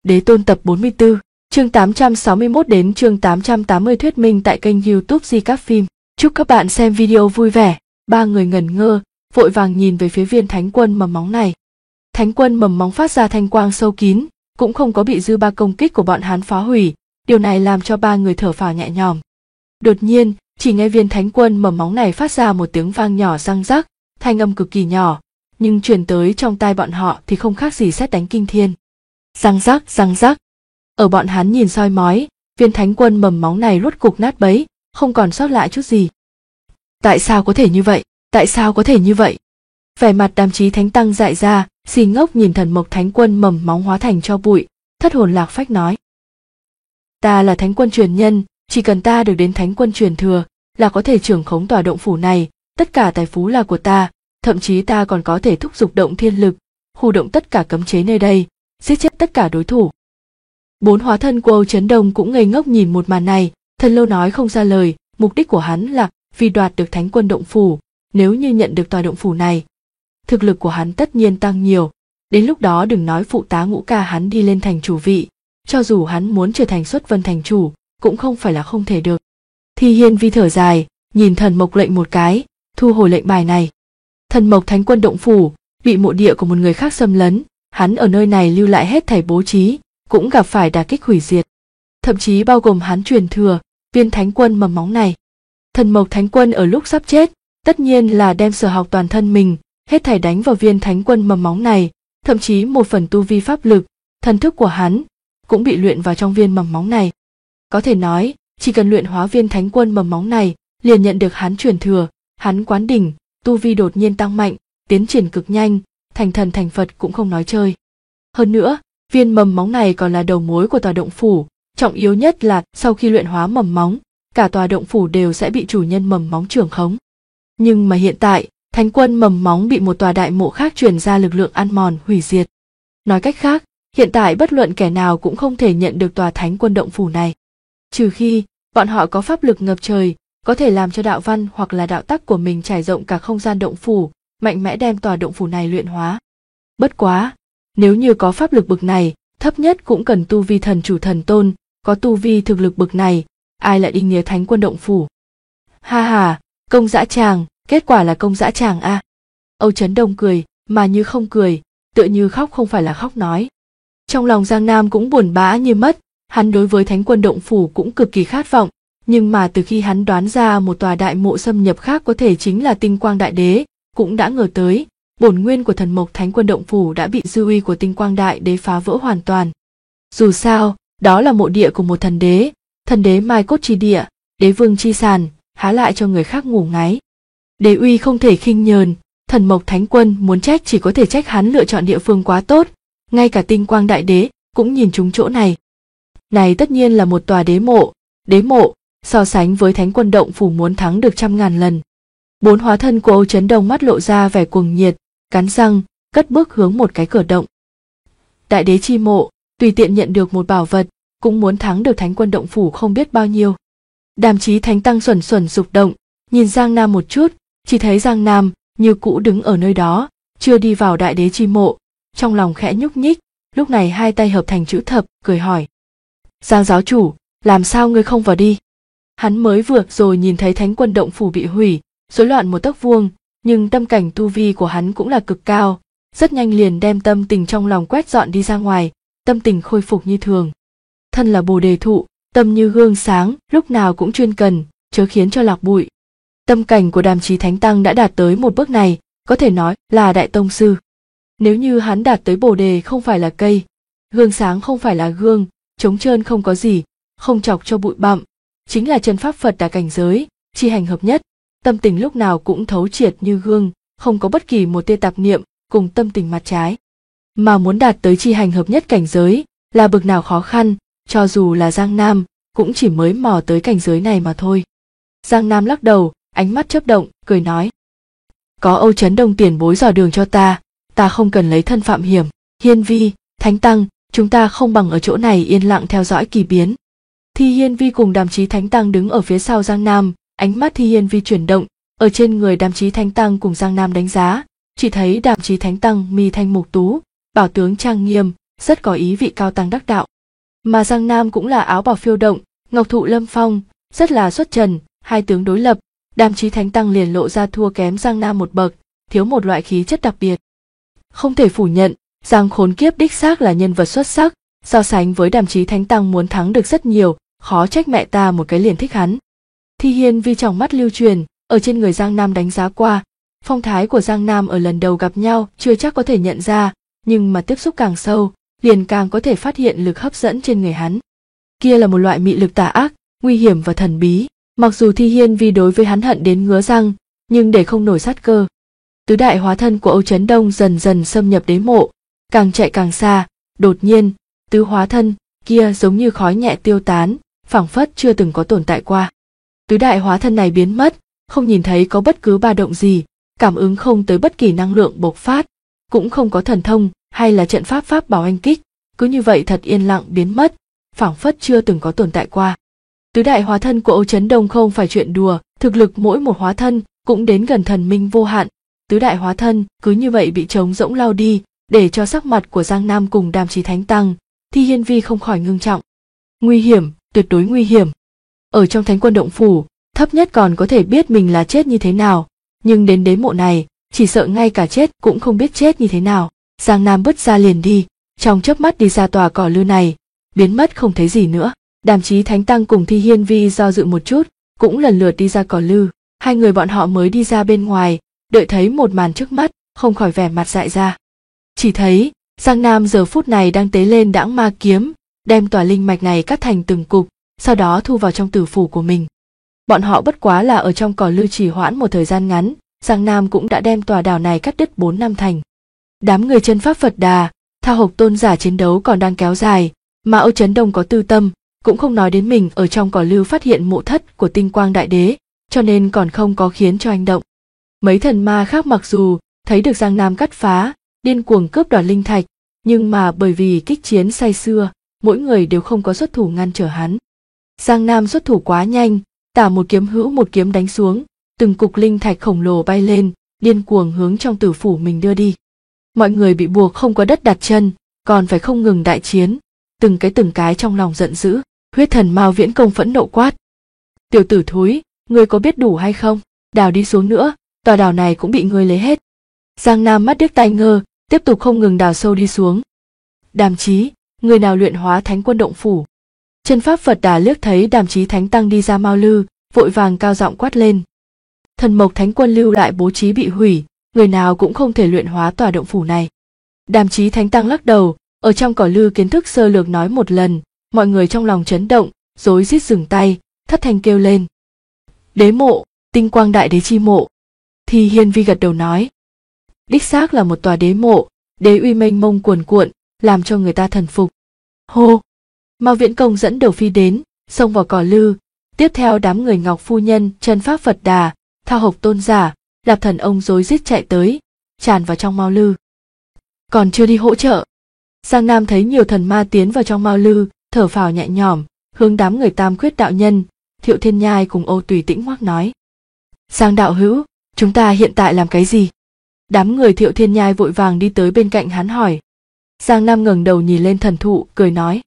Đế Tôn tập 44, chương 861 đến chương 880 thuyết minh tại kênh YouTube Di Các Phim. Chúc các bạn xem video vui vẻ. Ba người ngẩn ngơ, vội vàng nhìn về phía viên thánh quân mầm móng này. Thánh quân mầm móng phát ra thanh quang sâu kín, cũng không có bị dư ba công kích của bọn hắn phá hủy, điều này làm cho ba người thở phào nhẹ nhõm. Đột nhiên, chỉ nghe viên thánh quân mầm móng này phát ra một tiếng vang nhỏ răng rắc, thanh âm cực kỳ nhỏ, nhưng truyền tới trong tai bọn họ thì không khác gì sét đánh kinh thiên. Răng rắc, răng rắc. Ở bọn hắn nhìn soi mói, viên thánh quân mầm móng này rốt cục nát bấy, không còn sót lại chút gì. Tại sao có thể như vậy? Tại sao có thể như vậy? Vẻ mặt Đàm Chí Thánh Tăng dại ra, xì ngốc nhìn Thần Mộc Thánh Quân mầm móng hóa thành tro bụi, thất hồn lạc phách nói: Ta là thánh quân truyền nhân, chỉ cần ta được đến thánh quân truyền thừa, là có thể trưởng khống tòa động phủ này, tất cả tài phú là của ta, thậm chí ta còn có thể thúc giục động thiên lực, hù động tất cả cấm chế nơi đây, giết chết tất cả đối thủ. Bốn hóa thân của Âu Chấn Đông cũng ngây ngốc nhìn một màn này, Thần Lâu nói không ra lời, mục đích của hắn là vì đoạt được thánh quân động phủ, nếu như nhận được tòa động phủ này, thực lực của hắn tất nhiên tăng nhiều, đến lúc đó đừng nói phụ tá Ngũ Ca hắn đi lên thành chủ vị, cho dù hắn muốn trở thành Xuất Vân thành chủ, cũng không phải là không thể được. Thi Hiên Vi thở dài, nhìn Thần Mộc lệnh một cái, thu hồi lệnh bài này. Thần Mộc Thánh Quân động phủ bị mộ địa của một người khác xâm lấn, hắn ở nơi này lưu lại hết thảy bố trí, cũng gặp phải đả kích hủy diệt, thậm chí bao gồm hắn truyền thừa viên thánh quân mầm móng này. Thần Mộc Thánh Quân ở lúc sắp chết, tất nhiên là đem sở học toàn thân mình, hết thảy đánh vào viên thánh quân mầm móng này, thậm chí một phần tu vi pháp lực, thần thức của hắn cũng bị luyện vào trong viên mầm móng này. Có thể nói, chỉ cần luyện hóa viên thánh quân mầm móng này, liền nhận được hắn truyền thừa, hắn quán đỉnh, tu vi đột nhiên tăng mạnh, tiến triển cực nhanh, thành thần thành Phật cũng không nói chơi. Hơn nữa, viên mầm móng này còn là đầu mối của tòa động phủ, trọng yếu nhất là sau khi luyện hóa mầm móng, cả tòa động phủ đều sẽ bị chủ nhân mầm móng trưởng khống. Nhưng mà hiện tại, thánh quân mầm móng bị một tòa đại mộ khác truyền ra lực lượng ăn mòn hủy diệt. Nói cách khác, hiện tại bất luận kẻ nào cũng không thể nhận được tòa thánh quân động phủ này. Trừ khi, bọn họ có pháp lực ngập trời, có thể làm cho đạo văn hoặc là đạo tắc của mình trải rộng cả không gian động phủ, mạnh mẽ đem tòa động phủ này luyện hóa. Bất quá, nếu như có pháp lực bực này, thấp nhất cũng cần tu vi thần chủ thần tôn, có tu vi thực lực bực này, ai lại đi nghía thánh quân động phủ. Ha ha, công dã tràng, kết quả là công dã tràng a. Âu Chấn Đông cười, mà như không cười, tựa như khóc không phải là khóc nói. Trong lòng Giang Nam cũng buồn bã như mất, hắn đối với thánh quân động phủ cũng cực kỳ khát vọng, nhưng mà từ khi hắn đoán ra một tòa đại mộ xâm nhập khác có thể chính là Tinh Quang Đại Đế, cũng đã ngờ tới, bổn nguyên của Thần Mộc Thánh Quân động phủ đã bị dư uy của Tinh Quang Đại Đế phá vỡ hoàn toàn. Dù sao, đó là mộ địa của một thần đế mai cốt chi địa, đế vương chi sàn, há lại cho người khác ngủ ngáy. Đế uy không thể khinh nhờn, Thần Mộc Thánh Quân muốn trách chỉ có thể trách hắn lựa chọn địa phương quá tốt, ngay cả Tinh Quang Đại Đế cũng nhìn trúng chỗ này. Này tất nhiên là một tòa đế mộ, so sánh với thánh quân động phủ muốn thắng được 100.000 lần. Bốn hóa thân của Âu Chấn Đông mắt lộ ra vẻ cuồng nhiệt, cắn răng, cất bước hướng một cái cửa động. Đại đế chi mộ, tùy tiện nhận được một bảo vật, cũng muốn thắng được thánh quân động phủ không biết bao nhiêu. Đàm Chí Thánh Tăng xuẩn xuẩn rục động, nhìn Giang Nam một chút, chỉ thấy Giang Nam như cũ đứng ở nơi đó, chưa đi vào đại đế chi mộ, trong lòng khẽ nhúc nhích, lúc này hai tay hợp thành chữ thập, cười hỏi: Giang giáo chủ, làm sao ngươi không vào đi? Hắn mới vừa rồi nhìn thấy thánh quân động phủ bị hủy, rối loạn một tấc vuông, nhưng tâm cảnh tu vi của hắn cũng là cực cao, rất nhanh liền đem tâm tình trong lòng quét dọn đi ra ngoài, tâm tình khôi phục như thường. Thân là Bồ Đề thụ, tâm như gương sáng, lúc nào cũng chuyên cần, chớ khiến cho lạc bụi. Tâm cảnh của Đàm Chí Thánh Tăng đã đạt tới một bước này, có thể nói là đại tông sư. Nếu như hắn đạt tới Bồ Đề không phải là cây, gương sáng không phải là gương, trống trơn không có gì, không chọc cho bụi bặm, chính là chân pháp Phật Đà cảnh giới, chi hành hợp nhất, tâm tình lúc nào cũng thấu triệt như gương, không có bất kỳ một tia tạp niệm cùng tâm tình mặt trái. Mà muốn đạt tới chi hành hợp nhất cảnh giới là bực nào khó khăn, cho dù là Giang Nam cũng chỉ mới mò tới cảnh giới này mà thôi. Giang Nam lắc đầu, ánh mắt chớp động, cười nói: Có Âu Chấn Đông tiền bối dò đường cho ta không cần lấy thân phạm hiểm. Hiên Vi, Thánh Tăng, chúng ta không bằng ở chỗ này yên lặng theo dõi kỳ biến. Thi Hiên Vi cùng Đàm Chí Thánh Tăng đứng ở phía sau Giang Nam, ánh mắt Thi Hiên Vi chuyển động, ở trên người Đàm Chí Thánh Tăng cùng Giang Nam đánh giá, chỉ thấy Đàm Chí Thánh Tăng mi thanh mục tú, bảo tướng trang nghiêm, rất có ý vị cao tăng đắc đạo. Mà Giang Nam cũng là áo bào phiêu động, ngọc thụ lâm phong, rất là xuất trần, hai tướng đối lập, Đàm Chí Thánh Tăng liền lộ ra thua kém Giang Nam một bậc, thiếu một loại khí chất đặc biệt. Không thể phủ nhận, Giang Khốn Kiếp đích xác là nhân vật xuất sắc, so sánh với Đàm Chí Thánh Tăng muốn thắng được rất nhiều, khó trách mẹ ta một cái liền thích hắn. Thi Hiên Vi trong mắt lưu truyền, ở trên người Giang Nam đánh giá qua, phong thái của Giang Nam ở lần đầu gặp nhau chưa chắc có thể nhận ra, nhưng mà tiếp xúc càng sâu, liền càng có thể phát hiện lực hấp dẫn trên người hắn. Kia là một loại mị lực tà ác, nguy hiểm và thần bí, mặc dù Thi Hiên Vi đối với hắn hận đến ngứa răng, nhưng để không nổi sát cơ. Tứ đại hóa thân của Âu Chấn Đông dần dần xâm nhập đế mộ, càng chạy càng xa, đột nhiên, tứ hóa thân kia giống như khói nhẹ tiêu tán, phảng phất chưa từng có tồn tại qua. Tứ đại hóa thân này biến mất, không nhìn thấy có bất cứ ba động gì, cảm ứng không tới bất kỳ năng lượng bộc phát, cũng không có thần thông hay là trận pháp bảo anh kích, cứ như vậy thật yên lặng biến mất, phảng phất chưa từng có tồn tại qua. Tứ đại hóa thân của Âu Chấn Đông không phải chuyện đùa, thực lực mỗi một hóa thân cũng đến gần thần minh vô hạn. Tứ đại hóa thân cứ như vậy bị trống rỗng lao đi, để cho sắc mặt của Giang Nam cùng Đàm Chí Thánh Tăng, Thi Hiên Vi không khỏi ngưng trọng. Nguy hiểm, tuyệt đối nguy hiểm. Ở trong Thánh Quân Động Phủ, thấp nhất còn có thể biết mình là chết như thế nào, nhưng đến đế mộ này, chỉ sợ ngay cả chết cũng không biết chết như thế nào. Giang Nam bứt ra liền đi, trong chớp mắt đi ra tòa cỏ lư này, biến mất không thấy gì nữa. Đàm Chí Thánh Tăng cùng Thi Hiên Vi do dự một chút, cũng lần lượt đi ra cỏ lư. Hai người bọn họ mới đi ra bên ngoài, đợi thấy một màn trước mắt, không khỏi vẻ mặt dại ra. Chỉ thấy, Giang Nam giờ phút này đang tế lên đãng ma kiếm, đem tòa linh mạch này cắt thành từng cục, sau đó thu vào trong tử phủ của mình. Bọn họ bất quá là ở trong cỏ lư trì hoãn một thời gian ngắn, Giang Nam cũng đã đem tòa đảo này cắt đứt 4 năm thành. Đám người chân pháp Phật Đà, Thao Hộc tôn giả chiến đấu còn đang kéo dài, mà Âu Chấn Đông có tư tâm, cũng không nói đến mình ở trong cỏ lư phát hiện mộ thất của Tinh Quang Đại Đế, cho nên còn không có khiến cho hành động. Mấy thần ma khác mặc dù thấy được Giang Nam cắt phá, điên cuồng cướp đoạt linh thạch, nhưng mà bởi vì kích chiến say sưa, mỗi người đều không có xuất thủ ngăn trở hắn. Giang Nam xuất thủ quá nhanh, tả một kiếm hữu một kiếm đánh xuống, từng cục linh thạch khổng lồ bay lên, điên cuồng hướng trong tử phủ mình đưa đi. Mọi người bị buộc không có đất đặt chân, còn phải không ngừng đại chiến, từng cái trong lòng giận dữ. Huyết thần Mao Viễn Công phẫn nộ quát: tiểu tử thúi, ngươi có biết đủ hay không? Đào đi xuống nữa, tòa đảo này cũng bị ngươi lấy hết. Giang Nam mắt điếc tai ngơ, tiếp tục không ngừng đào sâu đi xuống. Đàm Chí, người nào luyện hóa Thánh Quân Động Phủ? Chân pháp Phật Đà liếc thấy Đàm Chí Thánh Tăng đi ra Mao Lư, vội vàng cao giọng quát lên. Thần mộc Thánh Quân lưu lại bố trí bị hủy, người nào cũng không thể luyện hóa tòa động phủ này. Đàm Chí Thánh Tăng lắc đầu, ở trong cỏ lư kiến thức sơ lược nói một lần, mọi người trong lòng chấn động, rối rít dừng tay, thất thanh kêu lên. Đế mộ, Tinh Quang Đại Đế chi mộ. Thi Hiên Vi gật đầu nói. Đích xác là một tòa đế mộ, đế uy mênh mông cuồn cuộn, làm cho người ta thần phục. Hô! Mao Viễn Công dẫn đầu phi đến, xông vào cỏ lư, tiếp theo đám người Ngọc Phu Nhân, Chân Pháp Phật Đà, Thao Hộc tôn giả, Lạp Thần ông rối rít chạy tới, tràn vào trong Mao Lư. Còn chưa đi hỗ trợ. Giang Nam thấy nhiều thần ma tiến vào trong Mao Lư, thở phào nhẹ nhõm, hướng đám người Tam Khuyết đạo nhân, Thiệu Thiên Nhai cùng Âu Tùy Tĩnh Hoắc nói. Giang đạo hữu, chúng ta hiện tại làm cái gì? Đám người Thiệu Thiên Nhai vội vàng đi tới bên cạnh hắn hỏi. Giang Nam ngẩng đầu nhìn lên thần thụ, cười nói.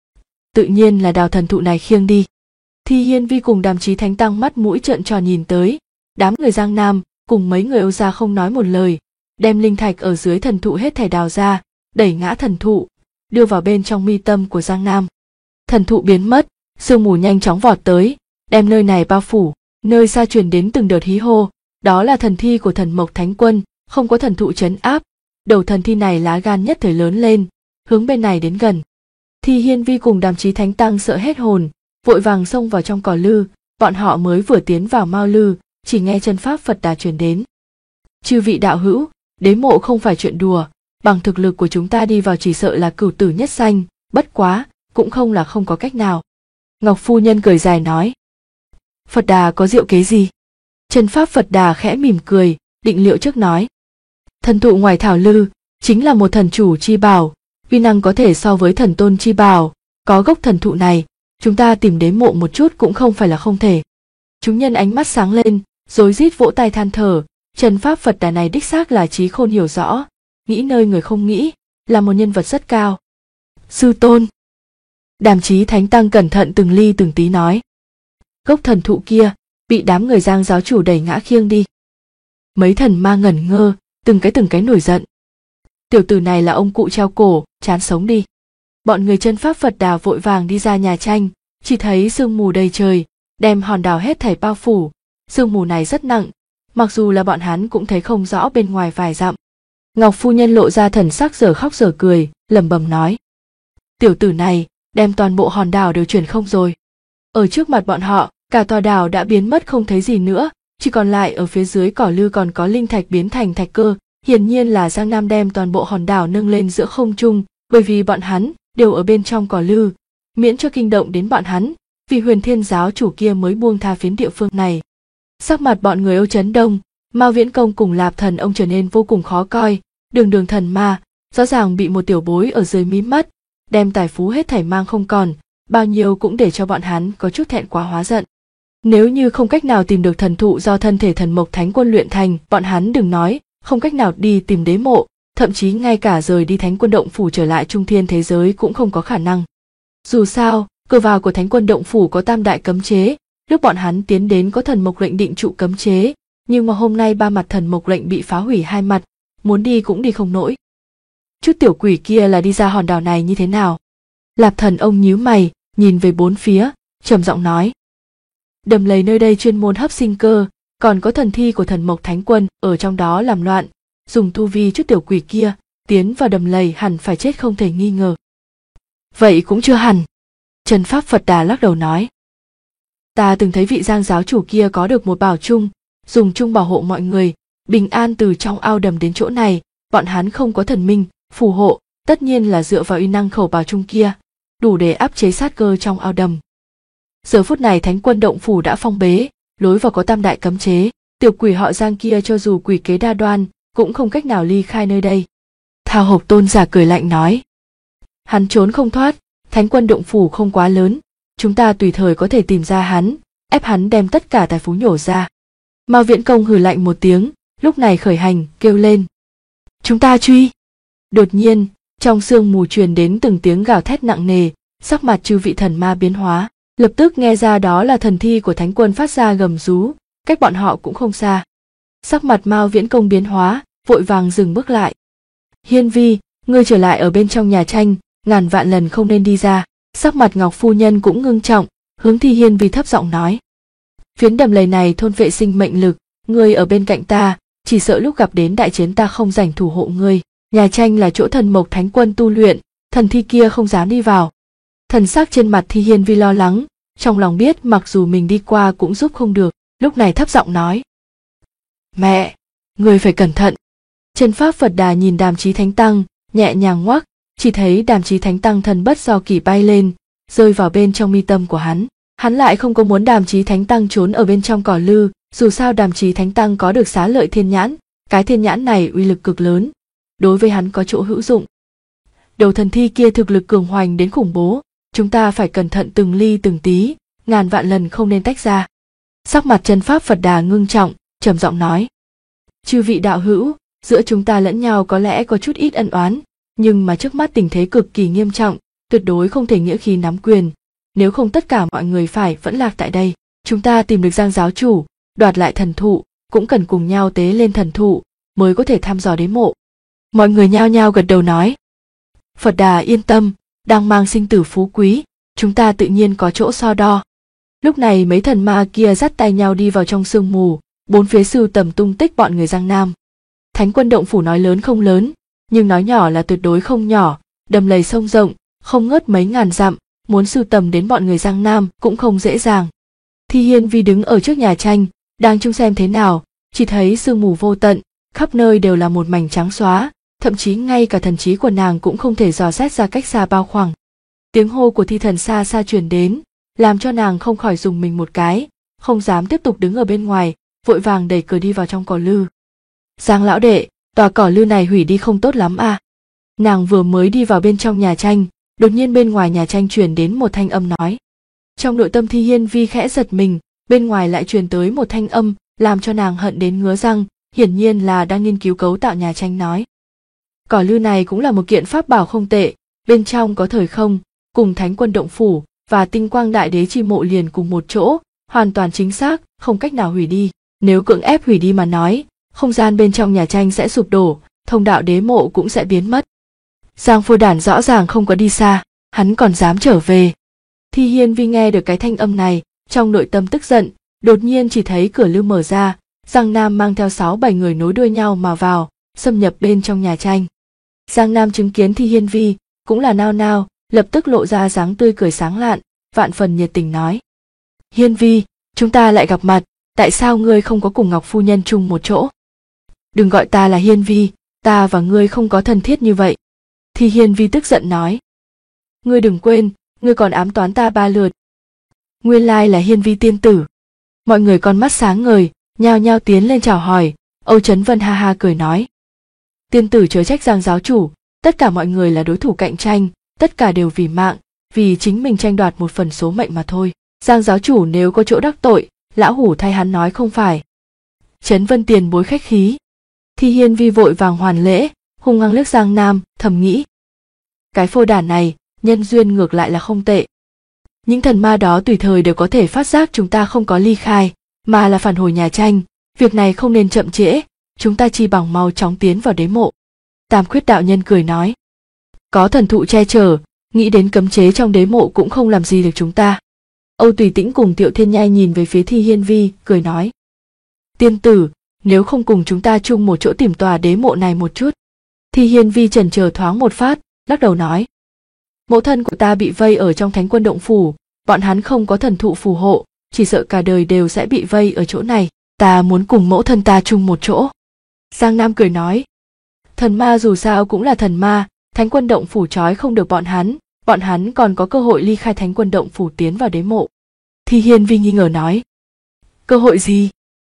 Tự nhiên là đào thần thụ này khiêng đi. Thi Hiên Vi cùng Đàm Chí Thánh Tăng mắt mũi trợn tròn nhìn tới, đám người Giang Nam cùng mấy người Âu gia không nói một lời, đem linh thạch ở dưới thần thụ hết thảy đào ra, đẩy ngã thần thụ, đưa vào bên trong mi tâm của Giang Nam. Thần thụ biến mất, sương mù nhanh chóng vọt tới, đem nơi này bao phủ, nơi xa truyền đến từng đợt hí hô, đó là thần thi của thần mộc Thánh Quân, không có thần thụ trấn áp, đầu thần thi này lá gan nhất thời lớn lên, hướng bên này đến gần. Thi Hiên Vi cùng Đàm Chí Thánh Tăng sợ hết hồn, vội vàng xông vào trong cỏ lư, bọn họ mới vừa tiến vào Mao Lư, chỉ nghe chân pháp Phật Đà truyền đến. Chư vị đạo hữu, đế mộ không phải chuyện đùa, bằng thực lực của chúng ta đi vào chỉ sợ là cửu tử nhất sanh, bất quá, cũng không là không có cách nào. Ngọc Phu Nhân cười dài nói. Phật Đà có diệu kế gì? Chân pháp Phật Đà khẽ mỉm cười, định liệu trước nói. Thần thụ ngoài thảo lư, chính là một thần chủ chi bảo, uy năng có thể so với thần tôn chi bảo, có gốc thần thụ này, chúng ta tìm đế mộ một chút cũng không phải là không thể. Chúng nhân ánh mắt sáng lên, rối rít vỗ tay than thở, chân pháp Phật Đà này đích xác là trí khôn hiểu rõ, nghĩ nơi người không nghĩ, là một nhân vật rất cao. Sư tôn. Đàm Chí Thánh Tăng cẩn thận từng ly từng tí nói. Gốc thần thụ kia bị đám người Giang giáo chủ đẩy ngã khiêng đi. Mấy thần ma ngẩn ngơ, từng cái nổi giận. Tiểu tử này là ông cụ treo cổ, chán sống đi. Bọn người chân pháp Phật Đà vội vàng đi ra nhà tranh, chỉ thấy sương mù đầy trời, đem hòn đảo hết thảy bao phủ. Sương mù này rất nặng, mặc dù là bọn hắn cũng thấy không rõ bên ngoài vài dặm. Ngọc phu nhân lộ ra thần sắc dở khóc dở cười, lẩm bẩm nói. Tiểu tử này, đem toàn bộ hòn đảo đều chuyển không rồi. Ở trước mặt bọn họ, cả tòa đảo đã biến mất không thấy gì nữa, chỉ còn lại ở phía dưới cỏ lư còn có linh thạch biến thành thạch cơ. Hiển nhiên là Giang Nam đem toàn bộ hòn đảo nâng lên giữa không trung, bởi vì bọn hắn đều ở bên trong cỏ lư, miễn cho kinh động đến bọn hắn, vì Huyền Thiên giáo chủ kia mới buông tha phiến địa phương này. Sắc mặt bọn người Âu Chấn Đông, Mao Viễn Công cùng Lạp Thần ông trở nên vô cùng khó coi, đường thần ma, rõ ràng bị một tiểu bối ở dưới mí mắt, đem tài phú hết thảy mang không còn, bao nhiêu cũng để cho bọn hắn có chút thẹn quá hóa giận. Nếu như không cách nào tìm được thần thụ do thân thể thần mộc thánh quân luyện thành, bọn hắn đừng nói không cách nào đi tìm đế mộ, thậm chí ngay cả rời đi Thánh Quân Động Phủ trở lại Trung Thiên thế giới cũng không có khả năng. Dù sao, cửa vào của Thánh Quân Động Phủ có tam đại cấm chế, lúc bọn hắn tiến đến có thần mộc lệnh định trụ cấm chế, nhưng mà hôm nay ba mặt thần mộc lệnh bị phá hủy hai mặt, muốn đi cũng đi không nổi. Chút tiểu quỷ kia là đi ra hòn đảo này như thế nào? Lạp Thần ông nhíu mày, nhìn về bốn phía, trầm giọng nói. Đầm lầy nơi đây chuyên môn hấp sinh cơ, còn có thần thi của thần mộc thánh quân ở trong đó làm loạn, dùng tu vi chút tiểu quỷ kia tiến vào đầm lầy hẳn phải chết không thể nghi ngờ. Vậy cũng chưa hẳn. Chân pháp Phật Đà lắc đầu nói. Ta từng thấy vị Giang giáo chủ kia có được một bảo chung, dùng chung bảo hộ mọi người, bình an từ trong ao đầm đến chỗ này, bọn hắn không có thần minh, phù hộ, tất nhiên là dựa vào uy năng khẩu bảo chung kia, đủ để áp chế sát cơ trong ao đầm. Giờ phút này Thánh Quân Động Phủ đã phong bế, lối vào có tam đại cấm chế, tiểu quỷ họ Giang kia cho dù quỷ kế đa đoan, cũng không cách nào ly khai nơi đây. Thao Hộc tôn giả cười lạnh nói. Hắn trốn không thoát, Thánh Quân Động Phủ không quá lớn, chúng ta tùy thời có thể tìm ra hắn, ép hắn đem tất cả tài phú nhổ ra. Mao Viễn Công hừ lạnh một tiếng, lúc này khởi hành, kêu lên. Chúng ta truy! Đột nhiên, trong sương mù truyền đến từng tiếng gào thét nặng nề, sắc mặt chư vị thần ma biến hóa, lập tức nghe ra đó là thần thi của Thánh Quân phát ra gầm rú, cách bọn họ cũng không xa. Sắc mặt Mao Viễn Công biến hóa, vội vàng dừng bước lại. Hiên Vi, ngươi trở lại ở bên trong nhà tranh, ngàn vạn lần không nên đi ra. Sắc mặt Ngọc phu nhân cũng ngưng trọng, hướng Thi Hiên Vi thấp giọng nói. Phiến đầm lầy này thôn vệ sinh mệnh lực, ngươi ở bên cạnh ta, chỉ sợ lúc gặp đến đại chiến ta không rảnh thủ hộ ngươi. Nhà tranh là chỗ thần mộc thánh quân tu luyện, thần thi kia không dám đi vào. Thần sắc trên mặt Thi Hiên Vi lo lắng, trong lòng biết mặc dù mình đi qua cũng giúp không được, lúc này thấp giọng nói. Mẹ, ngươi phải cẩn thận. Chân pháp Phật Đà nhìn Đàm Chí Thánh Tăng, nhẹ nhàng ngoắc, chỉ thấy Đàm Chí Thánh Tăng thần bất do kỳ bay lên, rơi vào bên trong mi tâm của hắn. Hắn lại không có muốn Đàm Chí Thánh Tăng trốn ở bên trong cỏ lư, dù sao Đàm Chí Thánh Tăng có được xá lợi thiên nhãn, cái thiên nhãn này uy lực cực lớn, đối với hắn có chỗ hữu dụng. Đầu thần thi kia thực lực cường hoành đến khủng bố, chúng ta phải cẩn thận từng ly từng tí, ngàn vạn lần không nên tách ra. Sắc mặt chân pháp Phật Đà ngưng trọng, trầm giọng nói. Chư vị đạo hữu, giữa chúng ta lẫn nhau có lẽ có chút ít ân oán, nhưng mà trước mắt tình thế cực kỳ nghiêm trọng, tuyệt đối không thể nghĩa khí nắm quyền, nếu không tất cả mọi người phải vẫn lạc tại đây. Chúng ta tìm được Giang giáo chủ, đoạt lại thần thụ, cũng cần cùng nhau tế lên thần thụ, mới có thể thăm dò đế mộ. Mọi người nhao nhao gật đầu nói. Phật Đà yên tâm, đang mang sinh tử phú quý, chúng ta tự nhiên có chỗ so đo. Lúc này mấy thần ma kia dắt tay nhau đi vào trong sương mù, bốn phía sưu tầm tung tích bọn người Giang Nam. Thánh Quân Động Phủ nói lớn không lớn, nhưng nói nhỏ là tuyệt đối không nhỏ, đầm lầy sông rộng, không ngớt mấy ngàn dặm, muốn sưu tầm đến bọn người Giang Nam cũng không dễ dàng. Thi Hiên Vi đứng ở trước nhà tranh, đang trông xem thế nào, chỉ thấy sương mù vô tận, khắp nơi đều là một mảnh trắng xóa, thậm chí ngay cả thần trí của nàng cũng không thể dò xét ra cách xa bao khoảng. Tiếng hô của thi thần xa xa truyền đến, làm cho nàng không khỏi rùng mình một cái, không dám tiếp tục đứng ở bên ngoài, vội vàng đẩy cửa đi vào trong cỏ lư. Giang lão đệ, tòa cỏ lư này hủy đi không tốt lắm à? Nàng vừa mới đi vào bên trong nhà tranh, đột nhiên bên ngoài nhà tranh truyền đến một thanh âm nói. Trong nội tâm Thi Hiên Vi khẽ giật mình, bên ngoài lại truyền tới một thanh âm, làm cho nàng hận đến ngứa răng, hiển nhiên là đang nghiên cứu cấu tạo nhà tranh nói. Cỏ lư này cũng là một kiện pháp bảo không tệ, bên trong có thời không, cùng Thánh Quân Động Phủ và Tinh Quang Đại Đế chi mộ liền cùng một chỗ, hoàn toàn chính xác, không cách nào hủy đi. Nếu cưỡng ép hủy đi mà nói, không gian bên trong nhà tranh sẽ sụp đổ, thông đạo đế mộ cũng sẽ biến mất. Giang Phô Đản rõ ràng không có đi xa, hắn còn dám trở về. Thi Hiên Vi nghe được cái thanh âm này, trong nội tâm tức giận, đột nhiên chỉ thấy cửa lưu mở ra, Giang Nam mang theo 6-7 người nối đuôi nhau mà vào, xâm nhập bên trong nhà tranh. Giang Nam chứng kiến Thi Hiên Vi, cũng là nao nao, lập tức lộ ra dáng tươi cười sáng lạn, vạn phần nhiệt tình nói: Hiên Vi, chúng ta lại gặp mặt, tại sao ngươi không có cùng Ngọc phu nhân chung một chỗ? Đừng gọi ta là Hiên Vi, ta và ngươi không có thân thiết như vậy. Thi Hiên Vi tức giận nói: Ngươi đừng quên, ngươi còn ám toán ta 3 lượt. Nguyên lai là Hiên Vi tiên tử. Mọi người con mắt sáng ngời, nhao nhao tiến lên chào hỏi. Âu Chấn Vân ha ha cười nói: Tiên tử chớ trách Giang giáo chủ, tất cả mọi người là đối thủ cạnh tranh, tất cả đều vì mạng, vì chính mình tranh đoạt một phần số mệnh mà thôi. Giang giáo chủ nếu có chỗ đắc tội, lão hủ thay hắn nói không phải. Chấn Vân tiền bối khách khí. Thi Hiên Vi vội vàng hoàn lễ, hung hăng liếc Giang Nam, thầm nghĩ: Cái phô đản này, nhân duyên ngược lại là không tệ. Những thần ma đó tùy thời đều có thể phát giác chúng ta không có ly khai, mà là phản hồi nhà tranh, việc này không nên chậm trễ, chúng ta chi bằng mau chóng tiến vào đế mộ. Tam Khuyết đạo nhân cười nói: Có thần thụ che chở, nghĩ đến cấm chế trong đế mộ cũng không làm gì được chúng ta. Âu Tùy Tĩnh cùng Tiệu Thiên Nhai nhìn về phía Thi Hiên Vi, cười nói: Tiên tử, nếu không cùng chúng ta chung một chỗ tìm tòa đế mộ này một chút. Thi Hiên Vi chần chờ thoáng một phát, lắc đầu nói: Mẫu thân của ta bị vây ở trong Thánh Quân Động Phủ, bọn hắn không có thần thụ phù hộ, chỉ sợ cả đời đều sẽ bị vây ở chỗ này, ta muốn cùng mẫu thân ta chung một chỗ. Giang Nam cười nói: Thần ma dù sao cũng là thần ma, Thánh Quân Động Phủ trói không được bọn hắn còn có cơ hội ly khai Thánh Quân Động Phủ tiến vào đế mộ. Thi Hiên Vi nghi ngờ nói: Cơ hội gì?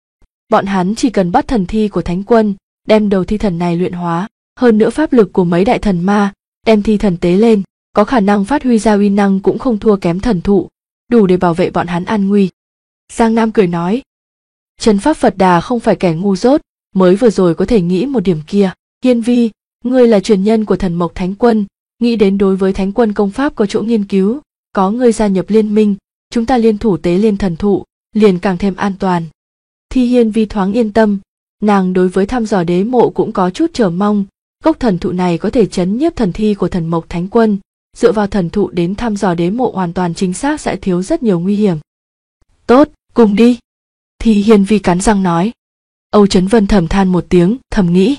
Bọn hắn chỉ cần bắt thần thi của Thánh Quân, đem đầu thi thần này luyện hóa, hơn nữa pháp lực của mấy đại thần ma, đem thi thần tế lên, có khả năng phát huy ra uy năng cũng không thua kém thần thụ, đủ để bảo vệ bọn hắn an nguy. Giang Nam cười nói: Trấn pháp Phật Đà không phải kẻ ngu dốt, mới vừa rồi có thể nghĩ một điểm kia. Hiên Vi, ngươi là truyền nhân của thần mộc Thánh Quân, nghĩ đến đối với Thánh Quân công pháp có chỗ nghiên cứu, có ngươi gia nhập liên minh, chúng ta liên thủ tế lên thần thụ, liền càng thêm an toàn. Thi Hiên Vi thoáng yên tâm, nàng đối với thăm dò đế mộ cũng có chút chờ mong, gốc thần thụ này có thể chấn nhiếp thần thi của thần mộc Thánh Quân, dựa vào thần thụ đến thăm dò đế mộ hoàn toàn chính xác sẽ thiếu rất nhiều nguy hiểm. Tốt, cùng đi. Thi Hiên Vi cắn răng nói. Âu Chấn Vân thầm than một tiếng, thầm nghĩ: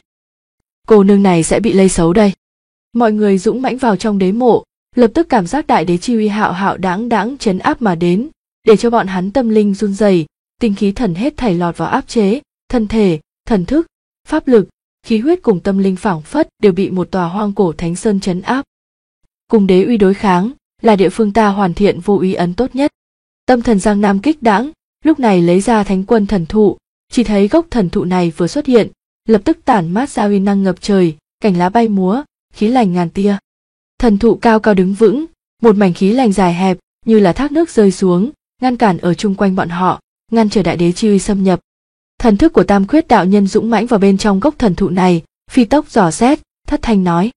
Cô nương này sẽ bị lây xấu đây. Mọi người dũng mãnh vào trong đế mộ, lập tức cảm giác đại đế chi uy hạo hạo đãng đãng trấn áp mà đến, để cho bọn hắn tâm linh run rẩy, tinh khí thần hết thảy lọt vào áp chế, thân thể, thần thức, pháp lực, khí huyết cùng tâm linh phảng phất đều bị một tòa hoang cổ thánh sơn trấn áp. Cùng đế uy đối kháng, là địa phương ta hoàn thiện vô ý ấn tốt nhất. Tâm thần Giang Nam kích đãng, lúc này lấy ra Thánh Quân thần thụ, chỉ thấy gốc thần thụ này vừa xuất hiện, lập tức tản mát ra uy năng ngập trời, cành lá bay múa, khí lành ngàn tia. Thần thụ cao cao đứng vững, một mảnh khí lành dài hẹp, như là thác nước rơi xuống, ngăn cản ở chung quanh bọn họ, ngăn trở đại đế chi uy xâm nhập. Thần thức của Tam Khuyết đạo nhân dũng mãnh vào bên trong gốc thần thụ này, phi tốc dò xét, thất thanh nói: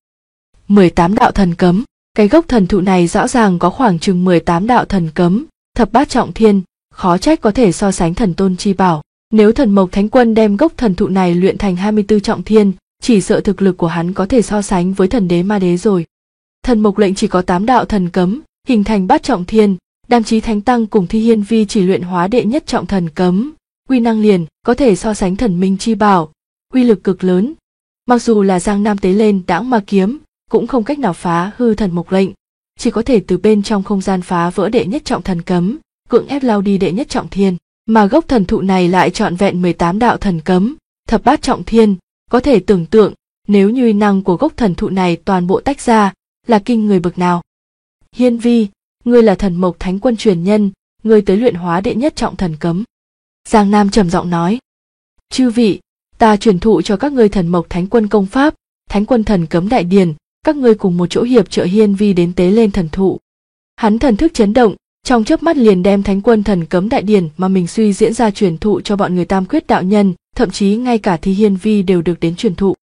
18 đạo thần cấm. Cái gốc thần thụ này rõ ràng có khoảng chừng 18 đạo thần cấm, thập bát trọng thiên, khó trách có thể so sánh thần tôn chi bảo. Nếu thần mộc Thánh Quân đem gốc thần thụ này luyện thành 24 trọng thiên, chỉ sợ thực lực của hắn có thể so sánh với thần đế ma đế rồi. Thần mộc lệnh chỉ có 8 đạo thần cấm, hình thành bát trọng thiên, Đam Chí Thánh Tăng cùng Thi Hiên Vi chỉ luyện hóa đệ nhất trọng thần cấm, uy năng liền có thể so sánh thần minh chi bảo, uy lực cực lớn. Mặc dù là Giang Nam tế lên đãng ma kiếm, cũng không cách nào phá hư thần mộc lệnh, chỉ có thể từ bên trong không gian phá vỡ đệ nhất trọng thần cấm, cưỡng ép lao đi đệ nhất trọng thiên, mà gốc thần thụ này lại trọn vẹn 18 đạo thần cấm, thập bát trọng thiên, có thể tưởng tượng, nếu như uy năng của gốc thần thụ này toàn bộ tách ra, là kinh người bậc nào. Hiên Vi, ngươi là thần mộc Thánh Quân truyền nhân, ngươi tới luyện hóa đệ nhất trọng thần cấm. Giang Nam trầm giọng nói: Chư vị, ta truyền thụ cho các ngươi thần mộc Thánh Quân công pháp, Thánh Quân thần cấm đại điển, các ngươi cùng một chỗ hiệp trợ Hiên Vi đến tế lên thần thụ. Hắn thần thức chấn động, trong chớp mắt liền đem Thánh Quân thần cấm đại điển mà mình suy diễn ra truyền thụ cho bọn người Tam Khuyết đạo nhân, thậm chí ngay cả Thi Hiên Vi đều được đến truyền thụ.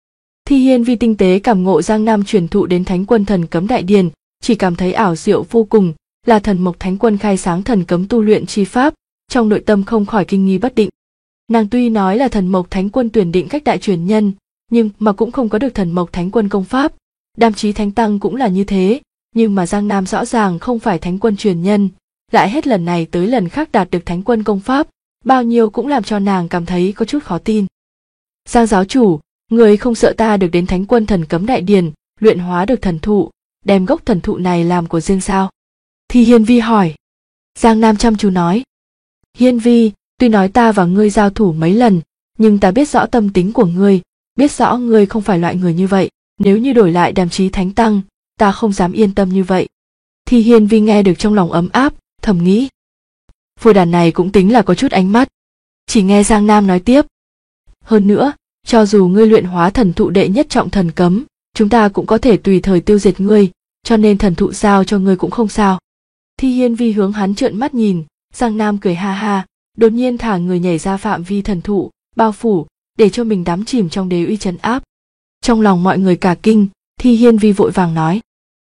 Thi Hiên Vi tinh tế cảm ngộ Giang Nam truyền thụ đến Thánh Quân Thần Cấm Đại Điển, chỉ cảm thấy ảo diệu vô cùng, là Thần Mộc Thánh Quân khai sáng thần cấm tu luyện chi pháp, trong nội tâm không khỏi kinh nghi bất định. Nàng tuy nói là Thần Mộc Thánh Quân tuyển định cách đại truyền nhân, nhưng mà cũng không có được Thần Mộc Thánh Quân công pháp. Đam Chí Thánh Tăng cũng là như thế, nhưng mà Giang Nam rõ ràng không phải Thánh Quân truyền nhân, lại hết lần này tới lần khác đạt được Thánh Quân công pháp, bao nhiêu cũng làm cho nàng cảm thấy có chút khó tin. Giang giáo chủ, người không sợ ta được đến Thánh Quân Thần Cấm Đại Điển, luyện hóa được thần thụ, đem gốc thần thụ này làm của riêng sao? Thi Hiên Vi hỏi. Giang Nam chăm chú nói. Hiên Vi, tuy nói ta và ngươi giao thủ mấy lần, nhưng ta biết rõ tâm tính của ngươi, biết rõ ngươi không phải loại người như vậy, nếu như đổi lại Đàm Chí Thánh Tăng, ta không dám yên tâm như vậy. Thi Hiên Vi nghe được trong lòng ấm áp, thầm nghĩ. Phôi đàn này cũng tính là có chút ánh mắt. Chỉ nghe Giang Nam nói tiếp. Hơn nữa, cho dù ngươi luyện hóa thần thụ đệ nhất trọng thần cấm, chúng ta cũng có thể tùy thời tiêu diệt ngươi, cho nên thần thụ giao cho ngươi cũng không sao. Thi Hiên Vi hướng hắn trợn mắt nhìn, Giang Nam cười ha ha, đột nhiên thả người nhảy ra phạm vi thần thụ, bao phủ, để cho mình đắm chìm trong đế uy trấn áp. Trong lòng mọi người cả kinh, Thi Hiên Vi vội vàng nói.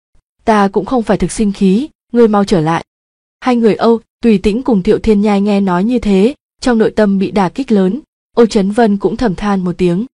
Ta cũng không phải thực sinh khí, ngươi mau trở lại. Hai người Âu Tùy Tĩnh cùng Thiệu Thiên Nhai nghe nói như thế, trong nội tâm bị đả kích lớn, Âu Chấn Vân cũng thầm than một tiếng.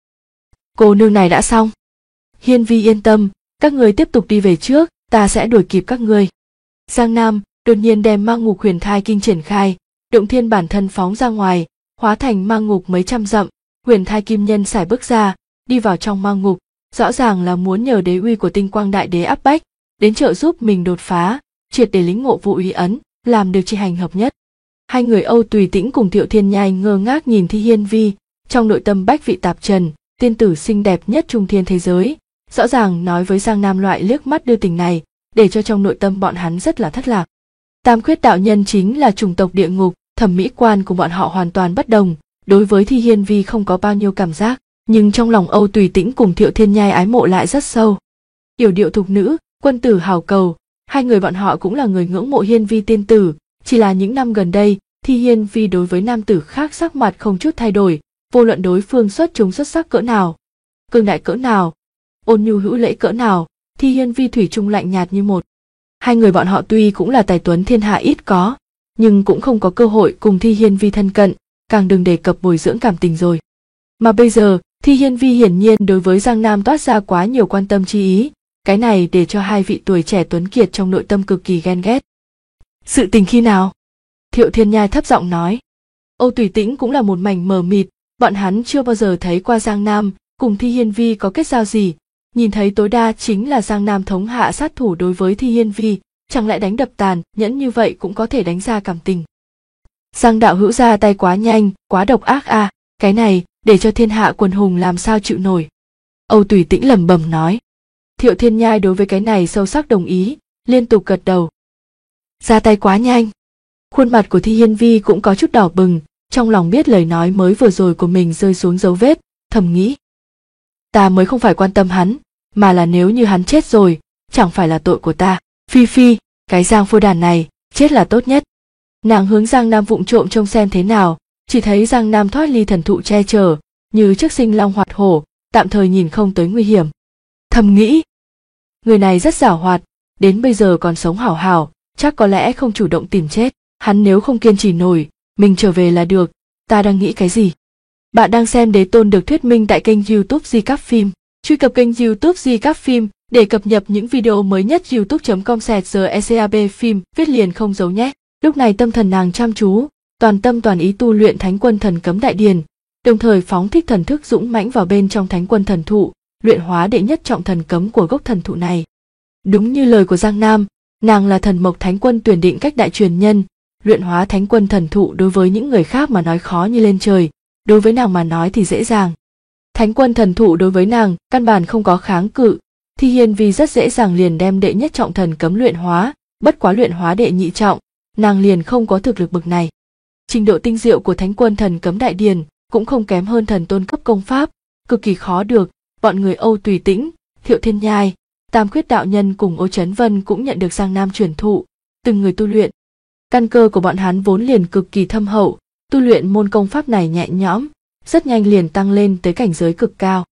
Cô nương này đã xong. Hiên Vi yên tâm, các người tiếp tục đi về trước, ta sẽ đuổi kịp các ngươi. Giang Nam đột nhiên đem Ma Ngục Huyền Thai Kinh triển khai, động thiên bản thân phóng ra ngoài, hóa thành ma ngục mấy trăm dặm, Huyền Thai Kim Nhân sải bước ra, đi vào trong ma ngục, rõ ràng là muốn nhờ đế uy của Tinh Quang Đại Đế áp bách, đến trợ giúp mình đột phá, triệt để lĩnh ngộ vô uy ấn, làm được chi hành hợp nhất. Hai người Âu Tùy Tĩnh cùng Thiệu Thiên Nhai ngơ ngác nhìn Thi Hiên Vi, trong nội tâm bách vị tạp trần, tiên tử xinh đẹp nhất trung thiên thế giới, rõ ràng nói với Giang Nam loại liếc mắt đưa tình này, để cho trong nội tâm bọn hắn rất là thất lạc. Tam Khuyết đạo nhân chính là chủng tộc địa ngục, thẩm mỹ quan của bọn họ hoàn toàn bất đồng, đối với Thi Hiên Vi không có bao nhiêu cảm giác, nhưng trong lòng Âu Tùy Tĩnh cùng Thiệu Thiên Nhai ái mộ lại rất sâu. Yểu điệu thục nữ, quân tử hào cầu, hai người bọn họ cũng là người ngưỡng mộ Hiên Vi tiên tử, chỉ là những năm gần đây, Thi Hiên Vi đối với nam tử khác sắc mặt không chút thay đổi, vô luận đối phương xuất chúng xuất sắc cỡ nào, cương đại cỡ nào, ôn nhu hữu lễ cỡ nào, Thi Hiên Vi thủy chung lạnh nhạt như một. Hai người bọn họ tuy cũng là tài tuấn thiên hạ ít có, nhưng cũng không có cơ hội cùng Thi Hiên Vi thân cận, càng đừng đề cập bồi dưỡng cảm tình rồi. Mà bây giờ, Thi Hiên Vi hiển nhiên đối với Giang Nam toát ra quá nhiều quan tâm chi ý, cái này để cho hai vị tuổi trẻ tuấn kiệt trong nội tâm cực kỳ ghen ghét. Sự tình khi nào? Thiệu Thiên Nhai thấp giọng nói. Âu Tùy Tĩnh cũng là một mảnh mờ mịt, bọn hắn chưa bao giờ thấy qua Giang Nam cùng Thi Hiên Vi có kết giao gì, nhìn thấy tối đa chính là Giang Nam thống hạ sát thủ đối với Thi Hiên Vi, chẳng lẽ đánh đập tàn nhẫn như vậy cũng có thể đánh ra cảm tình. Giang đạo hữu ra tay quá nhanh, quá độc ác à, cái này để cho thiên hạ quần hùng làm sao chịu nổi. Âu Tùy Tĩnh lẩm bẩm nói. Thiệu Thiên Nhai đối với cái này sâu sắc đồng ý, liên tục gật đầu. Ra tay quá nhanh. Khuôn mặt của Thi Hiên Vi cũng có chút đỏ bừng, trong lòng biết lời nói mới vừa rồi của mình rơi xuống dấu vết, thầm nghĩ. Ta mới không phải quan tâm hắn, mà là nếu như hắn chết rồi, chẳng phải là tội của ta. Phi Phi, cái Giang phôi đàn này, chết là tốt nhất. Nàng hướng Giang Nam vụng trộm trông xem thế nào, chỉ thấy Giang Nam thoát ly thần thụ che chở, như chiếc sinh long hoạt hổ, tạm thời nhìn không tới nguy hiểm. Thầm nghĩ, người này rất giảo hoạt, đến bây giờ còn sống hảo hảo, chắc có lẽ không chủ động tìm chết. Hắn nếu không kiên trì nổi, mình trở về là được. Ta đang nghĩ cái gì? Bạn đang xem Đế Tôn được thuyết minh tại kênh YouTube Di Cáp Phim. Truy cập kênh YouTube Di Cáp Phim để cập nhật những video mới nhất. youtube.com/GECAB phim viết liền không giấu nhé. Lúc này tâm thần nàng chăm chú, toàn tâm toàn ý tu luyện Thánh Quân Thần Cấm Đại Điển, đồng thời phóng thích thần thức dũng mãnh vào bên trong Thánh Quân Thần Thụ, luyện hóa đệ nhất trọng thần cấm của gốc thần thụ này. Đúng như lời của Giang Nam, nàng là Thần Mộc Thánh Quân tuyển định cách đại truyền nhân, luyện hóa Thánh Quân Thần Thụ đối với những người khác mà nói khó như lên trời, đối với nàng mà nói thì dễ dàng. Thánh Quân Thần Thụ đối với nàng căn bản không có kháng cự, Thi Hiên Vi rất dễ dàng liền đem đệ nhất trọng thần cấm luyện hóa, bất quá luyện hóa đệ nhị trọng, nàng liền không có thực lực bậc này. Trình độ tinh diệu của Thánh Quân Thần Cấm Đại Điển cũng không kém hơn thần tôn cấp công pháp, cực kỳ khó được. Bọn người Âu Tùy Tĩnh, Thiệu Thiên Nhai, Tam Khuyết đạo nhân cùng Âu Chấn Vân cũng nhận được Giang Nam truyền thụ, từng người tu luyện. Căn cơ của bọn hắn vốn liền cực kỳ thâm hậu, tu luyện môn công pháp này nhẹ nhõm, rất nhanh liền tăng lên tới cảnh giới cực cao.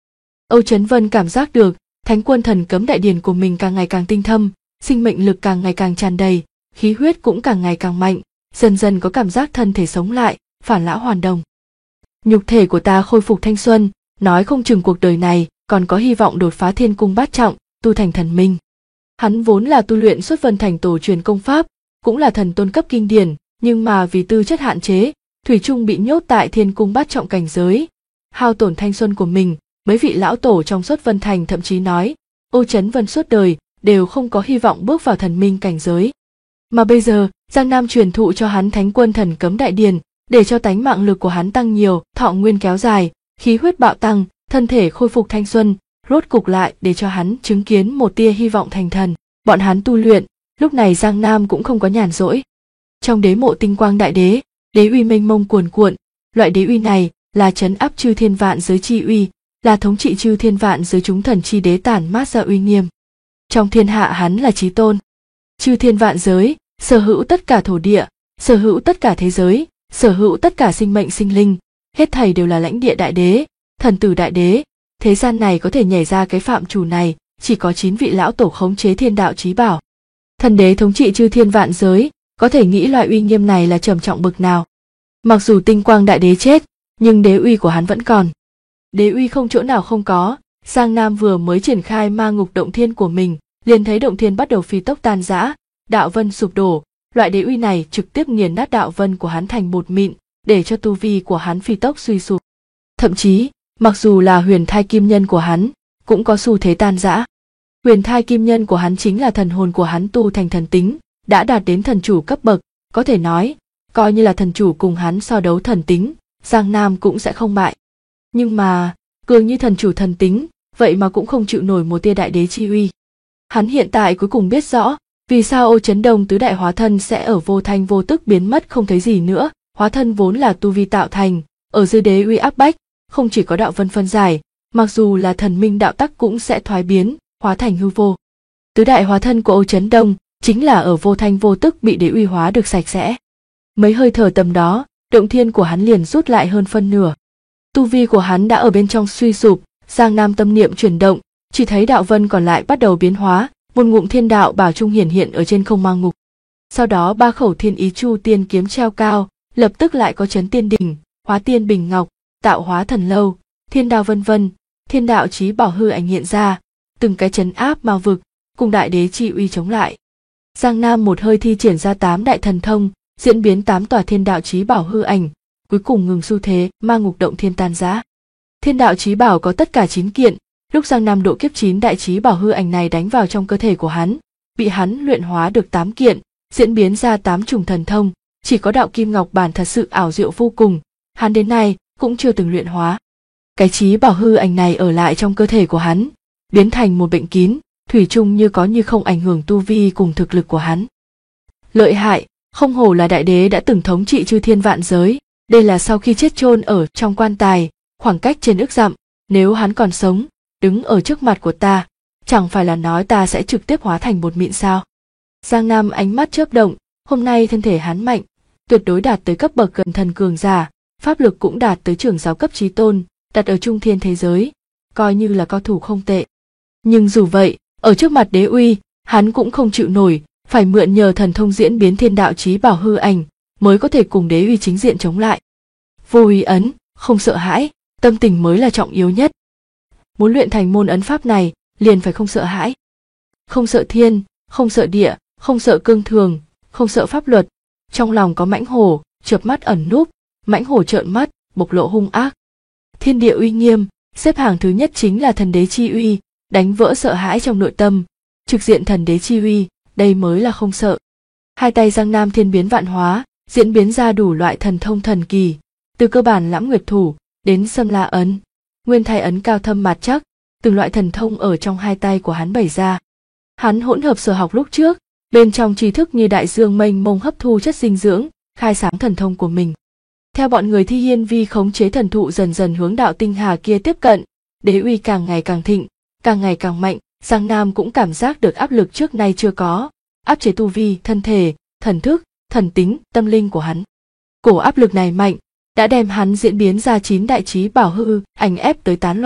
Âu Chấn Vân cảm giác được Thánh Quân Thần Cấm Đại Điển của mình càng ngày càng tinh thâm, sinh mệnh lực càng ngày càng tràn đầy, khí huyết cũng càng ngày càng mạnh, dần dần có cảm giác thân thể sống lại, phản lão hoàn đồng. Nhục thể của ta khôi phục thanh xuân, nói không chừng cuộc đời này còn có hy vọng đột phá thiên cung bát trọng, tu thành thần minh. Hắn vốn là tu luyện xuất vân thành tổ truyền công pháp, cũng là thần tôn cấp kinh điển, nhưng mà vì tư chất hạn chế, thủy chung bị nhốt tại thiên cung bát trọng cảnh giới, hao tổn thanh xuân của mình. Mấy vị lão tổ trong xuất vân thành thậm chí nói, Âu Chấn Vân suốt đời đều không có hy vọng bước vào thần minh cảnh giới. Mà bây giờ, Giang Nam truyền thụ cho hắn Thánh Quân Thần Cấm Đại Điển, để cho tánh mạng lực của hắn tăng nhiều, thọ nguyên kéo dài, khí huyết bạo tăng, thân thể khôi phục thanh xuân, rốt cục lại để cho hắn chứng kiến một tia hy vọng thành thần. Bọn hắn tu luyện, lúc này Giang Nam cũng không có nhàn rỗi. Trong đế mộ tinh quang đại đế, đế uy mênh mông cuồn cuộn, loại đế uy này là trấn áp chư thiên vạn giới chi uy, là thống trị chư thiên vạn giới chúng thần chi đế tản mát ra uy nghiêm. Trong thiên hạ hắn là chí tôn. Chư thiên vạn giới, sở hữu tất cả thổ địa, sở hữu tất cả thế giới, sở hữu tất cả sinh mệnh sinh linh, hết thảy đều là lãnh địa đại đế, thần tử đại đế. Thế gian này có thể nhảy ra cái phạm chủ này, chỉ có 9 vị lão tổ khống chế thiên đạo chí bảo. Thần đế thống trị chư thiên vạn giới, có thể nghĩ loại uy nghiêm này là trầm trọng bực nào. Mặc dù tinh quang đại đế chết, nhưng đế uy của hắn vẫn còn. Đế uy không chỗ nào không có. Giang Nam vừa mới triển khai ma ngục động thiên của mình, liền thấy động thiên bắt đầu phi tốc tan rã, đạo vân sụp đổ. Loại đế uy này trực tiếp nghiền nát đạo vân của hắn thành bột mịn, để cho tu vi của hắn phi tốc suy sụp. Thậm chí, mặc dù là huyền thai kim nhân của hắn, cũng có xu thế tan rã. Huyền thai kim nhân của hắn chính là thần hồn của hắn tu thành thần tính, đã đạt đến thần chủ cấp bậc, có thể nói, coi như là thần chủ cùng hắn so đấu thần tính, Giang Nam cũng sẽ không bại. Nhưng mà, cường như thần chủ thần tính, vậy mà cũng không chịu nổi một tia đại đế chi uy. Hắn hiện tại cuối cùng biết rõ, vì sao Ô Chấn Đông tứ đại hóa thân sẽ ở vô thanh vô tức biến mất không thấy gì nữa. Hóa thân vốn là tu vi tạo thành, ở dưới đế uy áp bách, không chỉ có đạo vân phân giải, mặc dù là thần minh đạo tắc cũng sẽ thoái biến, hóa thành hư vô. Tứ đại hóa thân của Ô Chấn Đông chính là ở vô thanh vô tức bị đế uy hóa được sạch sẽ. Mấy hơi thở tầm đó, động thiên của hắn liền rút lại hơn phân nửa. Tu vi của hắn đã ở bên trong suy sụp. Giang Nam tâm niệm chuyển động, chỉ thấy đạo vân còn lại bắt đầu biến hóa, một ngụm thiên đạo bảo trung hiển hiện ở trên không mang ngục. Sau đó 3 khẩu thiên ý chu tiên kiếm treo cao, lập tức lại có chấn tiên đỉnh, hóa tiên bình ngọc, tạo hóa thần lâu, thiên đao vân vân, thiên đạo chí bảo hư ảnh hiện ra, từng cái trấn áp ma vực, cùng đại đế chi uy chống lại. Giang Nam một hơi thi triển ra 8 đại thần thông, diễn biến 8 tòa thiên đạo chí bảo hư ảnh, cuối cùng ngừng xu thế ma ngục động thiên tan rã. Thiên đạo chí bảo có tất cả 9 kiện, lúc Giang Nam độ kiếp 9 đại chí bảo hư ảnh này đánh vào trong cơ thể của hắn, bị hắn luyện hóa được 8 kiện, diễn biến ra 8 chủng thần thông, chỉ có đạo kim ngọc bản thật sự ảo diệu vô cùng, hắn đến nay cũng chưa từng luyện hóa. Cái chí bảo hư ảnh này ở lại trong cơ thể của hắn, biến thành một bệnh kín, thủy chung như có như không ảnh hưởng tu vi cùng thực lực của hắn. Lợi hại, không hổ là đại đế đã từng thống trị chư thiên vạn giới, đây là sau khi chết chôn ở trong quan tài, khoảng cách trên ức dặm, nếu hắn còn sống, đứng ở trước mặt của ta, chẳng phải là nói ta sẽ trực tiếp hóa thành bột mịn sao? Giang Nam ánh mắt chớp động, hôm nay thân thể hắn mạnh, tuyệt đối đạt tới cấp bậc gần thần cường giả, pháp lực cũng đạt tới trưởng giáo cấp chí tôn, đặt ở trung thiên thế giới, coi như là cao thủ không tệ. Nhưng dù vậy, ở trước mặt đế uy, hắn cũng không chịu nổi, phải mượn nhờ thần thông diễn biến thiên đạo chí bảo hư ảnh, mới có thể cùng đế uy chính diện chống lại. Vô uy ấn, không sợ hãi, tâm tình mới là trọng yếu nhất. Muốn luyện thành môn ấn pháp này, liền phải không sợ hãi. Không sợ thiên, không sợ địa, không sợ cương thường, không sợ pháp luật. Trong lòng có mãnh hổ, chợp mắt ẩn núp, mãnh hổ trợn mắt, bộc lộ hung ác. Thiên địa uy nghiêm, xếp hàng thứ nhất chính là thần đế chi uy, đánh vỡ sợ hãi trong nội tâm, trực diện thần đế chi uy, đây mới là không sợ. Hai tay Giang Nam thiên biến vạn hóa, diễn biến ra đủ loại thần thông thần kỳ, từ cơ bản lãm nguyệt thủ đến xâm la ấn, nguyên thai ấn cao thâm mạt chắc, từng loại thần thông ở trong hai tay của hắn bày ra. Hắn hỗn hợp sở học lúc trước, bên trong tri thức như đại dương mênh mông hấp thu chất dinh dưỡng, khai sáng thần thông của mình. Theo bọn người Thi Hiên Vi khống chế thần thụ dần dần hướng đạo tinh hà kia tiếp cận, đế uy càng ngày càng thịnh, càng ngày càng mạnh, Giang Nam cũng cảm giác được áp lực trước nay chưa có, áp chế tu vi, thân thể, thần thức, thần tính, tâm linh của hắn. Cổ áp lực này mạnh, đã đem hắn diễn biến ra 9 đại chí bảo hư ảnh ép tới tán loạn,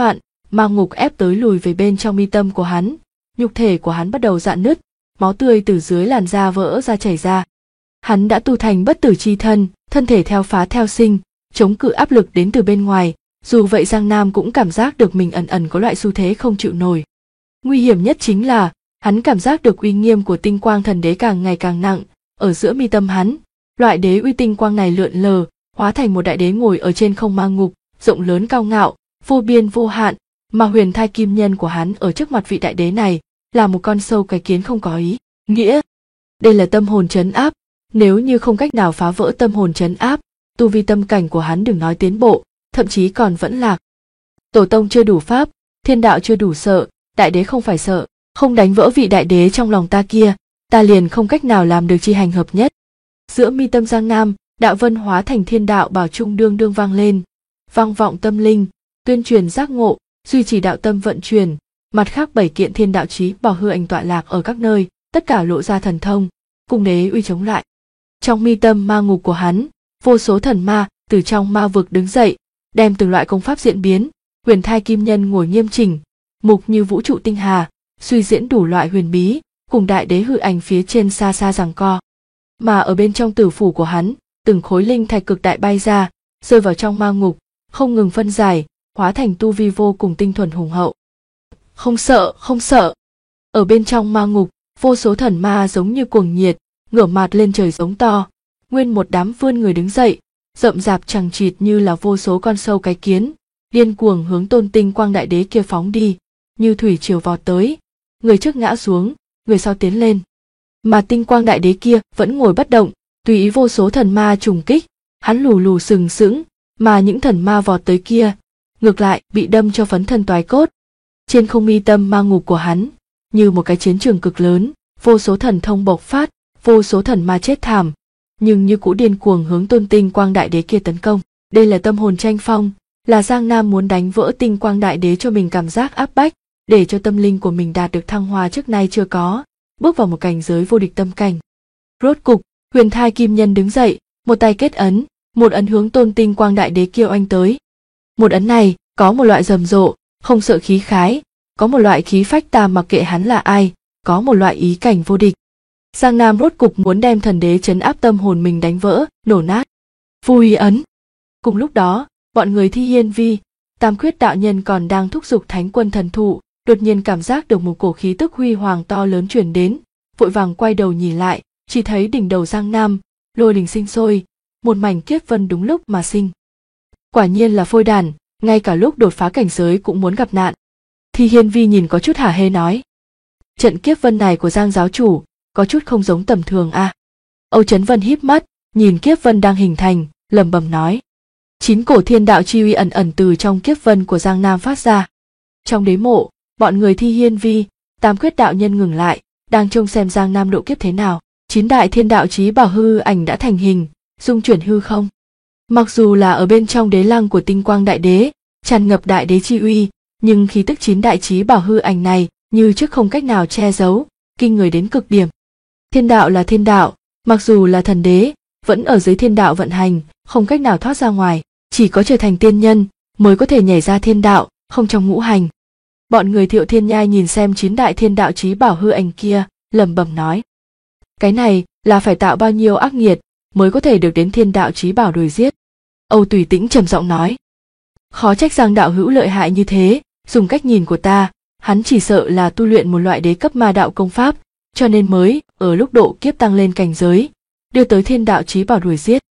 ma ngục ép tới lùi về bên trong mi tâm của hắn, nhục thể của hắn bắt đầu rạn nứt, máu tươi từ dưới làn da vỡ ra chảy ra. Hắn đã tu thành bất tử chi thân, thân thể theo phá theo sinh, chống cự áp lực đến từ bên ngoài, dù vậy Giang Nam cũng cảm giác được mình ẩn ẩn có loại xu thế không chịu nổi. Nguy hiểm nhất chính là, hắn cảm giác được uy nghiêm của tinh quang thần đế càng ngày càng nặng, ở giữa mi tâm hắn, loại đế uy tinh quang này lượn lờ, hóa thành một đại đế ngồi ở trên không ma ngục, rộng lớn cao ngạo, vô biên vô hạn, mà huyền thai kim nhân của hắn ở trước mặt vị đại đế này, là một con sâu cái kiến không có ý nghĩa. Đây là tâm hồn trấn áp, nếu như không cách nào phá vỡ tâm hồn trấn áp, tu vi tâm cảnh của hắn đừng nói tiến bộ, thậm chí còn vẫn lạc. Tổ tông chưa đủ pháp, thiên đạo chưa đủ sợ, đại đế không phải sợ, không đánh vỡ vị đại đế trong lòng ta kia, ta liền không cách nào làm được chi hành hợp nhất. Giữa mi tâm Giang Nam, đạo vân hóa thành thiên đạo bảo trung đương đương vang lên, vang vọng tâm linh, tuyên truyền giác ngộ, duy trì đạo tâm vận chuyển. Mặt khác 7 kiện thiên đạo chí bảo hư ảnh tọa lạc ở các nơi, tất cả lộ ra thần thông, cùng đế uy chống lại. Trong mi tâm ma ngục của hắn, vô số thần ma từ trong ma vực đứng dậy, đem từng loại công pháp diễn biến. Huyền thai kim nhân ngồi nghiêm chỉnh, mục như vũ trụ tinh hà, suy diễn đủ loại huyền bí, cùng đại đế hư ảnh phía trên xa xa giằng co. Mà ở bên trong tử phủ của hắn, từng khối linh thạch cực đại bay ra, rơi vào trong ma ngục, không ngừng phân giải, hóa thành tu vi vô cùng tinh thuần hùng hậu. Không sợ, không sợ. Ở bên trong ma ngục, vô số thần ma giống như cuồng nhiệt, ngửa mặt lên trời giống to, nguyên một đám vươn người đứng dậy, rậm rạp chằng chịt như là vô số con sâu cái kiến, điên cuồng hướng tôn tinh quang đại đế kia phóng đi, như thủy triều vọt tới, người trước ngã xuống, người sau tiến lên. Mà tinh quang đại đế kia vẫn ngồi bất động, tùy ý vô số thần ma trùng kích, hắn lù lù sừng sững, mà những thần ma vọt tới kia, ngược lại bị đâm cho phấn thân toái cốt. Trên không mi tâm ma ngục của hắn, như một cái chiến trường cực lớn, vô số thần thông bộc phát, vô số thần ma chết thảm, nhưng như cũ điên cuồng hướng tôn tinh quang đại đế kia tấn công. Đây là tâm hồn tranh phong, là Giang Nam muốn đánh vỡ tinh quang đại đế cho mình cảm giác áp bách, để cho tâm linh của mình đạt được thăng hoa trước nay chưa có, bước vào một cảnh giới vô địch tâm cảnh. Rốt cục, huyền thai kim nhân đứng dậy, một tay kết ấn, một ấn hướng tôn tinh quang đại đế kia oanh tới. Một ấn này có một loại rầm rộ, không sợ khí khái, có một loại khí phách ta mặc kệ hắn là ai, có một loại ý cảnh vô địch. Giang Nam rốt cục muốn đem thần đế trấn áp tâm hồn mình đánh vỡ, nổ nát. Vui ấn. Cùng lúc đó, bọn người Thi Hiên Vi, Tam Khuyết đạo nhân còn đang thúc giục Thánh Quân thần thụ, đột nhiên cảm giác được một cổ khí tức huy hoàng to lớn truyền đến, vội vàng quay đầu nhìn lại, chỉ thấy đỉnh đầu Giang Nam, lôi đình sinh sôi, một mảnh kiếp vân đúng lúc mà sinh. Quả nhiên là phôi đàn, ngay cả lúc đột phá cảnh giới cũng muốn gặp nạn. Thi Hiên Vi nhìn có chút hả hê nói. Trận kiếp vân này của Giang giáo chủ, có chút không giống tầm thường a. Âu Chấn Vân híp mắt, nhìn kiếp vân đang hình thành, lẩm bẩm nói. 9 cổ thiên đạo chi uy ẩn ẩn từ trong kiếp vân của Giang Nam phát ra. Trong đế mộ, bọn người Thi Hiên Vi, Tam Khuyết đạo nhân ngừng lại, đang trông xem Giang Nam độ kiếp thế nào. 9 đại thiên đạo chí bảo hư ảnh đã thành hình, dung chuyển hư không. Mặc dù là ở bên trong đế lăng của tinh quang đại đế, tràn ngập đại đế chi uy, nhưng khí tức 9 đại chí bảo hư ảnh này như trước không cách nào che giấu, kinh người đến cực điểm. Thiên đạo là thiên đạo, mặc dù là thần đế, vẫn ở dưới thiên đạo vận hành, không cách nào thoát ra ngoài, chỉ có trở thành tiên nhân mới có thể nhảy ra thiên đạo, không trong ngũ hành. Bọn người Thiệu Thiên Nhai nhìn xem 9 đại thiên đạo chí bảo hư ảnh kia, lẩm bẩm nói. Cái này là phải tạo bao nhiêu ác nghiệt mới có thể được đến thiên đạo chí bảo đuổi giết. Âu Tùy Tĩnh trầm giọng nói. Khó trách Giang đạo hữu lợi hại như thế, dùng cách nhìn của ta, hắn chỉ sợ là tu luyện một loại đế cấp ma đạo công pháp, cho nên mới ở lúc độ kiếp tăng lên cảnh giới, đưa tới thiên đạo chí bảo đuổi giết.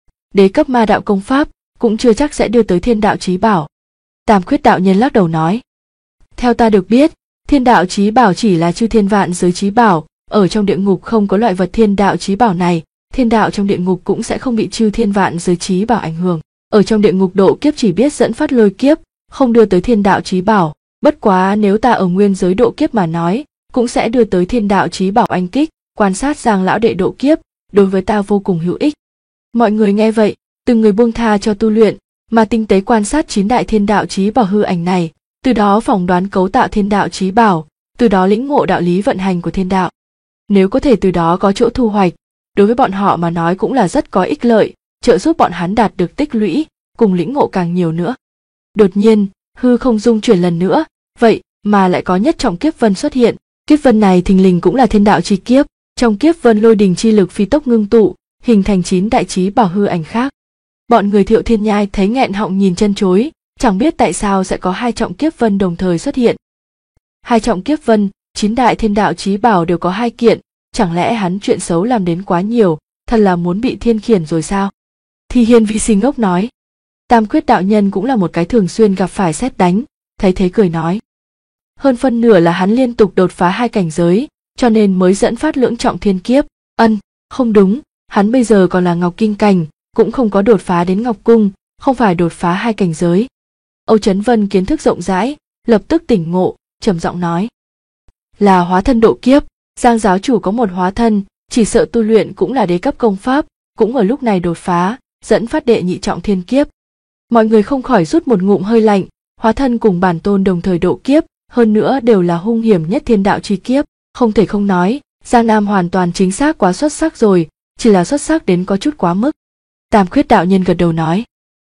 Đế cấp ma đạo công pháp cũng chưa chắc sẽ đưa tới thiên đạo chí bảo. Tam Khuyết đạo nhân lắc đầu nói. Theo ta được biết, thiên đạo chí bảo chỉ là chư thiên vạn giới chí bảo, ở trong địa ngục không có loại vật thiên đạo chí bảo này, thiên đạo trong địa ngục cũng sẽ không bị chư thiên vạn giới chí bảo ảnh hưởng. Ở trong địa ngục độ kiếp chỉ biết dẫn phát lôi kiếp, không đưa tới thiên đạo chí bảo. Bất quá nếu ta ở nguyên giới độ kiếp mà nói, cũng sẽ đưa tới thiên đạo chí bảo oanh kích. Quan sát Giang lão đệ độ kiếp, đối với ta vô cùng hữu ích. Mọi người nghe vậy, từng người buông tha cho tu luyện, mà tinh tế quan sát 9 đại thiên đạo chí bảo hư ảnh này, từ đó phỏng đoán cấu tạo thiên đạo chí bảo, từ đó lĩnh ngộ đạo lý vận hành của thiên đạo. Nếu có thể từ đó có chỗ thu hoạch, đối với bọn họ mà nói cũng là rất có ích lợi, trợ giúp bọn hắn đạt được tích lũy, cùng lĩnh ngộ càng nhiều nữa. Đột nhiên, hư không dung chuyển lần nữa, vậy mà lại có nhất trọng kiếp vân xuất hiện. Kiếp vân này thình lình cũng là thiên đạo chi kiếp, trong kiếp vân lôi đình chi lực phi tốc ngưng tụ, hình thành 9 đại chí bảo hư ảnh khác. Bọn người Thiệu Thiên Nhai thấy nghẹn họng nhìn chân chối, chẳng biết tại sao sẽ có 2 trọng kiếp vân đồng thời xuất hiện. 2 trọng kiếp vân, 9 đại thiên đạo chí bảo đều có 2 kiện, chẳng lẽ hắn chuyện xấu làm đến quá nhiều, thật là muốn bị thiên khiển rồi sao? Thì Hiên Vi si ngốc nói. Tam Quyết đạo nhân cũng là một cái thường xuyên gặp phải sét đánh, thấy thế cười nói. Hơn phân nửa là hắn liên tục đột phá 2 cảnh giới, cho nên mới dẫn phát lưỡng trọng thiên kiếp. Không đúng, hắn bây giờ còn là Ngọc Kinh cảnh, cũng không có đột phá đến Ngọc Cung, không phải đột phá 2 cảnh giới. Âu Chấn Vân kiến thức rộng rãi, lập tức tỉnh ngộ, trầm giọng nói. Là hóa thân độ kiếp, Giang giáo chủ có một hóa thân, chỉ sợ tu luyện cũng là đế cấp công pháp, cũng ở lúc này đột phá, dẫn phát đệ nhị trọng thiên kiếp. Mọi người không khỏi rút một ngụm hơi lạnh, hóa thân cùng bản tôn đồng thời độ kiếp, hơn nữa đều là hung hiểm nhất thiên đạo chi kiếp, không thể không nói, Giang Nam hoàn toàn chính xác quá xuất sắc rồi, chỉ là xuất sắc đến có chút quá mức. Tam Quyết đạo nhân gật đầu nói.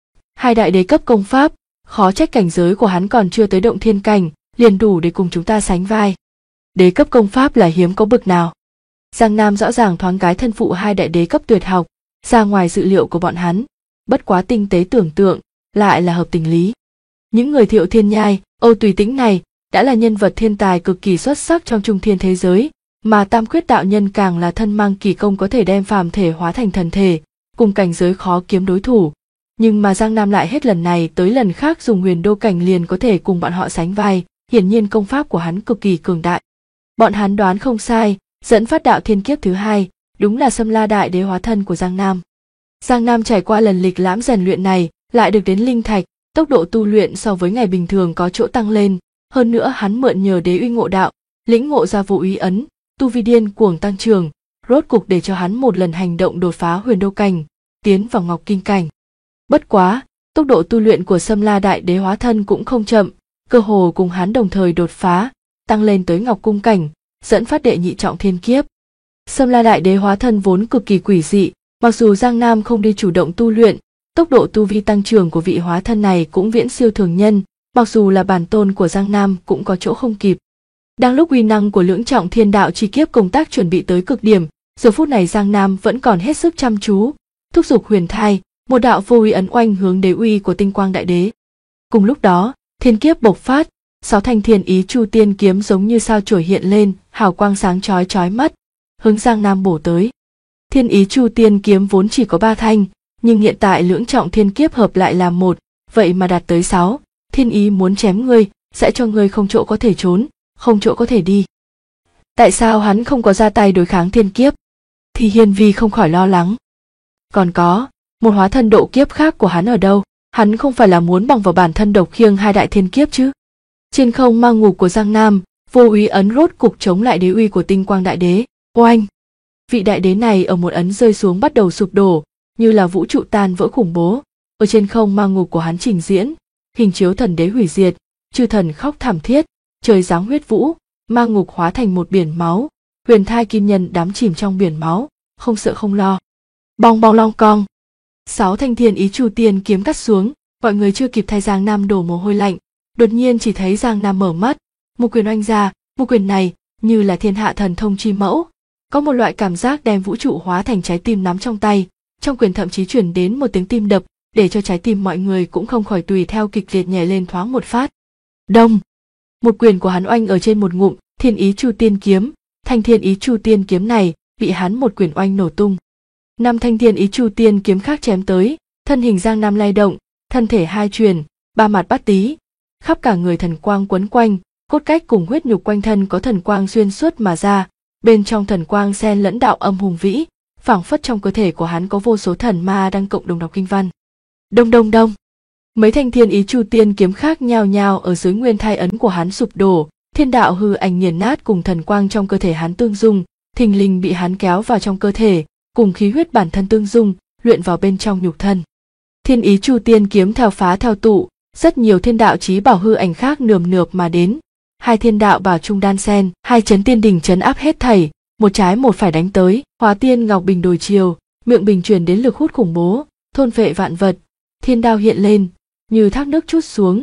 2 đại đế cấp công pháp, khó trách cảnh giới của hắn còn chưa tới động thiên cảnh, liền đủ để cùng chúng ta sánh vai. Đế cấp công pháp là hiếm có bực nào. Giang Nam rõ ràng thoáng cái thân phụ 2 đại đế cấp tuyệt học, ra ngoài dự liệu của bọn hắn, bất quá tinh tế tưởng tượng, lại là hợp tình lý. Những người Thiệu Thiên Nhai, Âu Tùy Tĩnh này đã là nhân vật thiên tài cực kỳ xuất sắc trong trung thiên thế giới, mà Tam Quyết đạo nhân càng là thân mang kỳ công có thể đem phàm thể hóa thành thần thể, cùng cảnh giới khó kiếm đối thủ. Nhưng mà Giang Nam lại hết lần này tới lần khác dùng huyền đô cảnh liền có thể cùng bọn họ sánh vai, hiển nhiên công pháp của hắn cực kỳ cường đại. Bọn hắn đoán không sai, dẫn phát đạo thiên kiếp thứ 2, đúng là Sâm La đại đế hóa thân của Giang Nam. Giang Nam trải qua lần lịch lãm rèn luyện này, lại được đến linh thạch, tốc độ tu luyện so với ngày bình thường có chỗ tăng lên, hơn nữa hắn mượn nhờ đế uy ngộ đạo, lĩnh ngộ ra vô úy ấn, tu vi điên cuồng tăng trưởng, rốt cục để cho hắn một lần hành động đột phá huyền đô cảnh, tiến vào Ngọc Kinh cảnh. Bất quá, tốc độ tu luyện của Sâm La đại đế hóa thân cũng không chậm, cơ hồ cùng hắn đồng thời đột phá, tăng lên tới Ngọc Cung cảnh, dẫn phát đệ nhị trọng thiên kiếp. Sâm La đại đế hóa thân vốn cực kỳ quỷ dị, mặc dù Giang Nam không đi chủ động tu luyện, tốc độ tu vi tăng trưởng của vị hóa thân này cũng viễn siêu thường nhân, mặc dù là bản tôn của Giang Nam cũng có chỗ không kịp. Đang lúc uy năng của lưỡng trọng thiên đạo chi kiếp công tác chuẩn bị tới cực điểm, giờ phút này Giang Nam vẫn còn hết sức chăm chú, thúc giục huyền thai, một đạo vô uy ấn oanh hướng đế uy của Tinh Quang đại đế. Cùng lúc đó, thiên kiếp bộc phát, 6 thanh thiên ý chu tiên kiếm giống như sao chổi hiện lên, hào quang sáng chói chói mắt, hướng Giang Nam bổ tới. Thiên ý chu tiên kiếm vốn chỉ có 3 thanh, nhưng hiện tại lưỡng trọng thiên kiếp hợp lại làm một, vậy mà đạt tới 6. Thiên ý muốn chém ngươi, sẽ cho ngươi không chỗ có thể trốn, không chỗ có thể đi. Tại sao hắn không có ra tay đối kháng thiên kiếp? Thì Hiên Vi không khỏi lo lắng. Còn có, một hóa thân độ kiếp khác của hắn ở đâu? Hắn không phải là muốn bằng vào bản thân độc khiêng 2 đại thiên kiếp chứ? Trên không mang ngục của Giang Nam, vô úy ấn rốt cục chống lại đế uy của Tinh Quang đại đế. Oanh! Vị đại đế này ở một ấn rơi xuống bắt đầu sụp đổ, như là vũ trụ tan vỡ khủng bố. Ở trên không mang ngục của hắn trình diễn, hình chiếu thần đế hủy diệt, chư thần khóc thảm thiết, trời giáng huyết vũ, mang ngục hóa thành một biển máu, huyền thai kim nhân đắm chìm trong biển máu, không sợ không lo. Bong bong long cong. 6 thanh thiên ý chu tiên kiếm cắt xuống, mọi người chưa kịp thay Giang Nam đổ mồ hôi lạnh, đột nhiên chỉ thấy Giang Nam mở mắt, một quyền oanh ra, một quyền này như là thiên hạ thần thông chi mẫu, có một loại cảm giác đem vũ trụ hóa thành trái tim nắm trong tay, trong quyền thậm chí chuyển đến một tiếng tim đập, để cho trái tim mọi người cũng không khỏi tùy theo kịch liệt nhảy lên thoáng một phát. Đông! Một quyền của hắn oanh ở trên một ngụm thiên ý chu tiên kiếm, thanh thiên ý chu tiên kiếm này bị hắn một quyền oanh nổ tung. 5 thanh thiên ý chu tiên kiếm khác chém tới, thân hình Giang Nam lay động, thân thể hai chuyển, 3 mặt bát tí, khắp cả người thần quang quấn quanh, cốt cách cùng huyết nhục quanh thân có thần quang xuyên suốt mà ra, bên trong thần quang xen lẫn đạo âm hùng vĩ, phảng phất trong cơ thể của hắn có vô số thần ma đang cộng đồng đọc kinh văn. Đông đông đông, mấy thanh thiên ý chu tiên kiếm khác nhao nhao ở dưới nguyên thai ấn của hắn sụp đổ, thiên đạo hư ảnh nghiền nát cùng thần quang trong cơ thể hắn tương dung, thình lình bị hắn kéo vào trong cơ thể, cùng khí huyết bản thân tương dung, luyện vào bên trong nhục thân. Thiên ý chu tiên kiếm theo phá theo tụ, rất nhiều thiên đạo chí bảo hư ảnh khác nườm nượp mà đến. 2 thiên đạo bảo trung đan sen, 2 chấn tiên đỉnh chấn áp hết thảy, một trái một phải đánh tới. Hóa tiên ngọc bình đồi chiều, miệng bình truyền đến lực hút khủng bố, thôn phệ vạn vật. Thiên đao hiện lên, như thác nước trút xuống,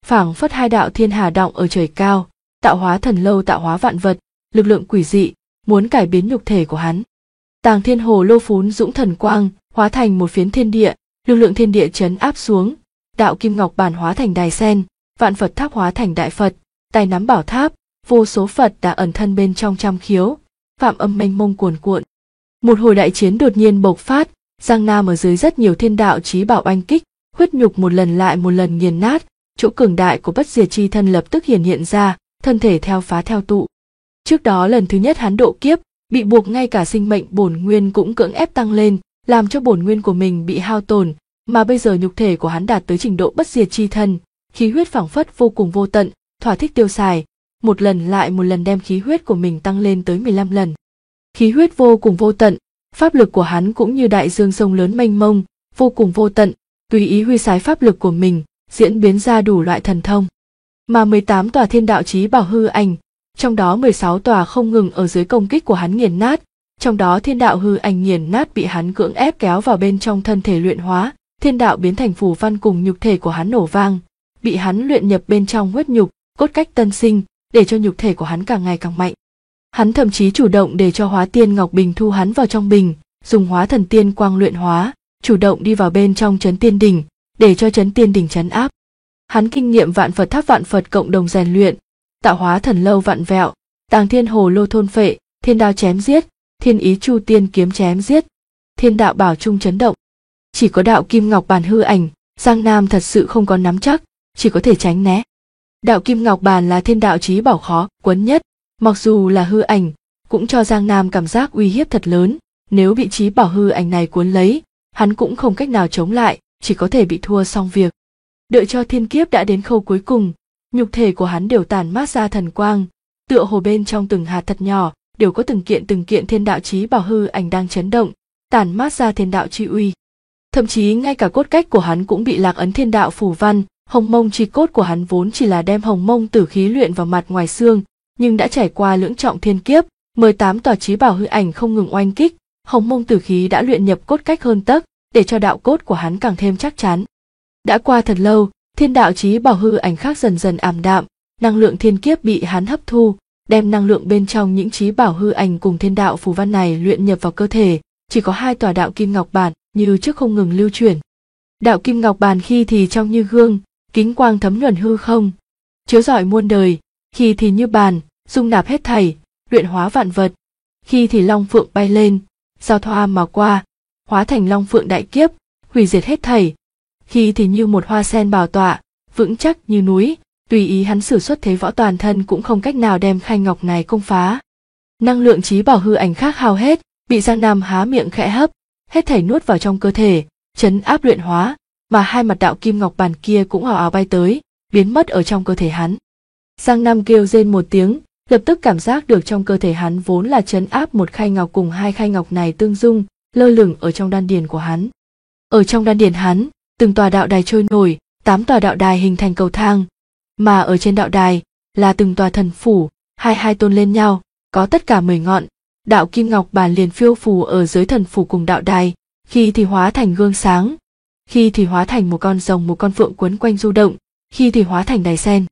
phảng phất hai đạo thiên hà đọng ở trời cao, tạo hóa thần lâu tạo hóa vạn vật, lực lượng quỷ dị, muốn cải biến nhục thể của hắn. Tàng Thiên Hồ Lô phún dũng thần quang, hóa thành một phiến thiên địa, lực lượng thiên địa chấn áp xuống, đạo kim ngọc bàn hóa thành đài sen, vạn Phật tháp hóa thành đại Phật, tay nắm bảo tháp, vô số Phật đã ẩn thân bên trong trăm khiếu, phạm âm mênh mông cuồn cuộn. Một hồi đại chiến đột nhiên bộc phát, Giang Nam ở dưới rất nhiều thiên đạo chí bảo oanh kích, huyết nhục một lần lại một lần nghiền nát, chỗ cường đại của bất diệt chi thân lập tức hiện ra, thân thể theo phá theo tụ. Trước đó lần thứ nhất hắn độ kiếp, bị buộc ngay cả sinh mệnh bổn nguyên cũng cưỡng ép tăng lên, làm cho bổn nguyên của mình bị hao tổn, mà bây giờ nhục thể của hắn đạt tới trình độ bất diệt chi thân, khí huyết phảng phất vô cùng vô tận, thỏa thích tiêu xài, một lần lại một lần đem khí huyết của mình tăng lên tới 15 lần. Khí huyết vô cùng vô tận, pháp lực của hắn cũng như đại dương sông lớn mênh mông, vô cùng vô tận, tùy ý huy sái pháp lực của mình, diễn biến ra đủ loại thần thông. Mà 18 tòa thiên đạo chí bảo hư ảnh, trong đó 16 tòa không ngừng ở dưới công kích của hắn nghiền nát, trong đó thiên đạo hư ảnh nghiền nát bị hắn cưỡng ép kéo vào bên trong thân thể luyện hóa, thiên đạo biến thành phù văn cùng nhục thể của hắn nổ vang, bị hắn luyện nhập bên trong huyết nhục, cốt cách tân sinh, để cho nhục thể của hắn càng ngày càng mạnh. Hắn thậm chí chủ động để cho Hóa Tiên Ngọc Bình thu hắn vào trong bình, dùng Hóa Thần Tiên Quang luyện hóa, chủ động đi vào bên trong Chấn Tiên Đỉnh, để cho Chấn Tiên Đỉnh trấn áp. Hắn kinh nghiệm vạn Phật tháp vạn Phật cộng đồng rèn luyện, tạo hóa thần lâu vạn vẹo, Tàng Thiên Hồ Lô thôn phệ, thiên đao chém giết, thiên ý chu tiên kiếm chém giết, thiên đạo bảo trung chấn động. Chỉ có đạo kim ngọc bàn hư ảnh, Giang Nam thật sự không có nắm chắc, chỉ có thể tránh né. Đạo kim ngọc bàn là thiên đạo chí bảo khó quấn nhất, mặc dù là hư ảnh, cũng cho Giang Nam cảm giác uy hiếp thật lớn, nếu bị chí bảo hư ảnh này cuốn lấy, hắn cũng không cách nào chống lại, chỉ có thể bị thua xong việc. Đợi cho thiên kiếp đã đến khâu cuối cùng, nhục thể của hắn đều tản mát ra thần quang, tựa hồ bên trong từng hạt thật nhỏ đều có từng kiện thiên đạo chí bảo hư ảnh đang chấn động, tản mát ra thiên đạo chi uy. Thậm chí ngay cả cốt cách của hắn cũng bị lạc ấn thiên đạo phù văn, hồng mông chi cốt của hắn vốn chỉ là đem hồng mông tử khí luyện vào mặt ngoài xương, nhưng đã trải qua lưỡng trọng thiên kiếp, 18 tòa chí bảo hư ảnh không ngừng oanh kích, hồng mông tử khí đã luyện nhập cốt cách hơn tấc, để cho đạo cốt của hắn càng thêm chắc chắn. Đã qua thật lâu, thiên đạo chí bảo hư ảnh khác dần dần ảm đạm, năng lượng thiên kiếp bị hắn hấp thu, đem năng lượng bên trong những chí bảo hư ảnh cùng thiên đạo phù văn này luyện nhập vào cơ thể, chỉ có hai tòa đạo kim ngọc bàn như trước không ngừng lưu chuyển. Đạo kim ngọc bàn khi thì trong như gương, kính quang thấm nhuần hư không, chiếu rọi muôn đời, khi thì như bàn, dung nạp hết thảy, luyện hóa vạn vật, khi thì long phượng bay lên, giao thoa mà qua, hóa thành long phượng đại kiếp, hủy diệt hết thảy, khi thì như một hoa sen bảo tọa, vững chắc như núi, tùy ý hắn sử xuất thế võ toàn thân cũng không cách nào đem khay ngọc này công phá. Năng lượng chí bảo hư ảnh khác hao hết, bị Giang Nam há miệng khẽ hấp, hết thảy nuốt vào trong cơ thể, chấn áp luyện hóa, mà hai mặt đạo kim ngọc bàn kia cũng ào ào bay tới, biến mất ở trong cơ thể hắn. Giang Nam kêu rên một tiếng, lập tức cảm giác được trong cơ thể hắn vốn là chấn áp một khay ngọc cùng hai khay ngọc này tương dung, lơ lửng ở trong đan điền của hắn. Ở trong đan điền hắn, từng tòa đạo đài trôi nổi, 8 tòa đạo đài hình thành cầu thang, mà ở trên đạo đài là từng tòa thần phủ, hai tôn lên nhau, có tất cả 10 ngọn. Đạo kim ngọc bàn liền phiêu phù ở dưới thần phủ cùng đạo đài, khi thì hóa thành gương sáng, khi thì hóa thành một con rồng một con phượng quấn quanh du động, khi thì hóa thành đài sen.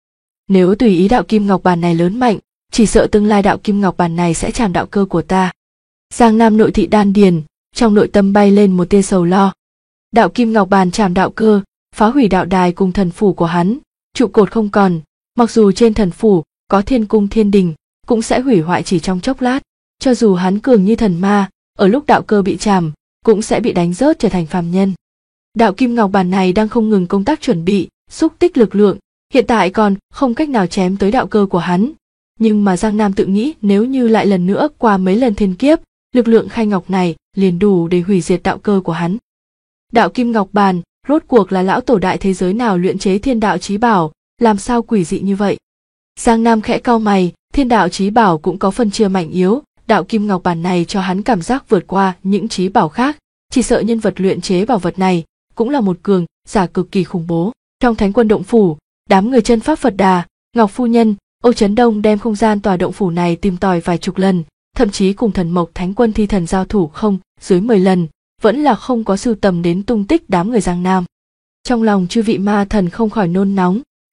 Nếu tùy ý đạo kim ngọc bàn này lớn mạnh, chỉ sợ tương lai đạo kim ngọc bàn này sẽ chạm đạo cơ của ta. Giang Nam nội thị đan điền, trong nội tâm bay lên một tia sầu lo. Đạo kim ngọc bàn chạm đạo cơ, phá hủy đạo đài cùng thần phủ của hắn, trụ cột không còn, mặc dù trên thần phủ có thiên cung thiên đình, cũng sẽ hủy hoại chỉ trong chốc lát. Cho dù hắn cường như thần ma, ở lúc đạo cơ bị chạm, cũng sẽ bị đánh rớt trở thành phàm nhân. Đạo kim ngọc bàn này đang không ngừng công tác chuẩn bị, xúc tích lực lượng, hiện tại còn không cách nào chém tới đạo cơ của hắn. Nhưng mà Giang Nam tự nghĩ nếu như lại lần nữa qua mấy lần thiên kiếp, lực lượng khay ngọc này liền đủ để hủy diệt đạo cơ của hắn. Đạo kim ngọc bàn, rốt cuộc là lão tổ đại thế giới nào luyện chế thiên đạo chí bảo, làm sao quỷ dị như vậy? Giang Nam khẽ cau mày, thiên đạo chí bảo cũng có phân chia mạnh yếu, đạo kim ngọc bàn này cho hắn cảm giác vượt qua những chí bảo khác, chỉ sợ nhân vật luyện chế bảo vật này cũng là một cường giả cực kỳ khủng bố. Trong Thánh Quân động phủ, đám người chân pháp Phật Đà, Ngọc Phu Nhân, Âu Chấn Đông đem không gian tòa động phủ này tìm tòi vài chục lần, thậm chí cùng thần mộc Thánh Quân thi thần giao thủ không dưới 10 lần, vẫn là không có sưu tầm đến tung tích đám người Giang Nam. Trong lòng chư vị ma thần không khỏi nôn nóng,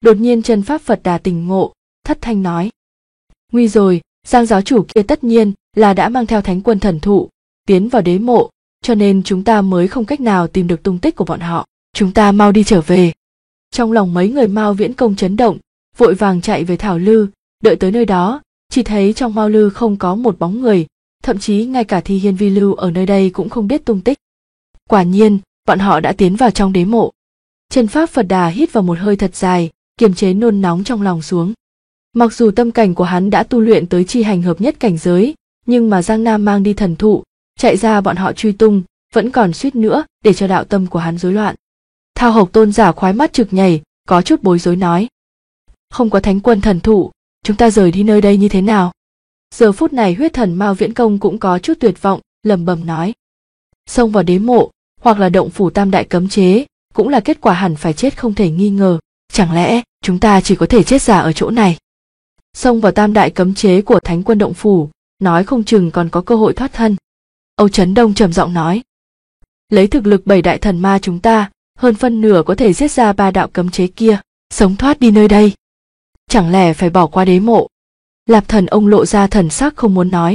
Đột nhiên chân pháp Phật Đà tỉnh ngộ, thất thanh nói: nguy rồi, Giang giáo chủ kia tất nhiên là đã mang theo thánh quân thần thụ tiến vào đế mộ, cho nên chúng ta mới không cách nào tìm được tung tích của bọn họ. Chúng ta mau đi trở về. Trong lòng mấy người Mao Viễn Công chấn động, vội vàng chạy về Thảo Lư. Đợi tới nơi đó, chỉ thấy trong Mao Lư không có một bóng người, thậm chí ngay cả Thi Hiên Vi Lưu ở nơi đây cũng không biết tung tích. Quả nhiên, bọn họ đã tiến vào trong đế mộ. Chân pháp Phật Đà hít vào một hơi thật dài, kiềm chế nôn nóng trong lòng xuống. Mặc dù tâm cảnh của hắn đã tu luyện tới chi hành hợp nhất cảnh giới, nhưng mà Giang Nam mang đi thần thụ, chạy ra bọn họ truy tung, vẫn còn suýt nữa để cho đạo tâm của hắn rối loạn. Thao Hộc tôn giả khoái mắt trực nhảy, có chút bối rối nói: không có thánh quân thần thụ, chúng ta rời đi nơi đây như thế nào? Giờ phút này huyết thần Mao Viễn Công cũng có chút tuyệt vọng, lẩm bẩm nói: xông vào đế mộ hoặc là động phủ tam đại cấm chế cũng là kết quả hẳn phải chết không thể nghi ngờ, chẳng lẽ chúng ta chỉ có thể chết già ở chỗ này? Xông vào tam đại cấm chế của thánh quân động phủ, nói không chừng còn có cơ hội thoát thân. Âu Chấn Đông trầm giọng nói: lấy thực lực 7 đại thần ma chúng ta, hơn phân nửa có thể giết ra 3 đạo cấm chế kia, sống thoát đi nơi đây. Chẳng lẽ phải bỏ qua đế mộ? Lạp Thần ông lộ ra thần sắc không muốn nói.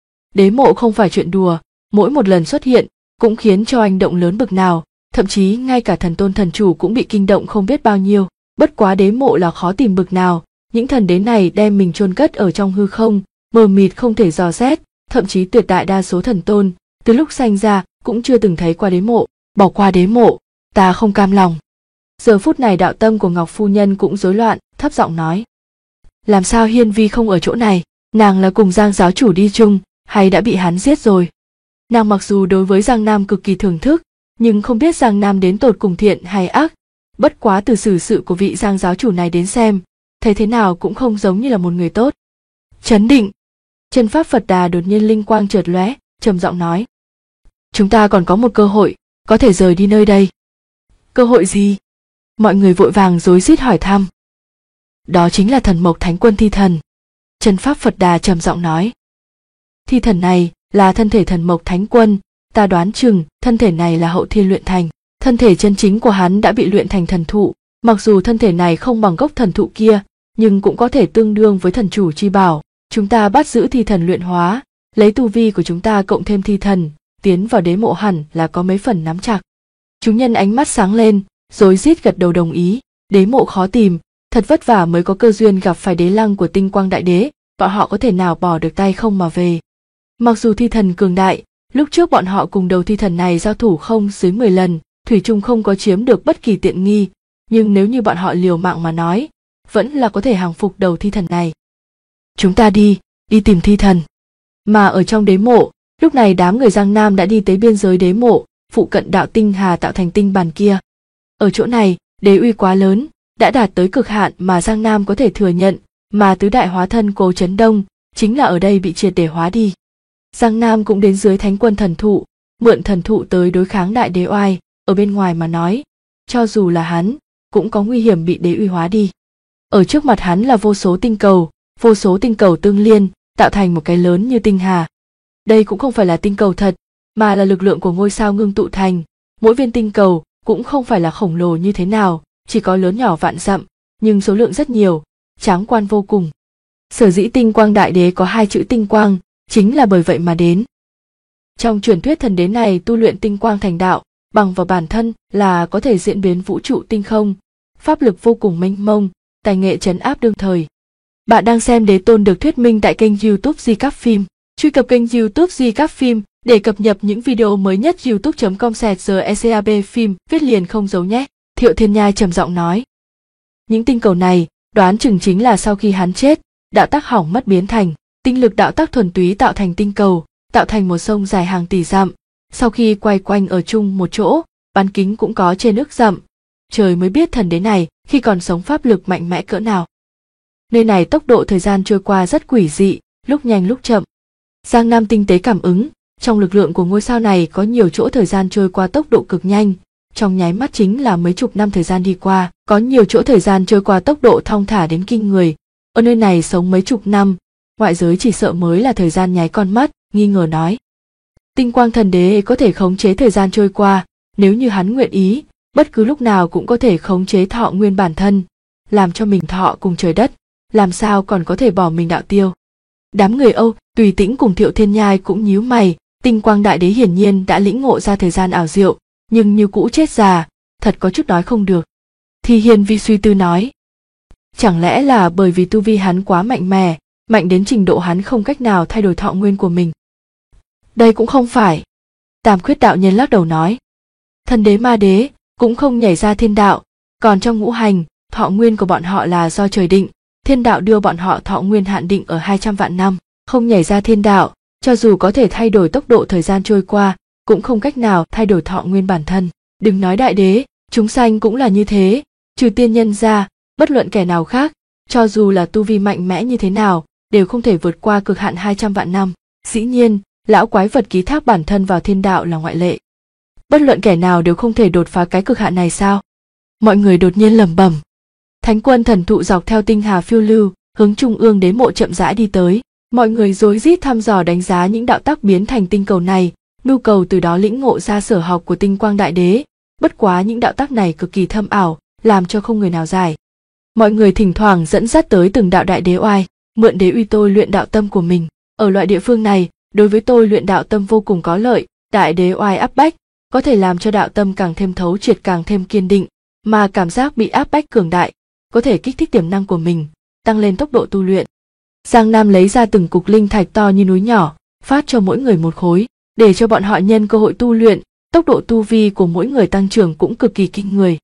Đế mộ không phải chuyện đùa, mỗi một lần xuất hiện cũng khiến cho anh động lớn bực nào, thậm chí ngay cả thần tôn thần chủ cũng bị kinh động không biết bao nhiêu. Bất quá đế mộ là khó tìm bực nào, những thần đế này đem mình chôn cất ở trong hư không, mờ mịt không thể dò xét, thậm chí tuyệt đại đa số thần tôn từ lúc sanh ra cũng chưa từng thấy qua đế mộ. Bỏ qua đế mộ, ta không cam lòng. Giờ phút này đạo tâm của Ngọc phu nhân cũng rối loạn, thấp giọng nói: làm sao Hiên Vi không ở chỗ này? Nàng là cùng Giang giáo chủ đi chung hay đã bị hắn giết rồi? Nàng mặc dù đối với Giang Nam cực kỳ thưởng thức, nhưng không biết Giang Nam đến tột cùng thiện hay ác. Bất quá từ xử sự của vị Giang giáo chủ này đến xem, thấy thế nào cũng không giống như là một người tốt. Chấn định. Chân pháp Phật Đà đột nhiên linh quang chợt lóe, trầm giọng nói: chúng ta còn có một cơ hội, có thể rời đi nơi đây. Cơ hội gì? Mọi người vội vàng rối rít hỏi thăm. Đó chính là thần mộc thánh quân thi thần. Chân pháp Phật Đà trầm giọng nói: thi thần này là thân thể thần mộc thánh quân, ta đoán chừng thân thể này là hậu thiên luyện thành. Thân thể chân chính của hắn đã bị luyện thành thần thụ, mặc dù thân thể này không bằng gốc thần thụ kia, nhưng cũng có thể tương đương với thần chủ chi bảo. Chúng ta bắt giữ thi thần luyện hóa, lấy tu vi của chúng ta cộng thêm thi thần, tiến vào đế mộ hẳn là có mấy phần nắm chặt. Chúng nhân ánh mắt sáng lên, rối rít gật đầu đồng ý. Đế mộ khó tìm, thật vất vả mới có cơ duyên gặp phải đế lăng của tinh quang đại đế, bọn họ có thể nào bỏ được tay không mà về. Mặc dù thi thần cường đại, lúc trước bọn họ cùng đầu thi thần này giao thủ không dưới 10 lần, thủy chung không có chiếm được bất kỳ tiện nghi, nhưng nếu như bọn họ liều mạng mà nói, vẫn là có thể hàng phục đầu thi thần này. Chúng ta đi tìm thi thần. Mà ở trong đế mộ, lúc này đám người Giang Nam đã đi tới biên giới đế mộ, phụ cận đạo tinh hà tạo thành tinh bàn kia. Ở chỗ này, đế uy quá lớn, đã đạt tới cực hạn mà Giang Nam có thể thừa nhận, mà tứ đại hóa thân Cố Chấn Đông chính là ở đây bị triệt để hóa đi. Giang Nam cũng đến dưới thánh quân thần thụ, mượn thần thụ tới đối kháng đại đế oai, ở bên ngoài mà nói, cho dù là hắn, cũng có nguy hiểm bị đế uy hóa đi. Ở trước mặt hắn là vô số tinh cầu tương liên, tạo thành một cái lớn như tinh hà. Đây cũng không phải là tinh cầu thật, mà là lực lượng của ngôi sao ngưng tụ thành. Mỗi viên tinh cầu cũng không phải là khổng lồ như thế nào, chỉ có lớn nhỏ vạn dặm, nhưng số lượng rất nhiều, tráng quan vô cùng. Sở dĩ tinh quang đại đế có 2 chữ tinh quang, chính là bởi vậy mà đến. Trong truyền thuyết thần đế này tu luyện tinh quang thành đạo, bằng vào bản thân là có thể diễn biến vũ trụ tinh không, pháp lực vô cùng mênh mông, tài nghệ trấn áp đương thời. Bạn đang xem Đế Tôn được thuyết minh tại kênh YouTube Di Các Phim. Truy cập kênh YouTube Di Các Phim để cập nhật những video mới nhất. youtube.com/GECAB phim viết liền không giấu nhé. Thiệu Thiên Nhai trầm giọng nói. Những tinh cầu này, đoán chừng chính là sau khi hắn chết, đạo tắc hỏng mất biến thành, tinh lực đạo tắc thuần túy tạo thành tinh cầu, tạo thành một sông dài hàng tỷ dặm. Sau khi quay quanh ở chung một chỗ, bán kính cũng có trên ước dặm. Trời mới biết thần đế này khi còn sống pháp lực mạnh mẽ cỡ nào. Nơi này tốc độ thời gian trôi qua rất quỷ dị, lúc nhanh lúc chậm. Giang Nam tinh tế cảm ứng, trong lực lượng của ngôi sao này có nhiều chỗ thời gian trôi qua tốc độ cực nhanh, trong nháy mắt chính là mấy chục năm thời gian đi qua, có nhiều chỗ thời gian trôi qua tốc độ thong thả đến kinh người. Ở nơi này sống mấy chục năm, ngoại giới chỉ sợ mới là thời gian nháy con mắt, nghi ngờ nói. Tinh quang thần đế có thể khống chế thời gian trôi qua, nếu như hắn nguyện ý, bất cứ lúc nào cũng có thể khống chế thọ nguyên bản thân. làm cho mình thọ cùng trời đất, làm sao còn có thể bỏ mình đạo tiêu. Đám người Âu Tùy Tĩnh cùng Thiệu Thiên Nhai cũng nhíu mày, Tinh Quang Đại Đế hiển nhiên đã lĩnh ngộ ra thời gian ảo diệu, nhưng như cũ chết già, thật có chút nói không được. Thi Hiên Vi suy tư nói, chẳng lẽ là bởi vì tu vi hắn quá mạnh mẽ, mạnh đến trình độ hắn không cách nào thay đổi thọ nguyên của mình. Đây cũng không phải. Tam Khuyết đạo nhân lắc đầu nói, Thần đế ma đế cũng không nhảy ra thiên đạo, còn trong ngũ hành, thọ nguyên của bọn họ là do trời định, thiên đạo đưa bọn họ thọ nguyên hạn định ở 200 vạn năm, không nhảy ra thiên đạo, cho dù có thể thay đổi tốc độ thời gian trôi qua, cũng không cách nào thay đổi thọ nguyên bản thân. Đừng nói đại đế, chúng sanh cũng là như thế, trừ tiên nhân ra, bất luận kẻ nào khác, cho dù là tu vi mạnh mẽ như thế nào, đều không thể vượt qua cực hạn 200 vạn năm. Dĩ nhiên, lão quái vật ký thác bản thân vào thiên đạo là ngoại lệ. Bất luận kẻ nào đều không thể đột phá cái cực hạn này sao? Mọi người đột nhiên lẩm bẩm. Thánh quân thần thụ dọc theo tinh hà phiêu lưu, hướng trung ương đế mộ chậm rãi đi tới. Mọi người rối rít thăm dò đánh giá những đạo tác biến thành tinh cầu này, nhu cầu từ đó lĩnh ngộ ra sở học của Tinh Quang Đại Đế. Bất quá những đạo tác này cực kỳ thâm ảo, làm cho không người nào giải. Mọi người thỉnh thoảng dẫn dắt tới từng đạo đại đế oai, mượn đế uy tôi luyện đạo tâm của mình. Ở loại địa phương này, đối với tôi luyện đạo tâm vô cùng có lợi, đại đế oai áp bách, có thể làm cho đạo tâm càng thêm thấu triệt, càng thêm kiên định, mà cảm giác bị áp bách cường đại, có thể kích thích tiềm năng của mình, tăng lên tốc độ tu luyện. Giang Nam lấy ra từng cục linh thạch to như núi nhỏ, phát cho mỗi người một khối, để cho bọn họ nhân cơ hội tu luyện, tốc độ tu vi của mỗi người tăng trưởng cũng cực kỳ kinh người.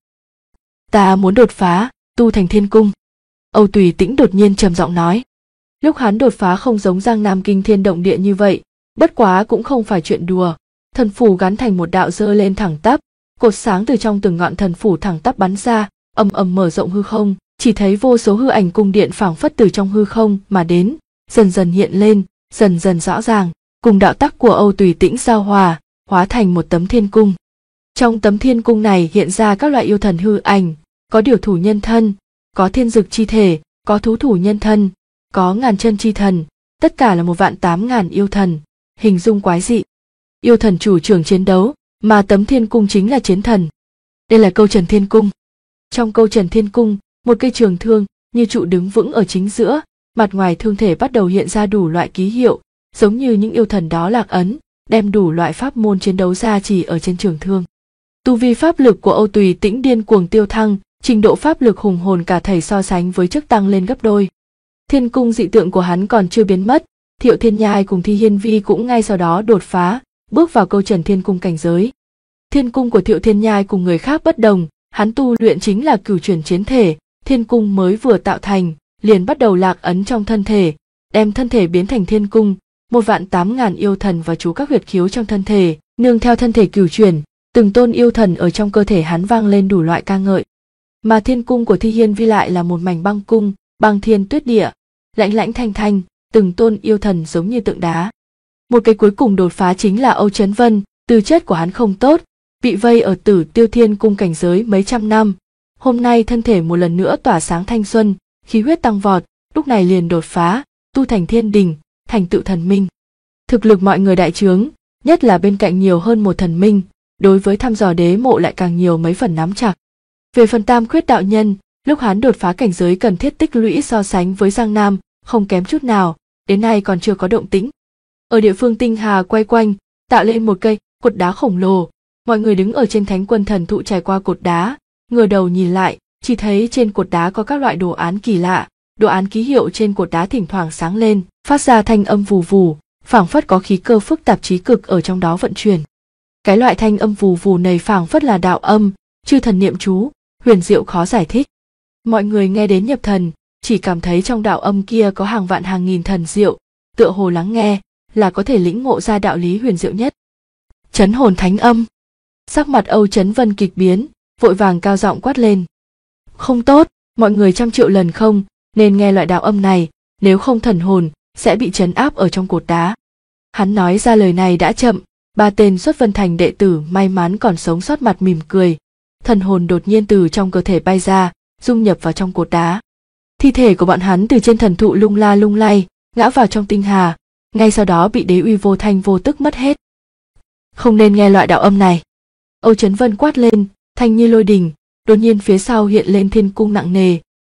Ta muốn đột phá, tu thành thiên cung. Âu Tùy Tĩnh đột nhiên trầm giọng nói. Lúc hắn đột phá không giống Giang Nam kinh thiên động địa như vậy, bất quá cũng không phải chuyện đùa. Thần phủ gắn thành một đạo dơ lên thẳng tắp, cột sáng từ trong từng ngọn thần phủ thẳng tắp bắn ra, ầm ầm mở rộng hư không, chỉ thấy vô số hư ảnh cung điện phảng phất từ trong hư không mà đến, dần dần hiện lên, dần dần rõ ràng, cùng đạo tắc của Âu Tùy Tĩnh giao hòa, hóa thành một tấm thiên cung. Trong tấm thiên cung này hiện ra các loại yêu thần hư ảnh, có điều thủ nhân thân, có thiên dực chi thể, có thú thủ nhân thân, có ngàn chân chi thần, tất cả là 1.800.000 yêu thần, hình dung quái dị. Yêu thần chủ trưởng chiến đấu, mà tấm thiên cung chính là chiến thần. Đây là câu Trần Thiên Cung. Trong câu Trần Thiên Cung, một cây trường thương như trụ đứng vững ở chính giữa, mặt ngoài thương thể bắt đầu hiện ra đủ loại ký hiệu, giống như những yêu thần đó lạc ấn, đem đủ loại pháp môn chiến đấu ra chỉ ở trên trường thương. Tu vi pháp lực của Âu Tùy Tĩnh điên cuồng tiêu thăng, trình độ pháp lực hùng hồn cả thảy so sánh với trước tăng lên gấp đôi. Thiên cung dị tượng của hắn còn chưa biến mất, Thiệu Thiên Nhai cùng Thi Hiên Vi cũng ngay sau đó đột phá, bước vào câu Trần Thiên Cung cảnh giới. Thiên cung của Thiệu Thiên Nhai cùng người khác bất đồng, hắn tu luyện chính là cửu chuyển chiến thể, thiên cung mới vừa tạo thành, liền bắt đầu lạc ấn trong thân thể, đem thân thể biến thành thiên cung, 1.800.000 yêu thần và chú các huyệt khiếu trong thân thể, nương theo thân thể cửu chuyển, từng tôn yêu thần ở trong cơ thể hắn vang lên đủ loại ca ngợi. Mà thiên cung của Thi Hiên Vi lại là một mảnh băng cung, băng thiên tuyết địa, lãnh lãnh thanh thanh, từng tôn yêu thần giống như tượng đá. Một cái cuối cùng đột phá chính là Âu Chấn Vân, tư chất của hắn không tốt, bị vây ở Tử Tiêu Thiên Cung cảnh giới mấy trăm năm. Hôm nay thân thể một lần nữa tỏa sáng thanh xuân, khí huyết tăng vọt, lúc này liền đột phá, tu thành thiên đình, thành tựu thần minh. Thực lực mọi người đại trướng, nhất là bên cạnh nhiều hơn một thần minh, đối với thăm dò đế mộ lại càng nhiều mấy phần nắm chặt. Về phần Tam Khuyết đạo nhân, lúc hắn đột phá cảnh giới cần thiết tích lũy so sánh với Giang Nam, không kém chút nào, đến nay còn chưa có động tĩnh. Ở địa phương tinh hà quay quanh, tạo lên một cây cột đá khổng lồ, mọi người đứng ở trên thánh quân thần thụ trải qua cột đá, ngửa đầu nhìn lại, chỉ thấy trên cột đá có các loại đồ án kỳ lạ, đồ án ký hiệu trên cột đá thỉnh thoảng sáng lên, phát ra thanh âm vù vù, phảng phất có khí cơ phức tạp trí cực ở trong đó vận chuyển. Cái loại thanh âm vù vù này phảng phất là đạo âm, chư thần niệm chú, huyền diệu khó giải thích. Mọi người nghe đến nhập thần, chỉ cảm thấy trong đạo âm kia có hàng vạn hàng nghìn thần diệu, tựa hồ lắng nghe là có thể lĩnh ngộ ra đạo lý huyền diệu nhất. Chấn hồn thánh âm. Sắc mặt Âu Chấn Vân kịch biến, vội vàng cao giọng quát lên. Không tốt, mọi người trăm triệu lần không nên nghe loại đạo âm này, nếu không thần hồn sẽ bị trấn áp ở trong cột đá. Hắn nói ra lời này đã chậm, ba tên Xuất Vân Thành đệ tử may mắn còn sống sót mặt mỉm cười. Thần hồn đột nhiên từ trong cơ thể bay ra, dung nhập vào trong cột đá. Thi thể của bọn hắn từ trên thần thụ lung la lung lay, ngã vào trong tinh hà, ngay sau đó bị đế uy vô thanh vô tức mất hết. Không nên nghe loại đạo âm này. Âu Chấn Vân quát lên, thanh như lôi đình, đột nhiên phía sau hiện lên thiên cung nặng nề,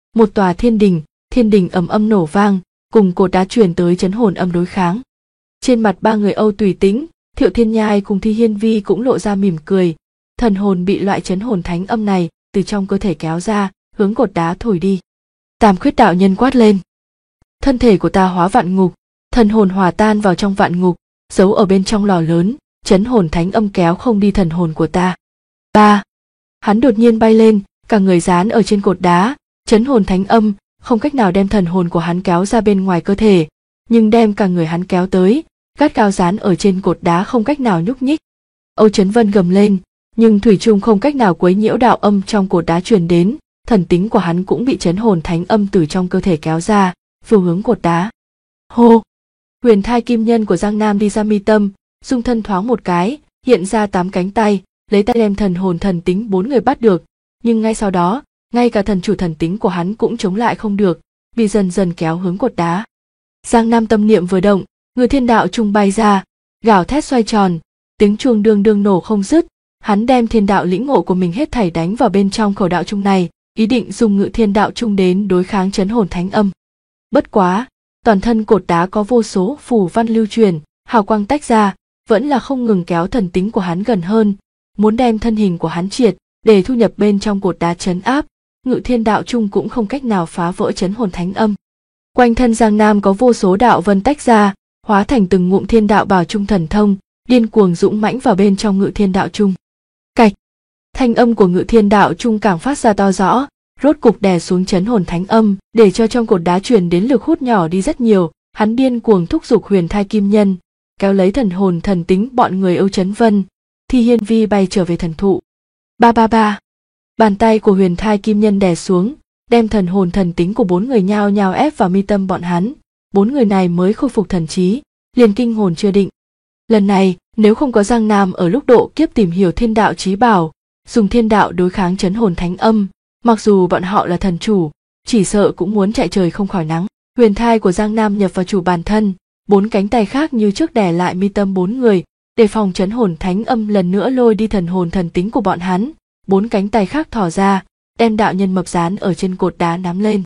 một tòa thiên đình ầm ầm nổ vang, cùng cột đá truyền tới chấn hồn âm đối kháng. Trên mặt ba người Âu Tùy Tĩnh, Thiệu Thiên Nhai cùng Thi Hiên Vi cũng lộ ra mỉm cười, thần hồn bị loại chấn hồn thánh âm này từ trong cơ thể kéo ra, hướng cột đá thổi đi. Tam Khuyết đạo nhân quát lên: thân thể của ta hóa vạn ngục, thần hồn hòa tan vào trong vạn ngục, giấu ở bên trong lò lớn, chấn hồn thánh âm kéo không đi thần hồn của ta. Ba, hắn đột nhiên bay lên, cả người dán ở trên cột đá, chấn hồn thánh âm không cách nào đem thần hồn của hắn kéo ra bên ngoài cơ thể, nhưng đem cả người hắn kéo tới, gắt gao dán ở trên cột đá không cách nào nhúc nhích. Âu Chấn Vân gầm lên, nhưng thủy chung không cách nào quấy nhiễu đạo âm trong cột đá truyền đến, thần tính của hắn cũng bị chấn hồn thánh âm từ trong cơ thể kéo ra, phương hướng cột đá. Hô! Huyền thai kim nhân của Giang Nam đi ra mi tâm, dung thân thoáng một cái, hiện ra 8 cánh tay, lấy tay đem thần hồn thần tính 4 người bắt được, nhưng ngay sau đó, ngay cả thần chủ thần tính của hắn cũng chống lại không được, bị dần dần kéo hướng cột đá. Giang Nam tâm niệm vừa động, Ngự Thiên Đạo Trung bay ra, gào thét xoay tròn, tiếng chuông đương đương nổ không dứt, hắn đem thiên đạo lĩnh ngộ của mình hết thảy đánh vào bên trong khẩu đạo trung này, ý định dùng Ngự Thiên Đạo Trung đến đối kháng chấn hồn thánh âm. Bất quá, toàn thân cột đá có vô số phù văn lưu truyền, hào quang tách ra, vẫn là không ngừng kéo thần tính của hắn gần hơn, muốn đem thân hình của hắn triệt để thu nhập bên trong cột đá trấn áp. Ngự Thiên Đạo Trung cũng không cách nào phá vỡ chấn hồn thánh âm. Quanh thân Giang Nam có vô số đạo vân tách ra, hóa thành từng ngụm thiên đạo bảo trung thần thông, điên cuồng dũng mãnh vào bên trong Ngự Thiên Đạo Trung. Cạch, thanh âm của Ngự Thiên Đạo Trung càng phát ra to rõ, rốt cục đè xuống chấn hồn thánh âm, để cho trong cột đá truyền đến lực hút nhỏ đi rất nhiều. Hắn điên cuồng thúc giục huyền thai kim nhân, kéo lấy thần hồn thần tính bọn người Âu Chấn Vân, Thi Hiên Vi bay trở về thần thụ. Ba ba ba, bàn tay của huyền thai kim nhân đè xuống, đem thần hồn thần tính của 4 người nhao nhao ép vào mi tâm bọn hắn. 4 người này mới khôi phục thần trí, liền kinh hồn chưa định. Lần này, nếu không có Giang Nam ở lúc độ kiếp tìm hiểu thiên đạo chí bảo, dùng thiên đạo đối kháng chấn hồn thánh âm, mặc dù bọn họ là thần chủ, chỉ sợ cũng muốn chạy trời không khỏi nắng. Huyền thai của Giang Nam nhập vào chủ bản thân, 4 cánh tay khác như trước đè lại mi tâm 4 người, để phòng chấn hồn thánh âm lần nữa lôi đi thần hồn thần tính của bọn hắn. 4 cánh tay khác thò ra, đem đạo nhân mập dán ở trên cột đá nắm lên.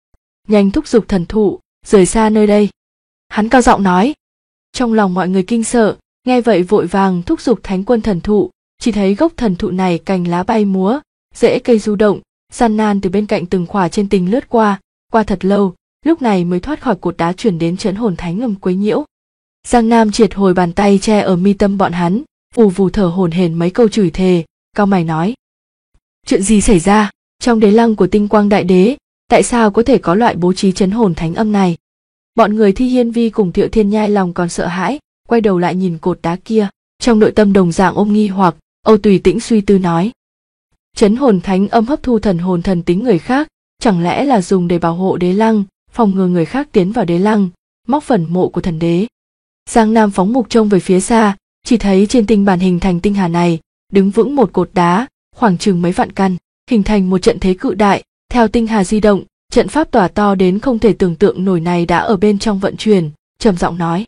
Nhanh thúc giục thần thụ, rời xa nơi đây. Hắn cao giọng nói. Trong lòng mọi người kinh sợ, nghe vậy vội vàng thúc giục thánh quân thần thụ, chỉ thấy gốc thần thụ này cành lá bay múa, rễ cây du động, gian nan từ bên cạnh từng khỏa trên tình lướt qua thật lâu, lúc này mới thoát khỏi cột đá chuyển đến chấn hồn thánh ngầm quấy nhiễu. Giang Nam triệt hồi bàn tay che ở mi tâm bọn hắn, vù vù thở hổn hển mấy câu chửi thề, cau mày nói: chuyện gì xảy ra? Trong đế lăng của Tinh Quang Đại Đế, tại sao có thể có loại bố trí chấn hồn thánh âm này? Bọn người Thi Hiên Vi cùng Thiệu Thiên Nhai lòng còn sợ hãi, quay đầu lại nhìn cột đá kia, trong nội tâm đồng dạng ôm nghi hoặc. Âu Tùy Tĩnh suy tư nói: chấn hồn thánh âm hấp thu thần hồn thần tính người khác, chẳng lẽ là dùng để bảo hộ đế lăng, phòng ngừa người khác tiến vào đế lăng, móc phần mộ của thần đế. Giang Nam phóng mục trông về phía xa, chỉ thấy trên tinh bản hình thành tinh hà này, đứng vững một cột đá, khoảng chừng mấy vạn căn, hình thành một trận thế cự đại. Theo tinh hà di động, trận pháp tỏa to đến không thể tưởng tượng nổi này đã ở bên trong vận chuyển, trầm giọng nói: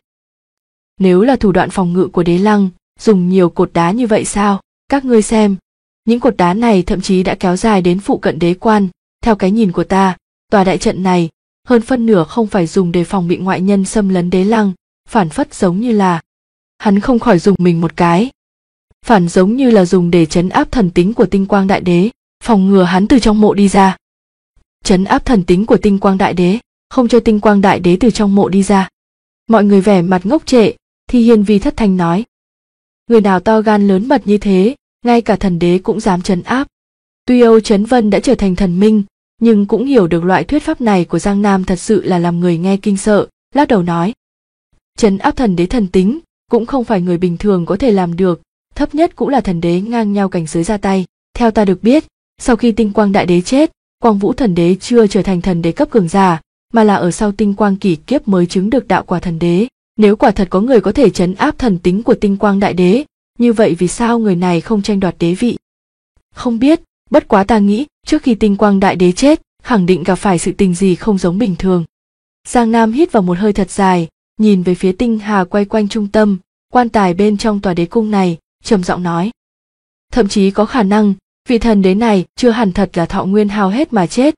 nếu là thủ đoạn phòng ngự của đế lăng, dùng nhiều cột đá như vậy sao? Các ngươi xem, những cột đá này thậm chí đã kéo dài đến phụ cận đế quan. Theo cái nhìn của ta, tòa đại trận này hơn phân nửa không phải dùng để phòng bị ngoại nhân xâm lấn đế lăng, phản phất giống như là... Hắn không khỏi dùng mình một cái. Phản giống như là dùng để trấn áp thần tính của Tinh Quang Đại Đế, phòng ngừa hắn từ trong mộ đi ra. Trấn áp thần tính của Tinh Quang Đại Đế, không cho Tinh Quang Đại Đế từ trong mộ đi ra. Mọi người vẻ mặt ngốc trệ. Thi Hiên Vi thất thanh nói: người nào to gan lớn mật như thế, ngay cả thần đế cũng dám trấn áp. Tuy Âu Chấn Vân đã trở thành thần minh, nhưng cũng hiểu được loại thuyết pháp này của Giang Nam thật sự là làm người nghe kinh sợ, lắc đầu nói: trấn áp thần đế thần tính cũng không phải người bình thường có thể làm được, thấp nhất cũng là thần đế ngang nhau cảnh giới ra tay. Theo ta được biết, sau khi Tinh Quang Đại Đế chết, Quang Vũ thần đế chưa trở thành thần đế cấp cường giả, mà là ở sau Tinh Quang kỷ kiếp mới chứng được đạo quả thần đế. Nếu quả thật có người có thể trấn áp thần tính của Tinh Quang Đại Đế, như vậy vì sao người này không tranh đoạt đế vị? Không biết, bất quá ta nghĩ, trước khi Tinh Quang Đại Đế chết, khẳng định gặp phải sự tình gì không giống bình thường. Giang Nam hít vào một hơi thật dài, nhìn về phía tinh hà quay quanh trung tâm, quan tài bên trong tòa đế cung này, trầm giọng nói: thậm chí có khả năng, vị thần đế này chưa hẳn thật là thọ nguyên hao hết mà chết.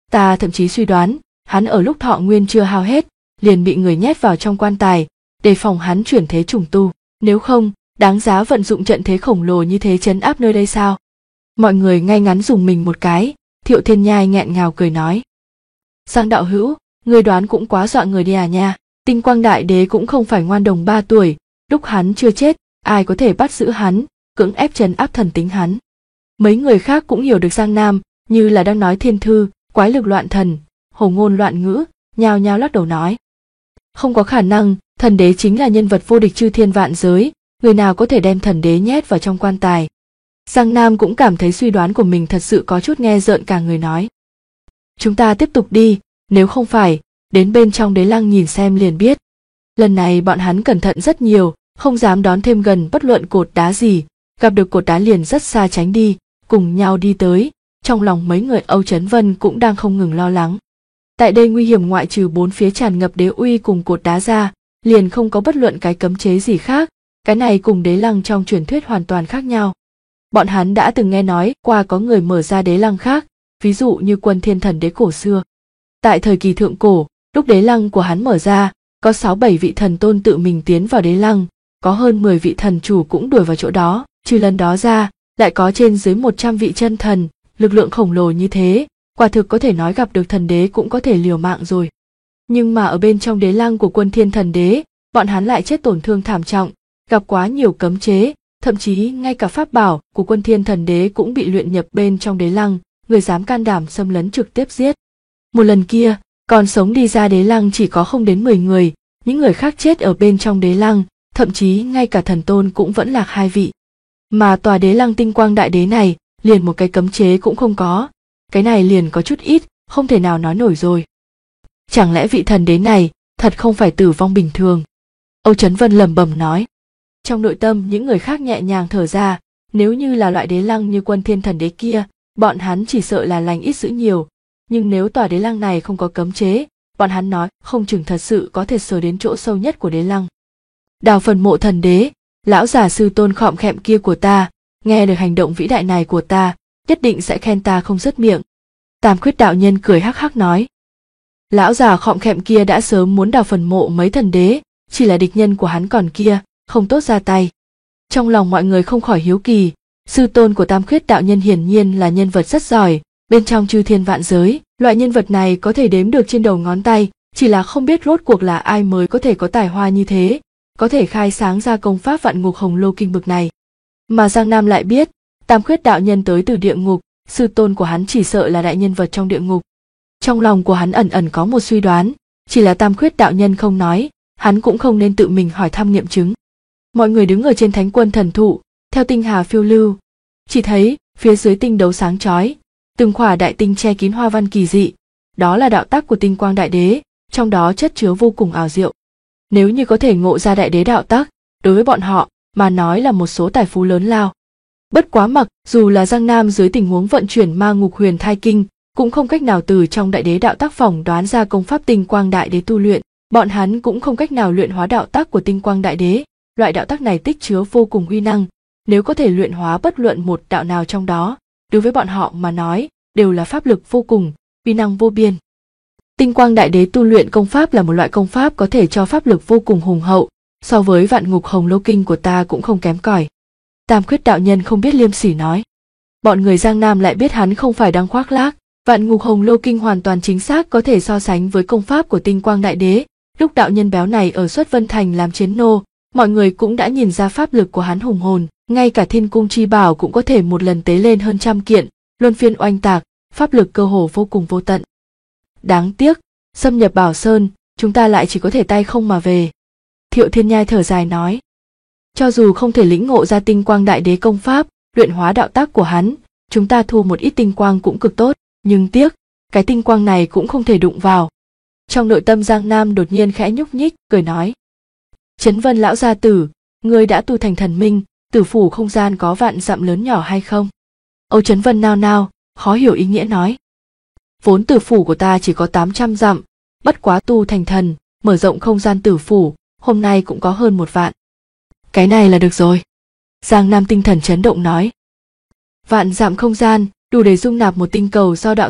Ta thậm chí suy đoán, hắn ở lúc thọ nguyên chưa hao hết, liền bị người nhét vào trong quan tài, để phòng hắn chuyển thế trùng tu. Nếu không, đáng giá vận dụng trận thế khổng lồ như thế trấn áp nơi đây sao? Mọi người ngay ngắn dùng mình một cái, Thiệu Thiên Nhai nghẹn ngào cười nói. Giang đạo hữu, người đoán cũng quá dọa người đi à nha. Tinh Quang Đại Đế cũng không phải ngoan đồng 3 tuổi, lúc hắn chưa chết, ai có thể bắt giữ hắn, cưỡng ép trấn áp thần tính hắn. Mấy người khác cũng hiểu được Giang Nam, như là đang nói thiên thư, quái lực loạn thần, hồ ngôn loạn ngữ, nhao nhao lắc đầu nói. Không có khả năng, thần đế chính là nhân vật vô địch chư thiên vạn giới, người nào có thể đem thần đế nhét vào trong quan tài. Giang Nam cũng cảm thấy suy đoán của mình thật sự có chút nghe rợn cả người nói. Chúng ta tiếp tục đi, nếu không phải, đến bên trong đế lăng nhìn xem liền biết. Lần này bọn hắn cẩn thận rất nhiều, không dám đón thêm gần bất luận cột đá gì, gặp được cột đá liền rất xa tránh đi, cùng nhau đi tới, trong lòng mấy người Âu Chấn Vân cũng đang không ngừng lo lắng. Tại đây nguy hiểm ngoại trừ bốn phía tràn ngập đế uy cùng cột đá ra, liền không có bất luận cái cấm chế gì khác, cái này cùng đế lăng trong truyền thuyết hoàn toàn khác nhau. Bọn hắn đã từng nghe nói qua có người mở ra đế lăng khác, ví dụ như Quân Thiên Thần Đế cổ xưa. Tại thời kỳ thượng cổ, lúc đế lăng của hắn mở ra, có 6-7 vị thần tôn tự mình tiến vào đế lăng, có hơn 10 vị thần chủ cũng đuổi vào chỗ đó, trừ lần đó ra, lại có trên dưới 100 vị chân thần, lực lượng khổng lồ như thế, quả thực có thể nói gặp được thần đế cũng có thể liều mạng rồi. Nhưng mà ở bên trong đế lăng của Quân Thiên Thần Đế, bọn hắn lại chết tổn thương thảm trọng, gặp quá nhiều cấm chế, thậm chí ngay cả pháp bảo của Quân Thiên Thần Đế cũng bị luyện nhập bên trong đế lăng, người dám can đảm xâm lấn trực tiếp giết. Một lần kia, còn sống đi ra đế lăng chỉ có không đến 10 người, những người khác chết ở bên trong đế lăng, thậm chí ngay cả thần tôn cũng vẫn lạc 2 vị. Mà tòa đế lăng Tinh Quang Đại Đế này, liền một cái cấm chế cũng không có, cái này liền có chút ít, không thể nào nói nổi rồi. Chẳng lẽ vị thần đế này thật không phải tử vong bình thường? Âu Chấn Vân lẩm bẩm nói. Trong nội tâm những người khác nhẹ nhàng thở ra, nếu như là loại đế lăng như Quân Thiên Thần Đế kia, bọn hắn chỉ sợ là lành ít dữ nhiều, nhưng nếu tòa đế lăng này không có cấm chế, bọn hắn nói không chừng thật sự có thể sờ đến chỗ sâu nhất của đế lăng. Đào phần mộ thần đế, lão già sư tôn khọm khẹm kia của ta, nghe được hành động vĩ đại này của ta, nhất định sẽ khen ta không dứt miệng. Tam Khuyết đạo nhân cười hắc hắc nói. Lão già khọm khẹm kia đã sớm muốn đào phần mộ mấy thần đế, chỉ là địch nhân của hắn còn kia, không tốt ra tay. Trong lòng mọi người không khỏi hiếu kỳ, sư tôn của Tam Khuyết đạo nhân hiển nhiên là nhân vật rất giỏi, bên trong chư thiên vạn giới, loại nhân vật này có thể đếm được trên đầu ngón tay, chỉ là không biết rốt cuộc là ai mới có thể có tài hoa như thế, có thể khai sáng ra công pháp Vạn Ngục Hồng Lô Kinh bực này. Mà Giang Nam lại biết, Tam Khuyết đạo nhân tới từ địa ngục, sư tôn của hắn chỉ sợ là đại nhân vật trong địa ngục. Trong lòng của hắn ẩn ẩn có một suy đoán, chỉ là Tam Khuyết đạo nhân không nói, hắn cũng không nên tự mình hỏi thăm nghiệm chứng. Mọi người đứng ở trên Thánh Quân Thần Thụ, theo tinh hà phiêu lưu, chỉ thấy phía dưới tinh đấu sáng chói, từng khỏa đại tinh che kín hoa văn kỳ dị, đó là đạo tắc của Tinh Quang Đại Đế, trong đó chất chứa vô cùng ảo diệu. Nếu như có thể ngộ ra đại đế đạo tắc, đối với bọn họ mà nói là một số tài phú lớn lao. Bất quá mặc dù là Giang Nam dưới tình huống vận chuyển Ma Ngục Huyền Thai Kinh, cũng không cách nào từ trong đại đế đạo tắc phỏng đoán ra công pháp Tinh Quang Đại Đế tu luyện, bọn hắn cũng không cách nào luyện hóa đạo tắc của Tinh Quang Đại Đế. Loại đạo tắc này tích chứa vô cùng uy năng, nếu có thể luyện hóa bất luận một đạo nào trong đó, đối với bọn họ mà nói, đều là pháp lực vô cùng, uy năng vô biên. Tinh Quang Đại Đế tu luyện công pháp là một loại công pháp có thể cho pháp lực vô cùng hùng hậu, so với Vạn Ngục Hồng Lô Kinh của ta cũng không kém cỏi. Tam Khuyết đạo nhân không biết liêm sỉ nói. Bọn người Giang Nam lại biết hắn không phải đang khoác lác, Vạn Ngục Hồng Lô Kinh hoàn toàn chính xác có thể so sánh với công pháp của Tinh Quang Đại Đế. Lúc đạo nhân béo này ở Xuất Vân Thành làm chiến nô, mọi người cũng đã nhìn ra pháp lực của hắn hùng hồn, ngay cả Thiên Cung chi bảo cũng có thể một lần tế lên hơn 100 kiện, luân phiên oanh tạc, pháp lực cơ hồ vô cùng vô tận. Đáng tiếc, xâm nhập Bảo Sơn, chúng ta lại chỉ có thể tay không mà về. Thiệu Thiên Nhai thở dài nói. Cho dù không thể lĩnh ngộ ra Tinh Quang Đại Đế công pháp, luyện hóa đạo tác của hắn, chúng ta thu một ít tinh quang cũng cực tốt, nhưng tiếc, cái tinh quang này cũng không thể đụng vào. Trong nội tâm Giang Nam đột nhiên khẽ nhúc nhích, cười nói. Chấn Vân lão gia tử, ngươi đã tu thành thần minh, tử phủ không gian có vạn dặm lớn nhỏ hay không? Âu Chấn Vân nao nao, khó hiểu ý nghĩa nói. Vốn tử phủ của ta chỉ có 800 dặm, bất quá tu thành thần, mở rộng không gian tử phủ, hôm nay cũng có hơn 1 vạn. Cái này là được rồi. Giang Nam tinh thần chấn động nói. Vạn dặm không gian, đủ để dung nạp một tinh cầu do đạo tắc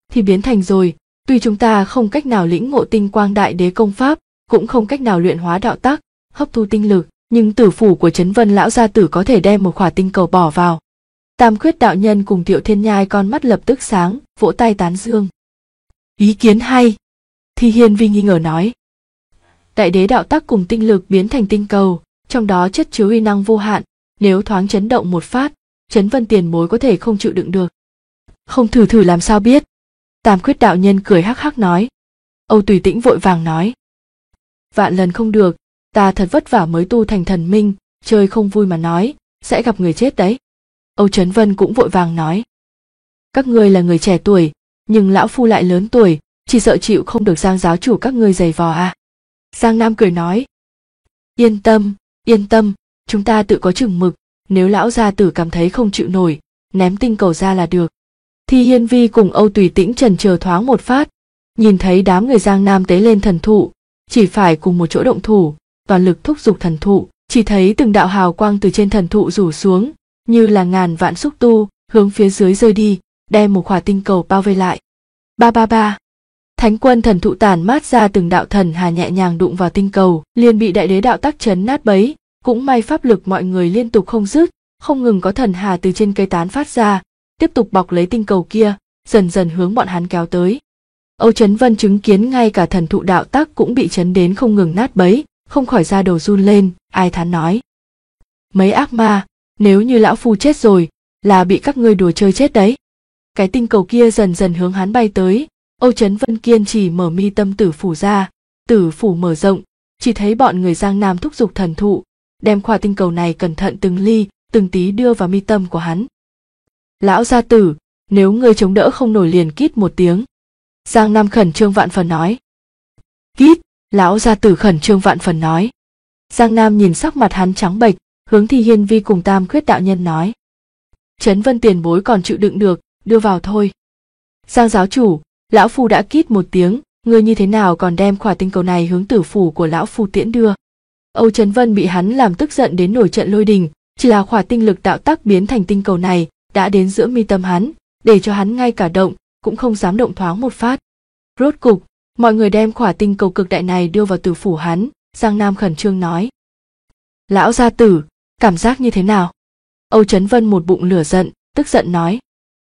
thì biến thành rồi, tuy chúng ta không cách nào lĩnh ngộ tinh quang đại đế công pháp, cũng không cách nào luyện hóa đạo tắc, hấp thu tinh lực, nhưng tử phủ của Trấn Vân lão gia tử có thể đem một khỏa tinh cầu bỏ vào. Tam Khuyết đạo nhân cùng Thiệu Thiên Nhai con mắt lập tức sáng, vỗ tay tán dương. Ý kiến hay. Thi Hiên Vi nghi ngờ nói. Đại đế đạo tắc cùng tinh lực biến thành tinh cầu, trong đó chất chứa uy năng vô hạn, nếu thoáng chấn động một phát, Trấn Vân tiền bối có thể không chịu đựng được. Không thử thử làm sao biết. Tam Khuyết đạo nhân cười hắc hắc nói. Âu Tùy Tĩnh vội vàng nói. Vạn lần không được, ta thật vất vả mới tu thành thần minh, chơi không vui mà nói, sẽ gặp người chết đấy. Âu Trấn Vân cũng vội vàng nói. Các ngươi là người trẻ tuổi, nhưng lão phu lại lớn tuổi, chỉ sợ chịu không được Giang giáo chủ các ngươi giày vò à. Giang Nam cười nói. Yên tâm, chúng ta tự có chừng mực, nếu lão gia tử cảm thấy không chịu nổi, ném tinh cầu ra là được. Thi Hiên Vi cùng Âu Tùy Tĩnh chần chờ thoáng một phát, nhìn thấy đám người Giang Nam tế lên thần thụ, chỉ phải cùng một chỗ động thủ, toàn lực thúc giục thần thụ, chỉ thấy từng đạo hào quang từ trên thần thụ rủ xuống, như là ngàn vạn xúc tu, hướng phía dưới rơi đi, đem một khỏa tinh cầu bao vây lại. Ba ba ba. Thánh quân thần thụ tản mát ra từng đạo thần hà nhẹ nhàng đụng vào tinh cầu, liền bị đại đế đạo tắc chấn nát bấy, cũng may pháp lực mọi người liên tục không dứt, không ngừng có thần hà từ trên cây tán phát ra, tiếp tục bọc lấy tinh cầu kia, dần dần hướng bọn hắn kéo tới. Âu Trấn Vân chứng kiến ngay cả thần thụ đạo tắc cũng bị chấn đến không ngừng nát bấy, không khỏi da đầu run lên, ai thán nói. Mấy ác ma, nếu như lão phu chết rồi, là bị các ngươi đùa chơi chết đấy. Cái tinh cầu kia dần dần hướng hắn bay tới, Âu Trấn Vân kiên trì mở mi tâm tử phủ ra, tử phủ mở rộng, chỉ thấy bọn người Giang Nam thúc giục thần thụ, đem khỏa tinh cầu này cẩn thận từng ly, từng tí đưa vào mi tâm của hắn. Lão gia tử, nếu ngươi chống đỡ không nổi liền kít một tiếng. Giang Nam khẩn trương vạn phần nói. Kít, lão gia tử khẩn trương vạn phần nói. Giang Nam nhìn sắc mặt hắn trắng bệch, hướng Thi Hiên Vi cùng Tam Khuyết đạo nhân nói. Trấn Vân tiền bối còn chịu đựng được, đưa vào thôi. Giang giáo chủ, lão phu đã kít một tiếng, ngươi như thế nào còn đem khỏa tinh cầu này hướng tử phủ của lão phu tiễn đưa. Âu Trấn Vân bị hắn làm tức giận đến nổi trận lôi đình, chỉ là khỏa tinh lực đạo tắc biến thành tinh cầu này đã đến giữa mi tâm hắn, để cho hắn ngay cả động cũng không dám động thoáng một phát. Rốt cục, mọi người đem khỏa tinh cầu cực đại này đưa vào tử phủ hắn, Giang Nam khẩn trương nói. Lão gia tử, cảm giác như thế nào? Âu Trấn Vân một bụng lửa giận, tức giận nói.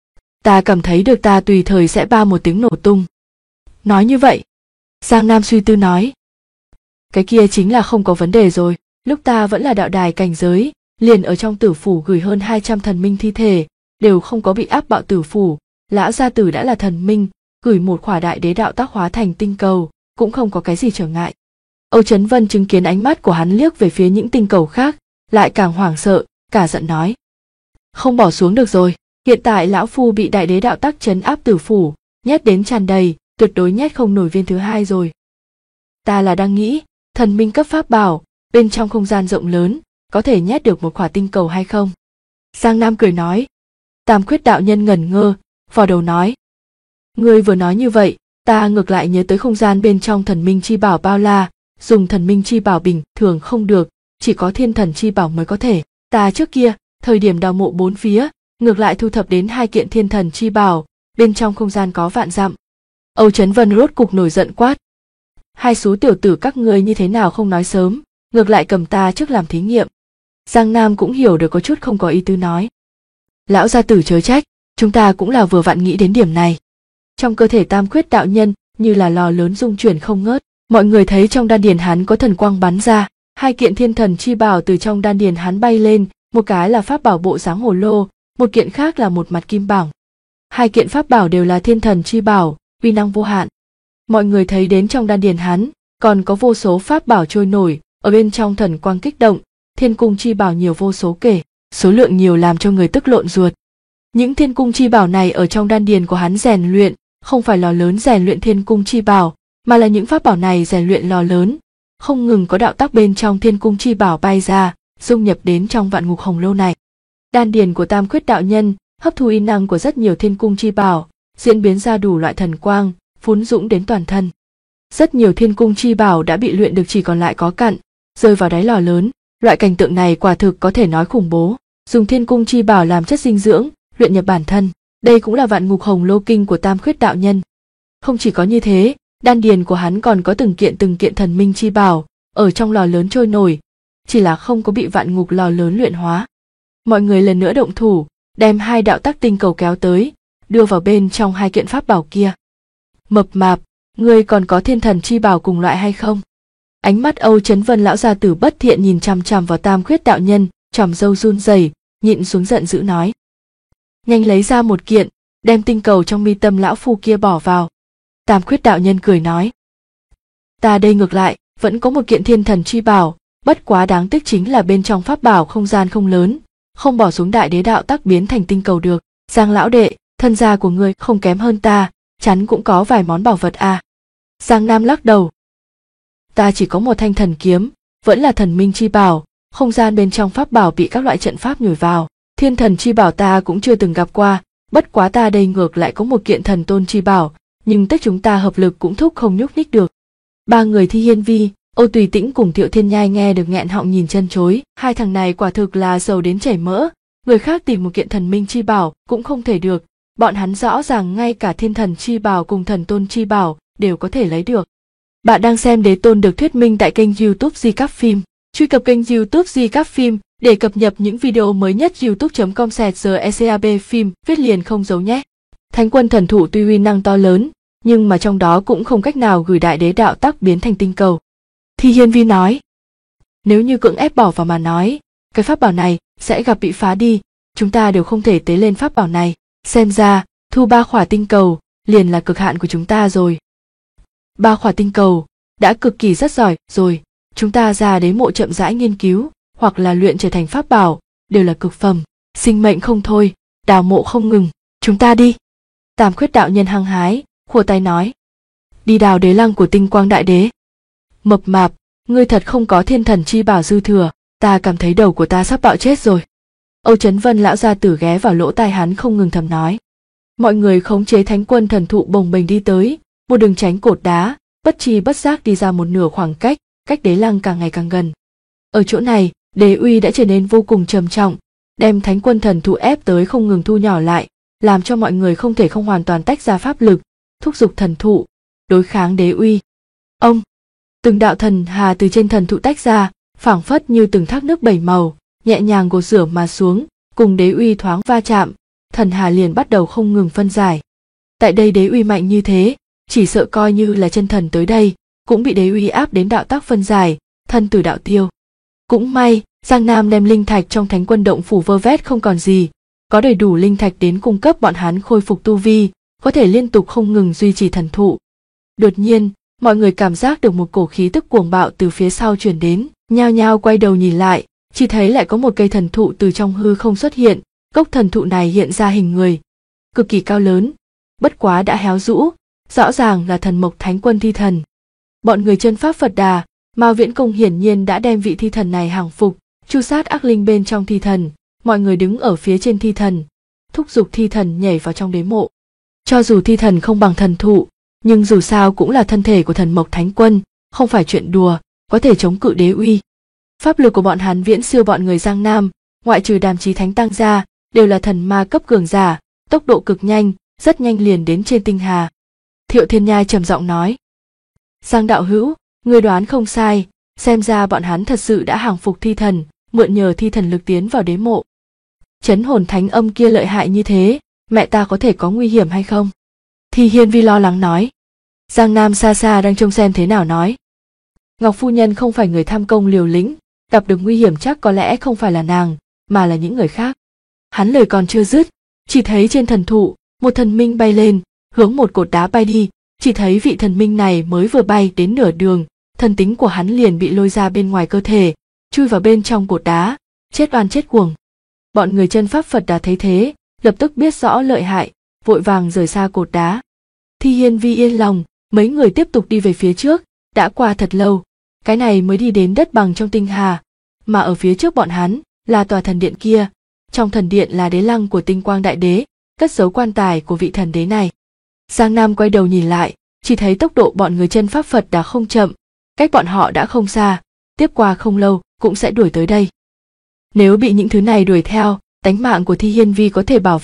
Ta cảm thấy được ta tùy thời sẽ ba một tiếng nổ tung. Nói như vậy, Giang Nam suy tư nói. Cái kia chính là không có vấn đề rồi, lúc ta vẫn là đạo đài cảnh giới, liền ở trong tử phủ gửi hơn 200 thần minh thi thể, đều không có bị áp bạo tử phủ, lão gia tử đã là thần minh, gửi một khỏa đại đế đạo tác hóa thành tinh cầu, cũng không có cái gì trở ngại. Âu Trấn Vân chứng kiến ánh mắt của hắn liếc về phía những tinh cầu khác, lại càng hoảng sợ, cả giận nói. Không bỏ xuống được rồi, hiện tại lão phu bị đại đế đạo tác trấn áp tử phủ, nhét đến tràn đầy, tuyệt đối nhét không nổi viên thứ hai rồi. Ta là đang nghĩ, thần minh cấp pháp bảo, bên trong không gian rộng lớn, có thể nhét được một khỏa tinh cầu hay không? Giang Nam cười nói. Tam Khuyết đạo nhân ngẩn ngơ, vò đầu nói. Ngươi vừa nói như vậy, ta ngược lại nhớ tới không gian bên trong thần minh chi bảo bao la, dùng thần minh chi bảo bình thường không được, chỉ có thiên thần chi bảo mới có thể. Ta trước kia, thời điểm đào mộ bốn phía, ngược lại thu thập đến 2 kiện thiên thần chi bảo, bên trong không gian có vạn dặm. Âu Trấn Vân rốt cục nổi giận quát. Hai số tiểu tử các ngươi như thế nào không nói sớm, ngược lại cầm ta trước làm thí nghiệm. Giang Nam cũng hiểu được có chút không có ý tứ nói. Lão gia tử chớ trách, chúng ta cũng là vừa vặn nghĩ đến điểm này. Trong cơ thể Tam Khuyết đạo nhân như là lò lớn rung chuyển không ngớt, mọi người thấy trong đan điền hắn có thần quang bắn ra, 2 kiện thiên thần chi bảo từ trong đan điền hắn bay lên, một cái là pháp bảo bộ dáng hồ lô, một kiện khác là một mặt kim bảng. 2 kiện pháp bảo đều là thiên thần chi bảo, uy năng vô hạn. Mọi người thấy đến trong đan điền hắn còn có vô số pháp bảo trôi nổi, ở bên trong thần quang kích động, thiên cung chi bảo nhiều vô số kể, số lượng nhiều làm cho người tức lộn ruột. Những thiên cung chi bảo này ở trong đan điền của hắn rèn luyện, không phải lò lớn rèn luyện thiên cung chi bảo, mà là những pháp bảo này rèn luyện lò lớn, không ngừng có đạo tắc bên trong thiên cung chi bảo bay ra, dung nhập đến trong vạn ngục hồng lô này. Đan điền của Tam Khuyết đạo nhân hấp thu uy năng của rất nhiều thiên cung chi bảo, diễn biến ra đủ loại thần quang, phún dũng đến toàn thân. Rất nhiều thiên cung chi bảo đã bị luyện được chỉ còn lại có cặn, rơi vào đáy lò lớn. Loại cảnh tượng này quả thực có thể nói khủng bố. Dùng thiên cung chi bảo làm chất dinh dưỡng, luyện nhập bản thân, Đây cũng là vạn ngục hồng lô kinh của Tam Khuyết đạo nhân. Không chỉ có như thế, đan điền của hắn còn có từng kiện thần minh chi bảo ở trong lò lớn trôi nổi, chỉ là không có bị vạn ngục lò lớn luyện hóa. Mọi người lần nữa động thủ, đem 2 đạo tắc tinh cầu kéo tới, đưa vào bên trong 2 kiện pháp bảo kia. Mập mạp, ngươi còn có thiên thần chi bảo cùng loại hay không? Ánh mắt Âu Chấn Vân lão gia tử bất thiện nhìn chằm chằm vào Tam Khuyết đạo nhân, chòm râu run rẩy, nhịn xuống giận dữ nói: nhanh lấy ra một kiện, đem tinh cầu trong mi tâm lão phu kia bỏ vào. Tam Khuyết đạo nhân cười nói: ta đây ngược lại vẫn có một kiện thiên thần chi bảo, bất quá đáng tiếc chính là bên trong pháp bảo không gian không lớn, không bỏ xuống đại đế đạo tắc biến thành tinh cầu được. Giang lão đệ, thân gia của ngươi không kém hơn ta, chắn cũng có vài món bảo vật à? Giang Nam lắc đầu: ta chỉ có một thanh thần kiếm, vẫn là thần minh chi bảo, không gian bên trong pháp bảo bị các loại trận pháp nhồi vào. Thiên thần chi bảo ta cũng chưa từng gặp qua, bất quá ta đây ngược lại có một kiện thần tôn chi bảo, nhưng tất chúng ta hợp lực cũng thúc không nhúc nhích được. 3 người Thi Hiên Vi, Âu Tùy Tĩnh cùng Thiệu Thiên Nhai nghe được nghẹn họng nhìn chân chối. 2 thằng này quả thực là giàu đến chảy mỡ, người khác tìm một kiện thần minh chi bảo cũng không thể được, bọn hắn rõ ràng ngay cả thiên thần chi bảo cùng thần tôn chi bảo đều có thể lấy được. Bạn đang xem Đế Tôn được thuyết minh tại kênh YouTube Di Cáp Phim. Truy cập kênh YouTube Di Cáp Phim để cập nhật những video mới nhất. youtube.com/GECAB phim viết liền không giấu nhé. Thánh quân thần thụ tuy uy năng to lớn, nhưng mà trong đó cũng không cách nào gửi đại đế đạo tắc biến thành tinh cầu. Thi Hiên Vi nói: nếu như cưỡng ép bỏ vào mà nói, cái pháp bảo này sẽ gặp bị phá đi, chúng ta đều không thể tế lên pháp bảo này. Xem ra, thu 3 khỏa tinh cầu liền là cực hạn của chúng ta rồi. 3 khỏa tinh cầu đã cực kỳ rất giỏi rồi, chúng ta ra đế mộ chậm rãi nghiên cứu, hoặc là luyện trở thành pháp bảo, đều là cực phẩm. Sinh mệnh không thôi, đào mộ không ngừng, chúng ta đi. Tam Khuyết đạo nhân hăng hái, khua tay nói: đi đào đế lăng của tinh quang đại đế. Mập mạp, ngươi thật không có thiên thần chi bảo dư thừa, ta cảm thấy đầu của ta sắp bạo chết rồi. Âu Chấn Vân lão gia tử ghé vào lỗ tai hắn không ngừng thầm nói. Mọi người khống chế thánh quân thần thụ bồng bềnh đi tới, một đường tránh cột đá, bất chi bất giác đi ra một nửa khoảng cách đế lăng càng ngày càng gần. Ở chỗ này, đế uy đã trở nên vô cùng trầm trọng, đem thánh quân thần thụ ép tới không ngừng thu nhỏ lại, làm cho mọi người không thể không hoàn toàn tách ra pháp lực, thúc giục thần thụ đối kháng đế uy. Ông, từng đạo thần hà từ trên thần thụ tách ra, phảng phất như từng thác nước 7 màu, nhẹ nhàng gột rửa mà xuống, cùng đế uy thoáng va chạm, thần hà liền bắt đầu không ngừng phân giải. Tại đây đế uy mạnh như thế, chỉ sợ coi như là chân thần tới đây, cũng bị đế uy áp đến đạo tắc phân giải, thân tử đạo tiêu. Cũng may, Giang Nam đem linh thạch trong thánh quân động phủ vơ vét không còn gì, có đầy đủ linh thạch đến cung cấp bọn hắn khôi phục tu vi, có thể liên tục không ngừng duy trì thần thụ. Đột nhiên, mọi người cảm giác được một cổ khí tức cuồng bạo từ phía sau truyền đến, nhao nhao quay đầu nhìn lại, chỉ thấy lại có một cây thần thụ từ trong hư không xuất hiện. Gốc thần thụ này hiện ra hình người, cực kỳ cao lớn, bất quá đã héo rũ, rõ ràng là thần mộc thánh quân thi thần. Bọn người chân pháp Phật Đà, Mao Viễn Công hiển nhiên đã đem vị thi thần này hàng phục, tru sát ác linh bên trong thi thần. Mọi người đứng ở phía trên thi thần, thúc giục thi thần nhảy vào trong đế mộ. Cho dù thi thần không bằng thần thụ, nhưng dù sao cũng là thân thể của thần mộc thánh quân, không phải chuyện đùa, có thể chống cự đế uy. Pháp lực của bọn hắn viễn siêu bọn người Giang Nam, ngoại trừ Đàm Chí Thánh tăng ra, đều là thần ma cấp cường giả, tốc độ cực nhanh, rất nhanh liền đến trên tinh hà. Thiệu Thiên Nhai trầm giọng nói: Giang đạo hữu, ngươi đoán không sai, xem ra bọn hắn thật sự đã hàng phục thi thần, mượn nhờ thi thần lực tiến vào đế mộ. Chấn hồn thánh âm kia lợi hại như thế, mẹ ta có thể có nguy hiểm hay không? Thi Hiên Vi lo lắng nói. Giang Nam xa xa đang trông xem thế nào nói: Ngọc phu nhân không phải người tham công liều lĩnh, gặp được nguy hiểm chắc có lẽ không phải là nàng, mà là những người khác. Hắn lời còn chưa dứt, chỉ thấy trên thần thụ, một thần minh bay lên, hướng một cột đá bay đi, chỉ thấy vị thần minh này mới vừa bay đến nửa đường, thần tính của hắn liền bị lôi ra bên ngoài cơ thể, chui vào bên trong cột đá, chết oan chết uổng. Bọn người chân pháp Phật Đà thấy thế, lập tức biết rõ lợi hại, vội vàng rời xa cột đá. Thi Hiên Vi yên lòng, mấy người tiếp tục đi về phía trước, đã qua thật lâu, cái này mới đi đến đất bằng trong tinh hà, mà ở phía trước bọn hắn là tòa thần điện kia, trong thần điện là đế lăng của tinh quang đại đế, cất giấu quan tài của vị thần đế này. Giang Nam quay đầu nhìn lại, chỉ thấy tốc độ bọn người chân pháp Phật Đà không chậm, cách bọn họ đã không xa, tiếp qua không lâu cũng sẽ đuổi tới đây. Nếu bị những thứ này đuổi theo, tánh mạng của Thi Hiên Vi có thể bảo vệ,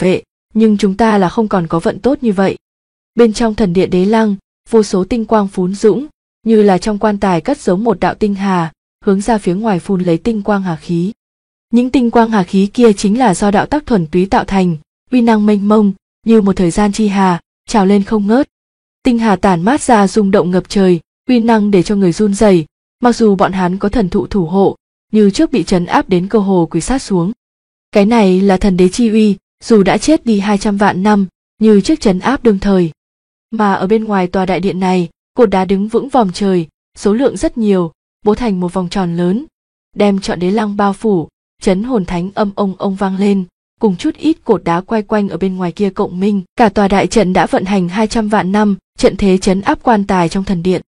nhưng chúng ta là không còn có vận tốt như vậy. Bên trong thần điện Đế Lăng, vô số tinh quang phún dũng, như là trong quan tài cất giấu một đạo tinh hà, hướng ra phía ngoài phun lấy tinh quang hà khí. Những tinh quang hà khí kia chính là do đạo tắc thuần túy tạo thành, uy năng mênh mông, như một thời gian chi hà, trào lên không ngớt. Tinh hà tản mát ra rung động ngập trời, uy năng để cho người run rẩy. Mặc dù bọn hắn có thần thụ thủ hộ, như trước bị trấn áp đến cơ hồ quỳ sát xuống. Cái này là thần đế chi uy, dù đã chết đi 200 vạn năm, như trước trấn áp đương thời. Mà ở bên ngoài tòa đại điện này, cột đá đứng vững vòm trời, số lượng rất nhiều, bố thành một vòng tròn lớn, đem trọn Đế Lăng bao phủ, chấn hồn thánh âm ông vang lên, cùng chút ít cột đá quay quanh ở bên ngoài kia cộng minh, cả tòa đại trận đã vận hành 200 vạn năm, trận thế trấn áp quan tài trong thần điện.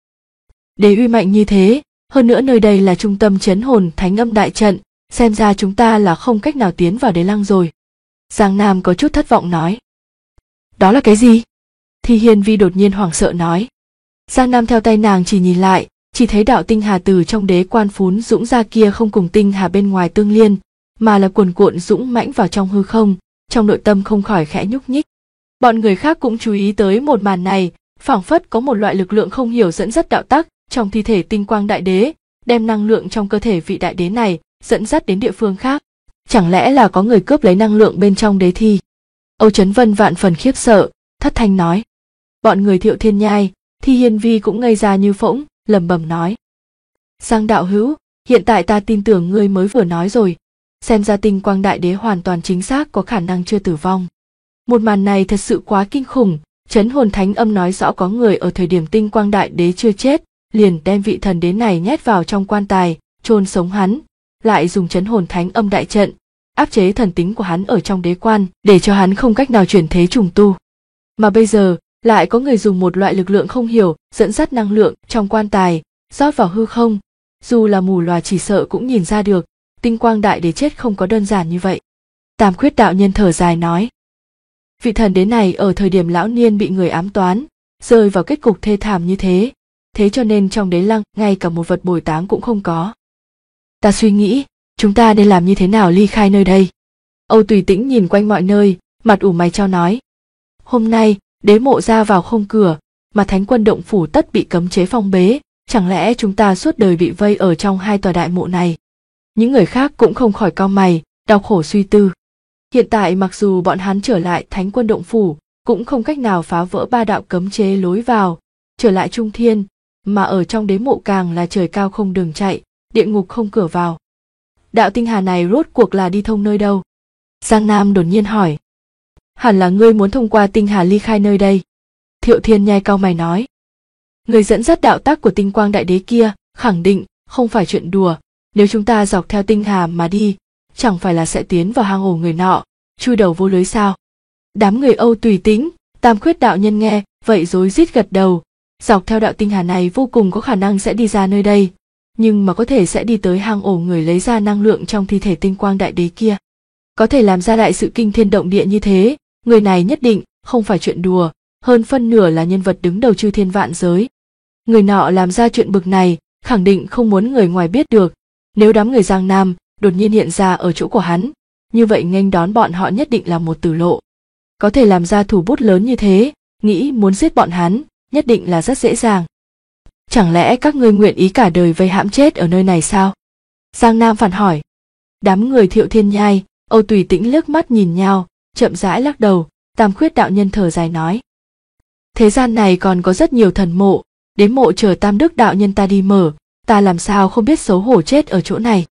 Đế uy mạnh như thế, hơn nữa nơi đây là trung tâm chấn hồn thánh âm đại trận, xem ra chúng ta là không cách nào tiến vào Đế Lăng rồi. Giang Nam có chút thất vọng nói. Đó là cái gì? Thi Hiên Vi đột nhiên hoảng sợ nói. Giang Nam theo tay nàng chỉ nhìn lại, chỉ thấy đạo tinh hà từ trong đế quan phún dũng ra kia không cùng tinh hà bên ngoài tương liên, mà là cuồn cuộn dũng mãnh vào trong hư không, trong nội tâm không khỏi khẽ nhúc nhích. Bọn người khác cũng chú ý tới một màn này, phảng phất có một loại lực lượng không hiểu dẫn dắt đạo tắc trong thi thể tinh quang đại đế, đem năng lượng trong cơ thể vị đại đế này dẫn dắt đến địa phương khác. Chẳng lẽ là có người cướp lấy năng lượng bên trong đế thi? Âu Chấn Vân vạn phần khiếp sợ, thất thanh nói. Bọn người Thiệu Thiên Nhai, Thi Hiên Vi cũng ngây ra như phỗng, lẩm bẩm nói. Giang đạo hữu, hiện tại ta tin tưởng ngươi mới vừa nói rồi, xem ra tinh quang đại đế hoàn toàn chính xác có khả năng chưa tử vong. Một màn này thật sự quá kinh khủng, chấn hồn thánh âm nói rõ có người ở thời điểm tinh quang đại đế chưa chết, liền đem vị thần đế này nhét vào trong quan tài, chôn sống hắn, lại dùng chấn hồn thánh âm đại trận, áp chế thần tính của hắn ở trong đế quan, để cho hắn không cách nào chuyển thế trùng tu. Mà bây giờ, lại có người dùng một loại lực lượng không hiểu, dẫn dắt năng lượng trong quan tài, rót vào hư không. Dù là mù lòa chỉ sợ cũng nhìn ra được, tinh quang đại đế chết không có đơn giản như vậy. Tam Khuyết đạo nhân thở dài nói. Vị thần đế này ở thời điểm lão niên bị người ám toán, rơi vào kết cục thê thảm như thế, thế cho nên trong Đế Lăng ngay cả một vật bồi táng cũng không có. Ta suy nghĩ, chúng ta nên làm như thế nào ly khai nơi đây? Âu Tùy Tĩnh nhìn quanh mọi nơi, mặt ủ mày chau nói. Hôm nay, đế mộ ra vào không cửa, mà thánh quân động phủ tất bị cấm chế phong bế, chẳng lẽ chúng ta suốt đời bị vây ở trong hai tòa đại mộ này? Những người khác cũng không khỏi cau mày, đau khổ suy tư. Hiện tại mặc dù bọn hắn trở lại thánh quân động phủ, cũng không cách nào phá vỡ ba đạo cấm chế lối vào, trở lại trung thiên, mà ở trong đế mộ càng là trời cao không đường chạy, địa ngục không cửa vào. Đạo tinh hà này rốt cuộc là đi thông nơi đâu? Giang Nam đột nhiên hỏi. Hẳn là ngươi muốn thông qua tinh hà ly khai nơi đây. Thiệu Thiên Nhai cau mày nói. Người dẫn dắt đạo tắc của tinh quang đại đế kia, khẳng định không phải chuyện đùa, nếu chúng ta dọc theo tinh hà mà đi, chẳng phải là sẽ tiến vào hang ổ người nọ, chui đầu vô lưới sao? Đám người Âu Tùy Tĩnh, Tam Khuyết đạo nhân nghe, vậy rối rít gật đầu, dọc theo đạo tinh hà này vô cùng có khả năng sẽ đi ra nơi đây, nhưng mà có thể sẽ đi tới hang ổ người lấy ra năng lượng trong thi thể tinh quang đại đế kia. Có thể làm ra đại sự kinh thiên động địa như thế, người này nhất định không phải chuyện đùa, hơn phân nửa là nhân vật đứng đầu chư thiên vạn giới. Người nọ làm ra chuyện bực này, khẳng định không muốn người ngoài biết được, nếu đám người Giang Nam đột nhiên hiện ra ở chỗ của hắn, như vậy nghênh đón bọn họ nhất định là một tử lộ. Có thể làm ra thủ bút lớn như thế, nghĩ muốn giết bọn hắn, nhất định là rất dễ dàng. Chẳng lẽ các ngươi nguyện ý cả đời vây hãm chết ở nơi này sao? Giang Nam phản hỏi. Đám người Thiệu Thiên Nhai, Âu Tùy Tĩnh liếc mắt nhìn nhau, chậm rãi lắc đầu, Tam Khuyết đạo nhân thở dài nói. Thế gian này còn có rất nhiều thần mộ, đến mộ chờ Tam Đức đạo nhân ta đi mở, ta làm sao không biết xấu hổ chết ở chỗ này.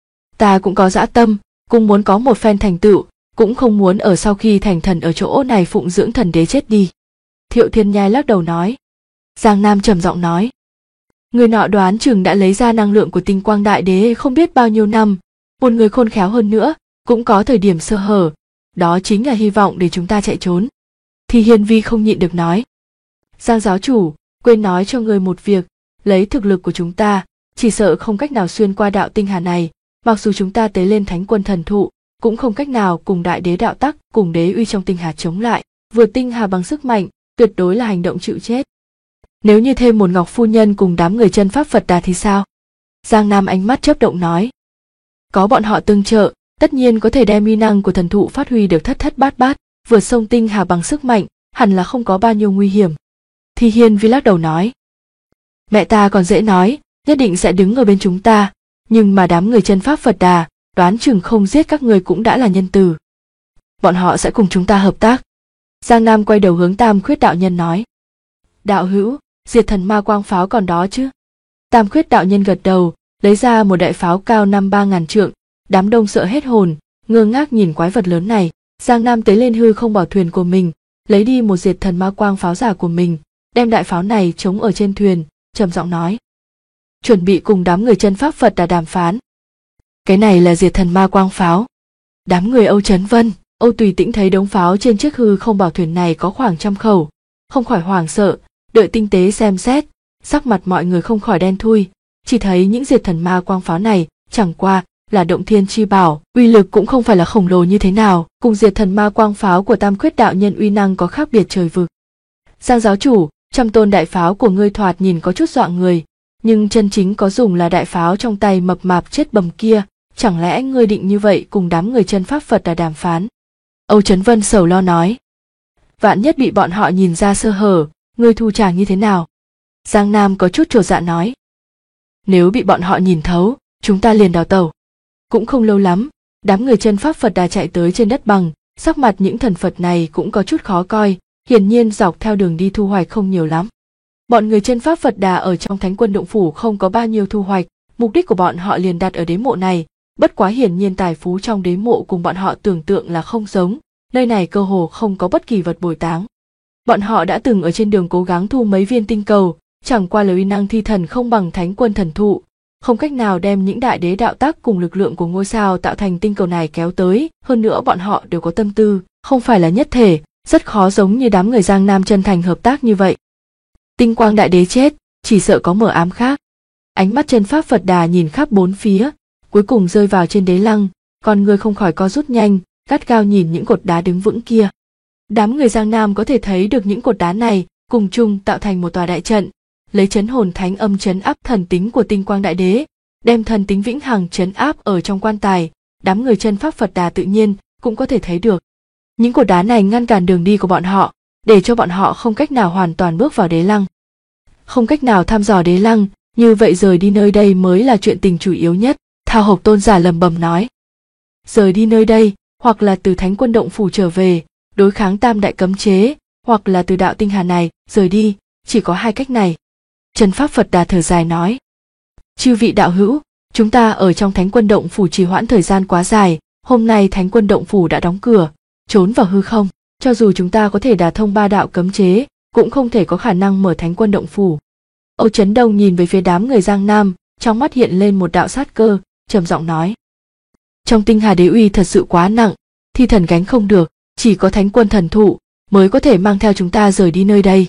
Ta cũng có dã tâm, cũng muốn có một phen thành tựu, cũng không muốn ở sau khi thành thần ở chỗ này phụng dưỡng thần đế chết đi. Thiệu Thiên Nhai lắc đầu nói. Giang Nam trầm giọng nói. Người nọ đoán chừng đã lấy ra năng lượng của tinh quang đại đế không biết bao nhiêu năm, một người khôn khéo hơn nữa, cũng có thời điểm sơ hở, đó chính là hy vọng để chúng ta chạy trốn. Thì Hiên Vi không nhịn được nói. Giang giáo chủ, quên nói cho người một việc, lấy thực lực của chúng ta, chỉ sợ không cách nào xuyên qua đạo tinh hà này, mặc dù chúng ta tế lên thánh quân thần thụ, cũng không cách nào cùng đại đế đạo tắc cùng đế uy trong tinh hà chống lại, vượt tinh hà bằng sức mạnh, tuyệt đối là hành động chịu chết. Nếu như thêm một Ngọc phu nhân cùng đám người chân pháp Phật Đà thì sao? Giang Nam ánh mắt chớp động nói. Có bọn họ tương trợ, tất nhiên có thể đem uy năng của thần thụ phát huy được thất thất bát bát, vượt sông tinh hà bằng sức mạnh, hẳn là không có bao nhiêu nguy hiểm. Thi Hiên Vi lắc đầu nói. Mẹ ta còn dễ nói, nhất định sẽ đứng ở bên chúng ta, nhưng mà đám người chân pháp Phật Đà, đoán chừng không giết các người cũng đã là nhân từ. Bọn họ sẽ cùng chúng ta hợp tác. Giang Nam quay đầu hướng Tam Khuyết đạo nhân nói. Đạo hữu, diệt thần ma quang pháo còn đó chứ? Tam Khuyết đạo nhân gật đầu, lấy ra một đại pháo cao 5-3 ngàn trượng, đám đông sợ hết hồn, ngơ ngác nhìn quái vật lớn này. Giang Nam tế lên hư không bảo thuyền của mình, lấy đi một diệt thần ma quang pháo giả của mình, đem đại pháo này chống ở trên thuyền, trầm giọng nói. Chuẩn bị cùng đám người chân pháp Phật Đà đàm phán. Cái này là diệt thần ma quang pháo. Đám người Âu Chấn Vân, Âu Tùy Tĩnh thấy đống pháo trên chiếc hư không bảo thuyền này có khoảng 100 khẩu, không khỏi hoảng sợ, đợi tinh tế xem xét, sắc mặt mọi người không khỏi đen thui, chỉ thấy những diệt thần ma quang pháo này chẳng qua là động thiên chi bảo, uy lực cũng không phải là khổng lồ như thế nào, cùng diệt thần ma quang pháo của Tam Khuyết đạo nhân uy năng có khác biệt trời vực. Giang giáo chủ, 100 tôn đại pháo của ngươi thoạt nhìn có chút dọa người, nhưng chân chính có dùng là đại pháo trong tay mập mạp chết bầm kia, chẳng lẽ ngươi định như vậy cùng đám người chân pháp Phật Đà đàm phán? Âu Chấn Vân sầu lo nói. Vạn nhất bị bọn họ nhìn ra sơ hở, ngươi thu trả như thế nào? Giang Nam có chút chột dạ nói. Nếu bị bọn họ nhìn thấu, chúng ta liền đào tẩu. Cũng không lâu lắm, đám người chân pháp Phật Đà chạy tới trên đất bằng, sắc mặt những thần Phật này cũng có chút khó coi, hiển nhiên dọc theo đường đi thu hoạch không nhiều lắm. Bọn người chân pháp Phật Đà ở trong Thánh Quân Động Phủ không có bao nhiêu thu hoạch, mục đích của bọn họ liền đặt ở đế mộ này, bất quá hiển nhiên tài phú trong đế mộ cùng bọn họ tưởng tượng là không giống, nơi này cơ hồ không có bất kỳ vật bồi táng. Bọn họ đã từng ở trên đường cố gắng thu mấy viên tinh cầu, chẳng qua là uy năng thi thần không bằng Thánh Quân thần thụ, không cách nào đem những đại đế đạo tác cùng lực lượng của ngôi sao tạo thành tinh cầu này kéo tới, hơn nữa bọn họ đều có tâm tư, không phải là nhất thể, rất khó giống như đám người Giang Nam chân thành hợp tác như vậy. Tinh quang đại đế chết, chỉ sợ có mở ám khác. Ánh mắt chân pháp Phật Đà nhìn khắp bốn phía, cuối cùng rơi vào trên đế lăng, con người không khỏi co rút nhanh, gắt gao nhìn những cột đá đứng vững kia. Đám người Giang Nam có thể thấy được những cột đá này cùng chung tạo thành một tòa đại trận, lấy chấn hồn thánh âm chấn áp thần tính của tinh quang đại đế, đem thần tính vĩnh hằng chấn áp ở trong quan tài. Đám người chân pháp Phật Đà tự nhiên cũng có thể thấy được. Những cột đá này ngăn cản đường đi của bọn họ, để cho bọn họ không cách nào hoàn toàn bước vào đế lăng. Không cách nào thăm dò đế lăng, như vậy rời đi nơi đây mới là chuyện tình chủ yếu nhất, Thao Hộc tôn giả lầm bầm nói. Rời đi nơi đây, hoặc là từ Thánh Quân Động Phủ trở về, đối kháng tam đại cấm chế, hoặc là từ đạo tinh hà này, rời đi, chỉ có hai cách này. Chân pháp Phật Đà thở dài nói. Chư vị đạo hữu, chúng ta ở trong Thánh Quân Động Phủ trì hoãn thời gian quá dài, hôm nay Thánh Quân Động Phủ đã đóng cửa, trốn vào hư không, cho dù chúng ta có thể đả thông ba đạo cấm chế, cũng không thể có khả năng mở Thánh Quân Động Phủ. Âu Chấn Đông nhìn về phía đám người Giang Nam, trong mắt hiện lên một đạo sát cơ, trầm giọng nói. Trong tinh hà đế uy thật sự quá nặng, thi thần gánh không được, chỉ có Thánh Quân thần thụ mới có thể mang theo chúng ta rời đi nơi đây.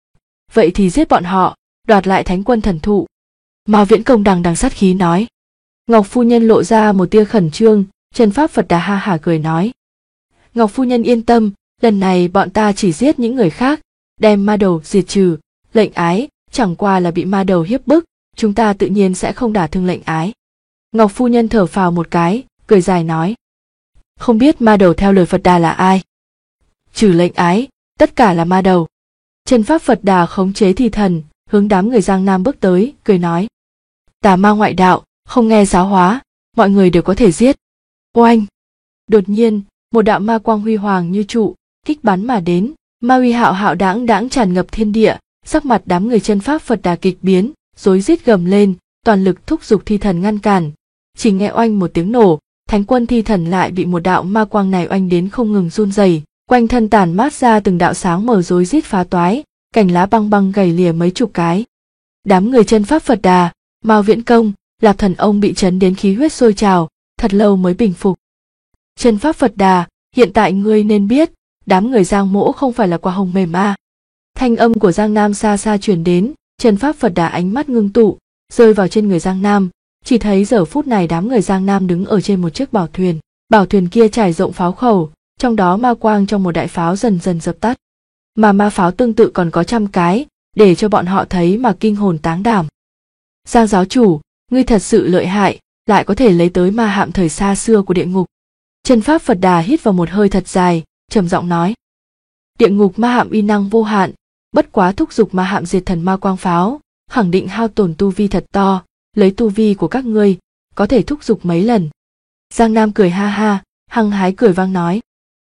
Vậy thì giết bọn họ, đoạt lại Thánh Quân thần thụ. Mao Viễn Công đằng đằng sát khí nói. Ngọc phu nhân lộ ra một tia khẩn trương, chân pháp Phật Đà ha hả cười nói. Ngọc phu nhân yên tâm, lần này bọn ta chỉ giết những người khác, đem ma đầu diệt trừ, lệnh ái chẳng qua là bị ma đầu hiếp bức, chúng ta tự nhiên sẽ không đả thương lệnh ái. Ngọc phu nhân thở phào một cái, cười dài nói. Không biết ma đầu theo lời Phật Đà là ai? Trừ lệnh ái, tất cả là ma đầu. Chân pháp Phật Đà khống chế thi thần, hướng đám người Giang Nam bước tới, cười nói. Tà ma ngoại đạo, không nghe giáo hóa, mọi người đều có thể giết. Oanh! Đột nhiên, một đạo ma quang huy hoàng như trụ, kích bắn mà đến, ma uy hạo hạo đãng đãng tràn ngập thiên địa, sắc mặt đám người chân pháp Phật Đà kịch biến, rối rít gầm lên, toàn lực thúc giục thi thần ngăn cản. Chỉ nghe oanh một tiếng nổ, Thánh Quân thi thần lại bị một đạo ma quang này oanh đến không ngừng run rẩy, quanh thân tản mát ra từng đạo sáng mờ rối rít phá toái, cành lá băng băng gầy lìa mấy chục cái. Đám người chân pháp Phật Đà, Mao Viễn Công, Lạp Thần Ông bị chấn đến khí huyết sôi trào, thật lâu mới bình phục. Chân pháp Phật Đà, hiện tại ngươi nên biết, đám người Giang Mỗ không phải là quả hồng mềm a. Thanh âm của Giang Nam xa xa truyền đến, chân pháp Phật Đà ánh mắt ngưng tụ, rơi vào trên người Giang Nam, chỉ thấy giờ phút này đám người Giang Nam đứng ở trên một chiếc bảo thuyền kia trải rộng pháo khẩu, trong đó ma quang trong một đại pháo dần dần dập tắt. Mà ma pháo tương tự còn có 100 cái, để cho bọn họ thấy mà kinh hồn táng đảm. Giang giáo chủ, ngươi thật sự lợi hại, lại có thể lấy tới ma hạm thời xa xưa của địa ngục. Chân pháp Phật Đà hít vào một hơi thật dài, trầm giọng nói. Địa ngục ma hạm uy năng vô hạn, bất quá thúc giục ma hạm diệt thần ma quang pháo, khẳng định hao tổn tu vi thật to, lấy tu vi của các ngươi, có thể thúc giục mấy lần. Giang Nam cười ha ha, hăng hái cười vang nói.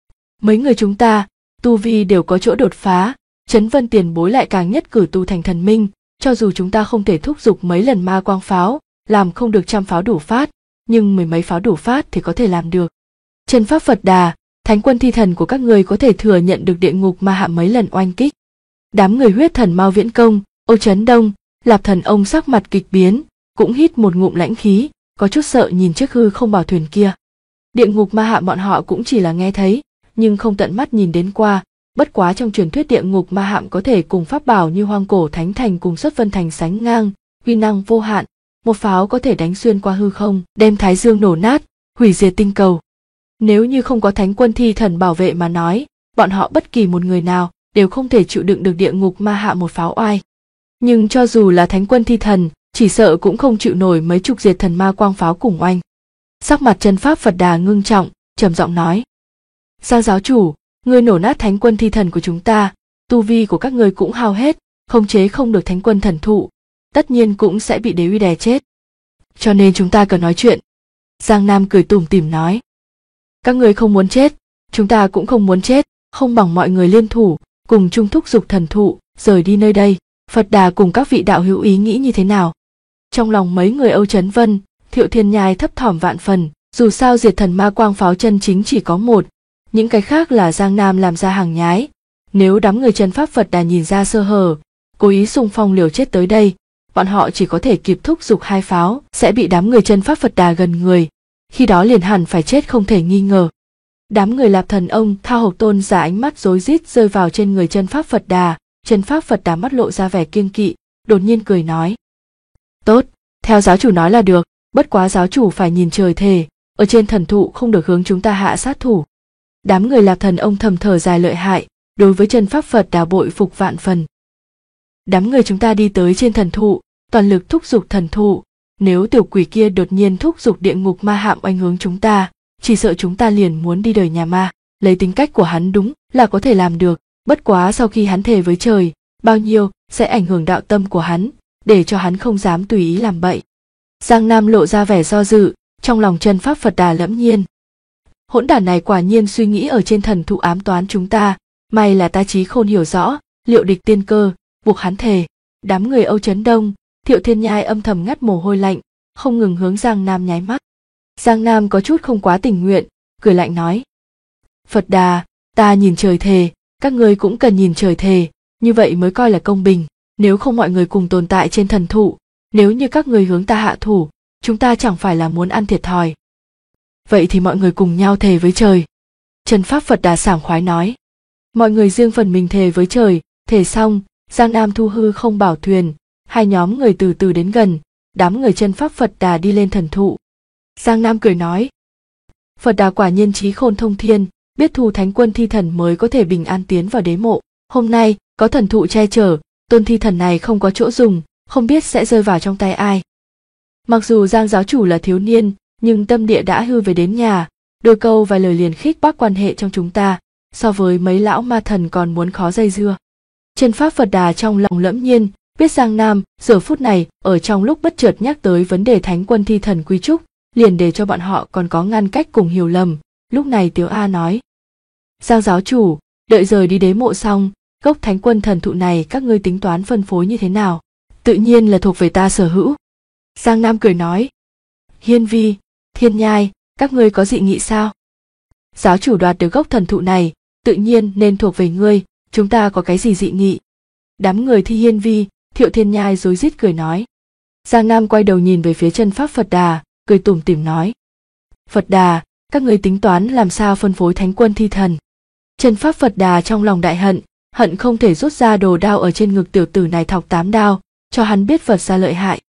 Mấy người chúng ta, tu vi đều có chỗ đột phá, Trấn Vân tiền bối lại càng nhất cử tu thành thần minh, cho dù chúng ta không thể thúc giục mấy lần ma quang pháo, làm không được 100 pháo đủ phát, nhưng mười mấy pháo đủ phát thì có thể làm được. Chân pháp Phật Đà, thánh quân thi thần của các người có thể thừa nhận được địa ngục ma hạm mấy lần oanh kích. Đám người huyết thần Mao Viễn Công, Âu Chấn Đông, Lạp Thần Ông sắc mặt kịch biến, cũng hít một ngụm lãnh khí, có chút sợ nhìn chiếc hư không bảo thuyền kia. Địa ngục ma hạm bọn họ cũng chỉ là nghe thấy, nhưng không tận mắt nhìn đến qua. Bất quá trong truyền thuyết địa ngục ma hạm có thể cùng pháp bảo như Hoang Cổ Thánh Thành cùng Xuất Vân Thành sánh ngang, uy năng vô hạn, một pháo có thể đánh xuyên qua hư không, đem Thái Dương nổ nát, hủy diệt tinh cầu. Nếu như không có thánh quân thi thần bảo vệ mà nói, bọn họ bất kỳ một người nào đều không thể chịu đựng được địa ngục ma hạm một pháo oai. Nhưng cho dù là thánh quân thi thần, chỉ sợ cũng không chịu nổi mấy chục diệt thần ma quang pháo cùng oanh. Sắc mặt chân pháp Phật Đà ngưng trọng, trầm giọng nói. Giang giáo chủ, ngươi nổ nát thánh quân thi thần của chúng ta, tu vi của các ngươi cũng hao hết, khống chế không được thánh quân thần thụ, tất nhiên cũng sẽ bị đế uy đè chết. Cho nên chúng ta cần nói chuyện. Giang Nam cười tủm tỉm nói. Các ngươi không muốn chết, chúng ta cũng không muốn chết, không bằng mọi người liên thủ, cùng chung thúc giục thần thụ, rời đi nơi đây. Phật Đà cùng các vị đạo hữu ý nghĩ như thế nào? Trong lòng mấy người Âu Chấn Vân, Thiệu Thiên Nhai thấp thỏm vạn phần, dù sao diệt thần ma quang pháo chân chính chỉ có một, những cái khác là Giang Nam làm ra hàng nhái. Nếu đám người chân pháp Phật Đà nhìn ra sơ hở, cố ý xung phong liều chết tới đây, bọn họ chỉ có thể kịp thúc giục 2 pháo, sẽ bị đám người chân pháp Phật Đà gần người, khi đó liền hẳn phải chết không thể nghi ngờ. Đám người Lạp Thần Ông, Thao Hộc Tôn giả ánh mắt rối rít rơi vào trên người chân pháp Phật Đà, chân pháp Phật Đà mắt lộ ra vẻ kiêng kỵ, đột nhiên cười nói. Tốt, theo giáo chủ nói là được, bất quá giáo chủ phải nhìn trời thề, ở trên thần thụ không được hướng chúng ta hạ sát thủ. Đám người Lạp Thần Ông thầm thở dài lợi hại, đối với chân pháp Phật Đà bội phục vạn phần. Đám người chúng ta đi tới trên thần thụ, toàn lực thúc giục thần thụ, nếu tiểu quỷ kia đột nhiên thúc giục địa ngục ma hạm oanh hướng chúng ta, chỉ sợ chúng ta liền muốn đi đời nhà ma. Lấy tính cách của hắn đúng là có thể làm được, bất quá sau khi hắn thề với trời, bao nhiêu sẽ ảnh hưởng đạo tâm của hắn, để cho hắn không dám tùy ý làm bậy. Giang Nam lộ ra vẻ do dự, trong lòng chân pháp Phật Đà lẫm nhiên. Hỗn đản này quả nhiên suy nghĩ ở trên thần thụ ám toán chúng ta, may là ta trí khôn hiểu rõ, liệu địch tiên cơ, buộc hắn thề. Đám người Âu Chấn Đông, Thiệu Thiên Nhai âm thầm ngắt mồ hôi lạnh, không ngừng hướng Giang Nam nháy mắt. Giang Nam có chút không quá tình nguyện, cười lạnh nói. Phật Đà, ta nhìn trời thề, các ngươi cũng cần nhìn trời thề, như vậy mới coi là công bình, nếu không mọi người cùng tồn tại trên thần thụ, nếu như các ngươi hướng ta hạ thủ, chúng ta chẳng phải là muốn ăn thiệt thòi. Vậy thì mọi người cùng nhau thề với trời. Chân pháp Phật Đà sảng khoái nói. Mọi người riêng phần mình thề với trời, thề xong, Giang Nam thu hư không bảo thuyền, 2 nhóm người từ từ đến gần, đám người chân pháp Phật Đà đi lên thần thụ. Giang Nam cười nói. Phật Đà quả nhiên trí khôn thông thiên, biết thu thánh quân thi thần mới có thể bình an tiến vào đế mộ. Hôm nay, có thần thụ che chở, tôn thi thần này không có chỗ dùng, không biết sẽ rơi vào trong tay ai. Mặc dù Giang giáo chủ là thiếu niên, nhưng tâm địa đã hư về đến nhà, đôi câu vài lời liền khích bác quan hệ trong chúng ta, so với mấy lão ma thần còn muốn khó dây dưa. Chân pháp Phật Đà trong lòng lẫm nhiên, biết Giang Nam giờ phút này ở trong lúc bất chợt nhắc tới vấn đề thánh quân thi thần quy trúc, liền để cho bọn họ còn có ngăn cách cùng hiểu lầm. Lúc này Tiếu A nói. Giang giáo chủ, đợi rời đi đế mộ xong, gốc thánh quân thần thụ này các ngươi tính toán phân phối như thế nào? Tự nhiên là thuộc về ta sở hữu. Giang Nam cười nói. Hiên Vi, Thiên Nhai, các ngươi có dị nghị sao? Giáo chủ đoạt được gốc thần thụ này, tự nhiên nên thuộc về ngươi, chúng ta có cái gì dị nghị? Đám người Thi Hiên Vi, Thiệu Thiên Nhai rối rít cười nói. Giang Nam quay đầu nhìn về phía chân pháp Phật Đà, cười tủm tỉm nói. Phật Đà, các ngươi tính toán làm sao phân phối thánh quân thi thần? Chân pháp Phật Đà trong lòng đại hận, hận không thể rút ra đồ đao ở trên ngực tiểu tử này thọc 8 đao, cho hắn biết Phật ra lợi hại.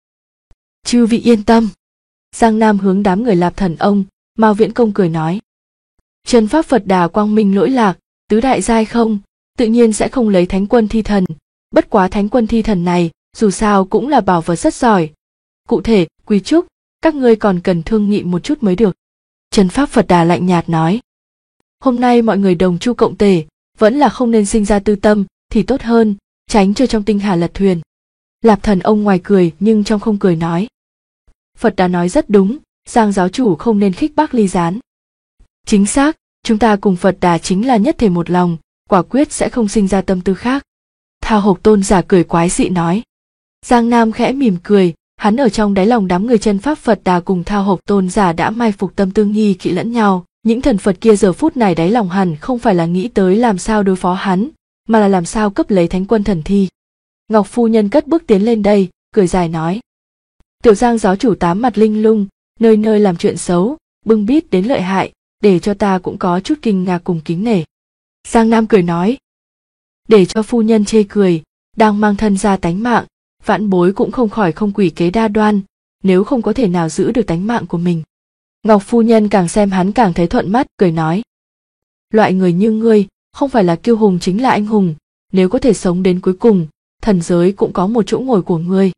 Chư vị yên tâm. Giang Nam hướng đám người Lạp Thần Ông, Mao Viễn Công cười nói. Chân pháp Phật Đà quang minh lỗi lạc, tứ đại giai không, tự nhiên sẽ không lấy thánh quân thi thần. Bất quá thánh quân thi thần này, dù sao cũng là bảo vật rất giỏi. Cụ thể, quy trúc, các ngươi còn cần thương nghị một chút mới được. Chân pháp Phật Đà lạnh nhạt nói. Hôm nay mọi người đồng chu cộng tể, vẫn là không nên sinh ra tư tâm thì tốt hơn, tránh cho trong tinh hà lật thuyền. Lạp Thần ông ngoài cười nhưng trong không cười nói. Phật đã nói rất đúng, Giang giáo chủ không nên khích bác ly gián. Chính xác, chúng ta cùng Phật Đà chính là nhất thể một lòng, quả quyết sẽ không sinh ra tâm tư khác. Thao Hộc tôn giả cười quái dị nói. Giang Nam khẽ mỉm cười, hắn ở trong đáy lòng đám người chân pháp Phật Đà cùng Thao Hộc tôn giả đã mai phục tâm tư nghi kỵ lẫn nhau. Những thần Phật kia giờ phút này đáy lòng hẳn không phải là nghĩ tới làm sao đối phó hắn, mà là làm sao cấp lấy thánh quân thần thi. Ngọc phu nhân cất bước tiến lên đây, cười dài nói. Tiểu Giang giáo chủ tám mặt linh lung, nơi nơi làm chuyện xấu, bưng bít đến lợi hại, để cho ta cũng có chút kinh ngạc cùng kính nể. Giang Nam cười nói. Để cho phu nhân chê cười, đang mang thân ra tánh mạng, vãn bối cũng không khỏi không quỷ kế đa đoan, nếu không có thể nào giữ được tánh mạng của mình. Ngọc phu nhân càng xem hắn càng thấy thuận mắt, cười nói. Loại người như ngươi, không phải là kiêu hùng chính là anh hùng, nếu có thể sống đến cuối cùng, thần giới cũng có một chỗ ngồi của ngươi.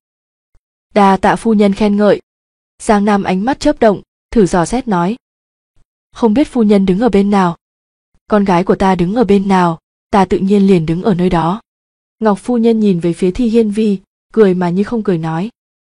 Đa tạ phu nhân khen ngợi. Giang Nam ánh mắt chớp động, thử dò xét nói. Không biết phu nhân đứng ở bên nào? Con gái của ta đứng ở bên nào, ta tự nhiên liền đứng ở nơi đó. Ngọc phu nhân nhìn về phía Thi Hiên Vi, cười mà như không cười nói.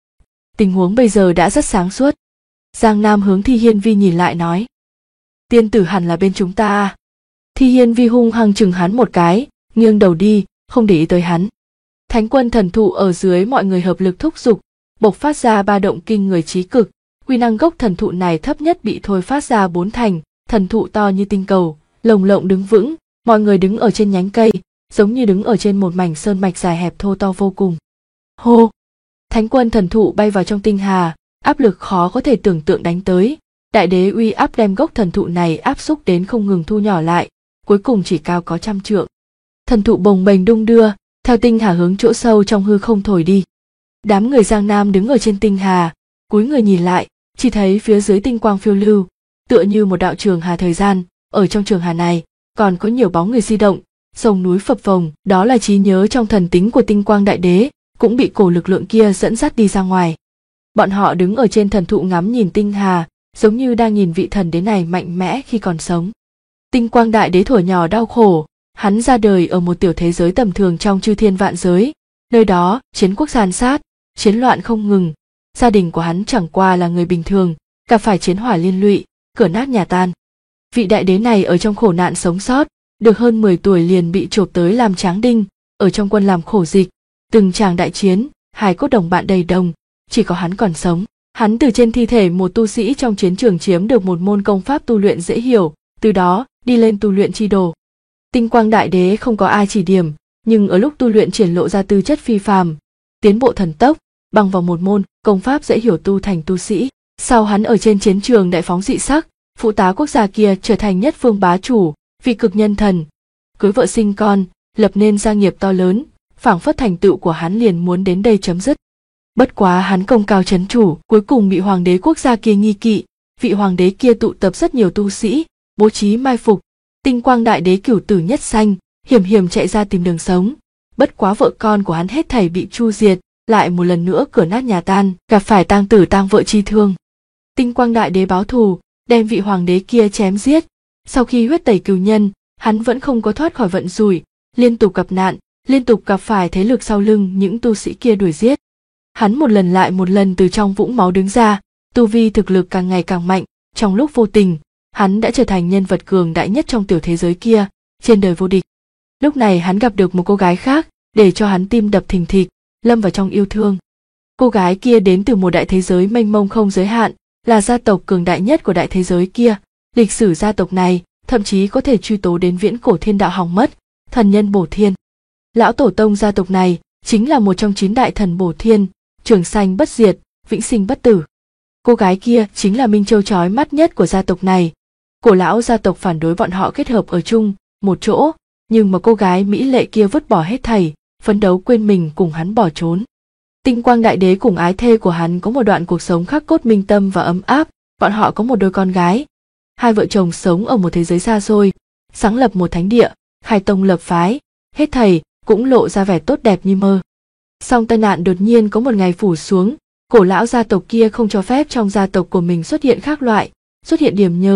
Tình huống bây giờ đã rất sáng suốt. Giang Nam hướng Thi Hiên Vi nhìn lại nói. Tiên tử hẳn là bên chúng ta à? Thi Hiên Vi hung hăng chừng hắn một cái, nghiêng đầu đi, không để ý tới hắn. Thánh quân thần thụ ở dưới mọi người hợp lực thúc giục, bộc phát ra ba động kinh người trí cực. Quy năng gốc thần thụ này thấp nhất bị thôi phát ra 4 thành, thần thụ to như tinh cầu, lồng lộng đứng vững, mọi người đứng ở trên nhánh cây, giống như đứng ở trên một mảnh sơn mạch dài hẹp thô to vô cùng. Hô! Thánh quân thần thụ bay vào trong tinh hà, áp lực khó có thể tưởng tượng đánh tới. Đại đế uy áp đem gốc thần thụ này áp xúc đến không ngừng thu nhỏ lại, cuối cùng chỉ cao có 100 trượng. Thần thụ bồng bềnh đung đưa, theo tinh hà hướng chỗ sâu trong hư không thổi đi. Đám người Giang Nam đứng ở trên tinh hà, cúi người nhìn lại, chỉ thấy phía dưới tinh quang phiêu lưu, tựa như một đạo trường hà thời gian. Ở trong trường hà này còn có nhiều bóng người di động, sông núi phập phồng, đó là trí nhớ trong thần tính của tinh quang đại đế, cũng bị cổ lực lượng kia dẫn dắt đi ra ngoài. Bọn họ đứng ở trên thần thụ ngắm nhìn tinh hà, giống như đang nhìn vị thần đế này mạnh mẽ khi còn sống. Tinh quang đại đế thuở nhỏ đau khổ, hắn ra đời ở một tiểu thế giới tầm thường trong chư thiên vạn giới, nơi đó chiến quốc san sát, chiến loạn không ngừng, gia đình của hắn chẳng qua là người bình thường, gặp phải chiến hỏa liên lụy, cửa nát nhà tan. Vị đại đế này ở trong khổ nạn sống sót, được hơn 10 tuổi liền bị chộp tới làm tráng đinh, ở trong quân làm khổ dịch, từng tràng đại chiến, hài cốt đồng bạn đầy đồng, chỉ có hắn còn sống. Hắn từ trên thi thể một tu sĩ trong chiến trường chiếm được một môn công pháp tu luyện dễ hiểu, từ đó đi lên tu luyện chi đồ. Tinh quang đại đế không có ai chỉ điểm, nhưng ở lúc tu luyện triển lộ ra tư chất phi phàm, tiến bộ thần tốc, bằng vào một môn công pháp dễ hiểu tu thành tu sĩ. Sau hắn ở trên chiến trường đại phóng dị sắc, phụ tá quốc gia kia trở thành nhất phương bá chủ, vị cực nhân thần, cưới vợ sinh con, lập nên gia nghiệp to lớn, phảng phất thành tựu của hắn liền muốn đến đây chấm dứt. Bất quá hắn công cao chấn chủ, cuối cùng bị hoàng đế quốc gia kia nghi kỵ, vị hoàng đế kia tụ tập rất nhiều tu sĩ, bố trí mai phục. Tinh quang đại đế cửu tử nhất sanh, hiểm hiểm chạy ra tìm đường sống. Bất quá vợ con của hắn hết thảy bị chu diệt, lại một lần nữa cửa nát nhà tan, gặp phải tang tử tang vợ chi thương. Tinh quang đại đế báo thù, đem vị hoàng đế kia chém giết. Sau khi huyết tẩy cừu nhân, hắn vẫn không có thoát khỏi vận rủi, liên tục gặp nạn, liên tục gặp phải thế lực sau lưng những tu sĩ kia đuổi giết. Hắn một lần lại một lần từ trong vũng máu đứng ra, tu vi thực lực càng ngày càng mạnh, trong lúc vô tình, hắn đã trở thành nhân vật cường đại nhất trong tiểu thế giới kia, trên đời vô địch. Lúc này hắn gặp được một cô gái khác, để cho hắn tim đập thình thịch, lâm vào trong yêu thương. Cô gái kia đến từ một đại thế giới mênh mông không giới hạn, là gia tộc cường đại nhất của đại thế giới kia. Lịch sử gia tộc này thậm chí có thể truy tố đến viễn cổ thiên đạo hỏng mất, thần nhân bổ thiên. Lão tổ tông gia tộc này chính là một trong 9 đại thần bổ thiên, trường sanh bất diệt, vĩnh sinh bất tử. Cô gái kia chính là minh châu chói mắt nhất của gia tộc này. Cổ lão gia tộc phản đối bọn họ kết hợp ở chung một chỗ, nhưng mà cô gái mỹ lệ kia vứt bỏ hết thảy, phấn đấu quên mình cùng hắn bỏ trốn. Tinh quang đại đế cùng ái thê của hắn có một đoạn cuộc sống khắc cốt minh tâm và ấm áp, bọn họ có một đôi con gái. Hai vợ chồng sống ở một thế giới xa xôi, sáng lập một thánh địa, khai tông lập phái, hết thảy cũng lộ ra vẻ tốt đẹp như mơ. Song tai nạn đột nhiên có một ngày phủ xuống, cổ lão gia tộc kia không cho phép trong gia tộc của mình xuất hiện khác loại, xuất hiện điểm nhơ,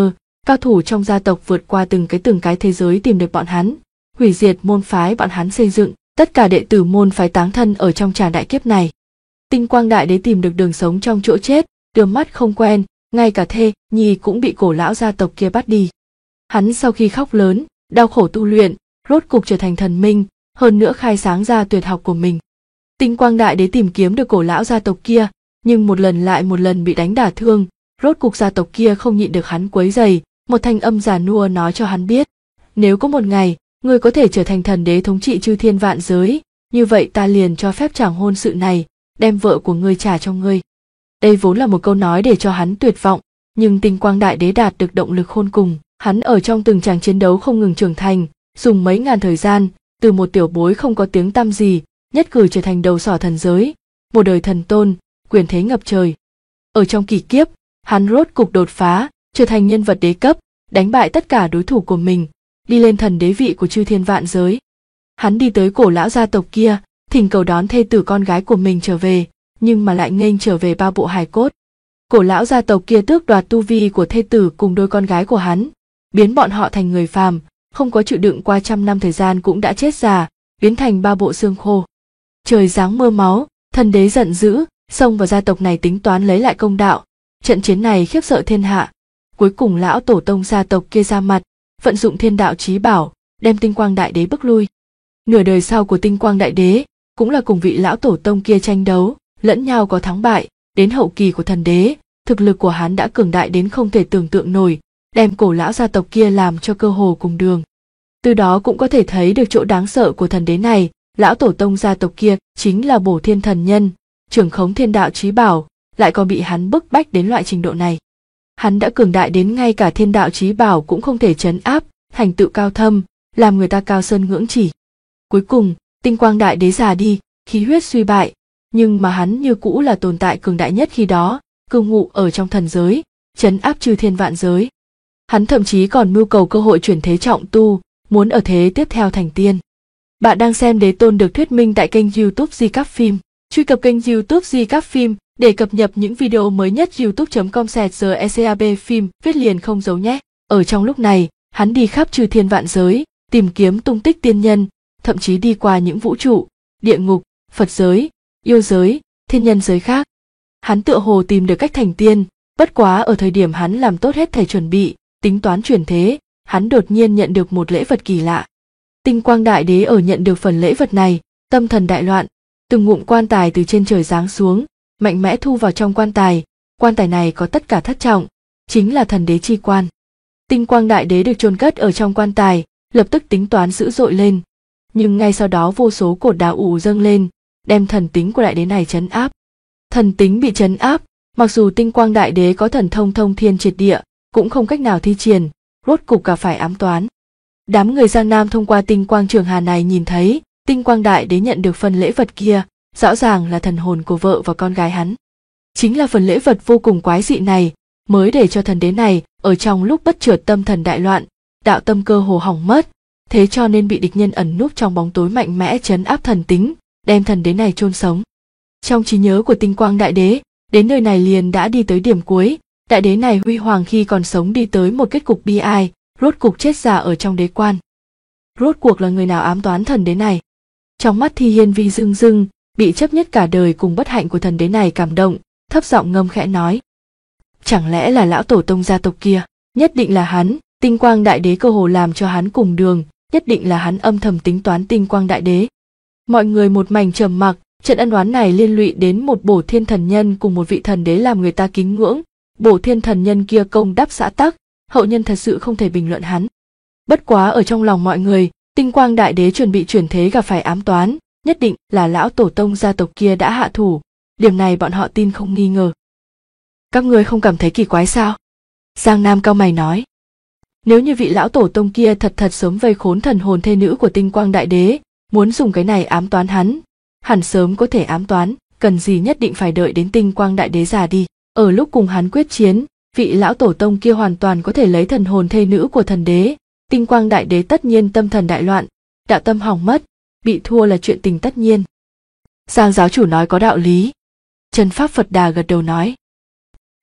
Cao thủ trong gia tộc vượt qua từng cái thế giới tìm được bọn hắn, hủy diệt môn phái bọn hắn xây dựng, tất cả đệ tử môn phái táng thân ở trong tràng đại kiếp này. Tinh Quang Đại Đế tìm được đường sống trong chỗ chết, đưa mắt không quen, ngay cả thê nhi cũng bị cổ lão gia tộc kia bắt đi. Hắn sau khi khóc lớn, đau khổ tu luyện, rốt cục trở thành thần minh, hơn nữa khai sáng ra tuyệt học của mình. Tinh Quang Đại Đế tìm kiếm được cổ lão gia tộc kia, nhưng một lần lại một lần bị đánh đả thương, rốt cục gia tộc kia không nhịn được hắn quấy rầy, một thanh âm già nua nói cho hắn biết, nếu có một ngày, ngươi có thể trở thành thần đế thống trị chư thiên vạn giới, như vậy ta liền cho phép chàng hôn sự này, đem vợ của ngươi trả cho ngươi. Đây vốn là một câu nói để cho hắn tuyệt vọng, nhưng Tinh Quang Đại Đế đạt được động lực khôn cùng, hắn ở trong từng tràng chiến đấu không ngừng trưởng thành, dùng mấy ngàn thời gian, từ một tiểu bối không có tiếng tăm gì, nhất cử trở thành đầu sỏ thần giới, một đời thần tôn, quyền thế ngập trời. Ở trong kỳ kiếp, hắn rốt cục đột phá, trở thành nhân vật đế cấp, đánh bại tất cả đối thủ của mình, đi lên thần đế vị của chư thiên vạn giới. Hắn đi tới cổ lão gia tộc kia, thỉnh cầu đón thê tử con gái của mình trở về, nhưng mà lại nghênh trở về 3 bộ hài cốt. Cổ lão gia tộc kia tước đoạt tu vi của thê tử cùng đôi con gái của hắn, biến bọn họ thành người phàm, không có chịu đựng qua 100 năm thời gian cũng đã chết già, biến thành 3 bộ xương khô. Trời giáng mưa máu, thần đế giận dữ, xông vào gia tộc này tính toán lấy lại công đạo. Trận chiến này khiếp sợ thiên hạ. Cuối cùng lão tổ tông gia tộc kia ra mặt, vận dụng thiên đạo chí bảo, đem Tinh Quang Đại Đế bức lui. Nửa đời sau của Tinh Quang Đại Đế cũng là cùng vị lão tổ tông kia tranh đấu, lẫn nhau có thắng bại. Đến hậu kỳ của thần đế, thực lực của hắn đã cường đại đến không thể tưởng tượng nổi, đem cổ lão gia tộc kia làm cho cơ hồ cùng đường. Từ đó cũng có thể thấy được chỗ đáng sợ của thần đế này. Lão tổ tông gia tộc kia chính là Bổ Thiên Thần Nhân, trưởng khống thiên đạo chí bảo, lại còn bị hắn bức bách đến loại trình độ này. Hắn đã cường đại đến ngay cả thiên đạo chí bảo cũng không thể trấn áp, thành tựu cao thâm, làm người ta cao sơn ngưỡng chỉ. Cuối cùng, Tinh Quang Đại Đế già đi, khí huyết suy bại, nhưng mà hắn như cũ là tồn tại cường đại nhất khi đó, cư ngụ ở trong thần giới, trấn áp chư thiên vạn giới. Hắn thậm chí còn mưu cầu cơ hội chuyển thế trọng tu, muốn ở thế tiếp theo thành tiên. Bạn đang xem Đế Tôn được thuyết minh tại kênh YouTube Di Các Phim. Truy cập kênh YouTube Di Các Phim để cập nhật những video mới nhất. youtube.com/secab phim viết liền không dấu nhé. Ở trong lúc này, hắn đi khắp chư thiên vạn giới, tìm kiếm tung tích tiên nhân, thậm chí đi qua những vũ trụ, địa ngục, Phật giới, yêu giới, thiên nhân giới khác. Hắn tựa hồ tìm được cách thành tiên, bất quá ở thời điểm hắn làm tốt hết thảy chuẩn bị, tính toán chuyển thế, hắn đột nhiên nhận được một lễ vật kỳ lạ. Tinh Quang Đại Đế ở nhận được phần lễ vật này, tâm thần đại loạn, từng ngụm quan tài từ trên trời giáng xuống, mạnh mẽ thu vào trong quan tài này có tất cả thất trọng, chính là thần đế chi quan. Tinh Quang Đại Đế được chôn cất ở trong quan tài, lập tức tính toán dữ dội lên, nhưng ngay sau đó vô số cột đá ù dâng lên, đem thần tính của đại đế này trấn áp. Thần tính bị trấn áp, mặc dù Tinh Quang Đại Đế có thần thông thông thiên triệt địa, cũng không cách nào thi triển, rốt cục cả phải ám toán. Đám người Giang Nam thông qua Tinh Quang Trường Hà này nhìn thấy, Tinh Quang Đại Đế nhận được phần lễ vật kia, rõ ràng là thần hồn của vợ và con gái hắn. Chính là phần lễ vật vô cùng quái dị này, mới để cho thần đế này ở trong lúc bất chợt tâm thần đại loạn, đạo tâm cơ hồ hỏng mất, thế cho nên bị địch nhân ẩn núp trong bóng tối mạnh mẽ trấn áp thần tính, đem thần đế này chôn sống. Trong trí nhớ của Tinh Quang Đại Đế, đến nơi này liền đã đi tới điểm cuối, đại đế này huy hoàng khi còn sống đi tới một kết cục bi ai, rốt cục chết già ở trong đế quan. Rốt cuộc là người nào ám toán thần đế này? Trong mắt Thi Hiên Vi rưng rưng, bị chấp nhất cả đời cùng bất hạnh của thần đế này cảm động, thấp giọng ngâm khẽ nói: chẳng lẽ là lão tổ tông gia tộc kia? Nhất định là hắn. Tinh Quang Đại Đế cơ hồ làm cho hắn cùng đường, nhất định là hắn âm thầm tính toán Tinh Quang Đại Đế. Mọi người một mảnh trầm mặc, trận ân oán này liên lụy đến một Bổ Thiên Thần Nhân cùng một vị thần đế làm người ta kính ngưỡng. Bổ Thiên Thần Nhân kia công đắp xã tắc, hậu nhân thật sự không thể bình luận hắn. Bất quá ở trong lòng mọi người, Tinh Quang Đại Đế chuẩn bị chuyển thế gặp phải ám toán, nhất định là lão tổ tông gia tộc kia đã hạ thủ, điểm này bọn họ tin không nghi ngờ. Các ngươi không cảm thấy kỳ quái sao? Giang Nam cau mày nói. Nếu như vị lão tổ tông kia thật sớm vây khốn thần hồn thê nữ của Tinh Quang Đại Đế, muốn dùng cái này ám toán hắn, hẳn sớm có thể ám toán, cần gì nhất định phải đợi đến Tinh Quang Đại Đế già đi. Ở lúc cùng hắn quyết chiến, vị lão tổ tông kia hoàn toàn có thể lấy thần hồn thê nữ của thần đế. Tinh Quang Đại Đế tất nhiên tâm thần đại loạn, đạo tâm hỏng mất, bị thua là chuyện tình tất nhiên. Giang giáo chủ nói có đạo lý. Chân Pháp Phật Đà gật đầu nói.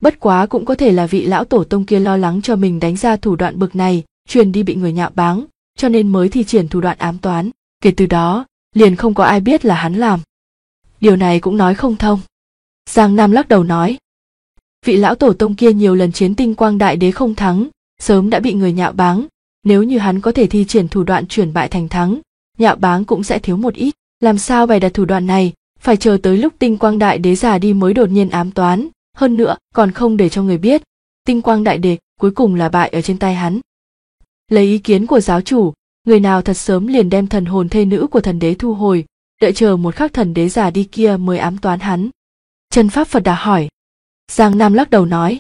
Bất quá cũng có thể là vị lão tổ tông kia lo lắng cho mình đánh ra thủ đoạn bực này, truyền đi bị người nhạo báng, cho nên mới thi triển thủ đoạn ám toán. Kể từ đó, liền không có ai biết là hắn làm. Điều này cũng nói không thông. Giang Nam lắc đầu nói. Vị lão tổ tông kia nhiều lần chiến Tinh Quang Đại Đế không thắng, sớm đã bị người nhạo báng. Nếu như hắn có thể thi triển thủ đoạn chuyển bại thành thắng, nhạo báng cũng sẽ thiếu một ít. Làm sao bày đặt thủ đoạn này, phải chờ tới lúc Tinh Quang Đại Đế già đi mới đột nhiên ám toán, hơn nữa còn không để cho người biết. Tinh Quang Đại Đế cuối cùng là bại ở trên tay hắn. Lấy ý kiến của giáo chủ, người nào thật sớm liền đem thần hồn thê nữ của thần đế thu hồi, đợi chờ một khắc thần đế già đi kia mới ám toán hắn. Chân Pháp Phật Đà hỏi. Giang Nam lắc đầu nói.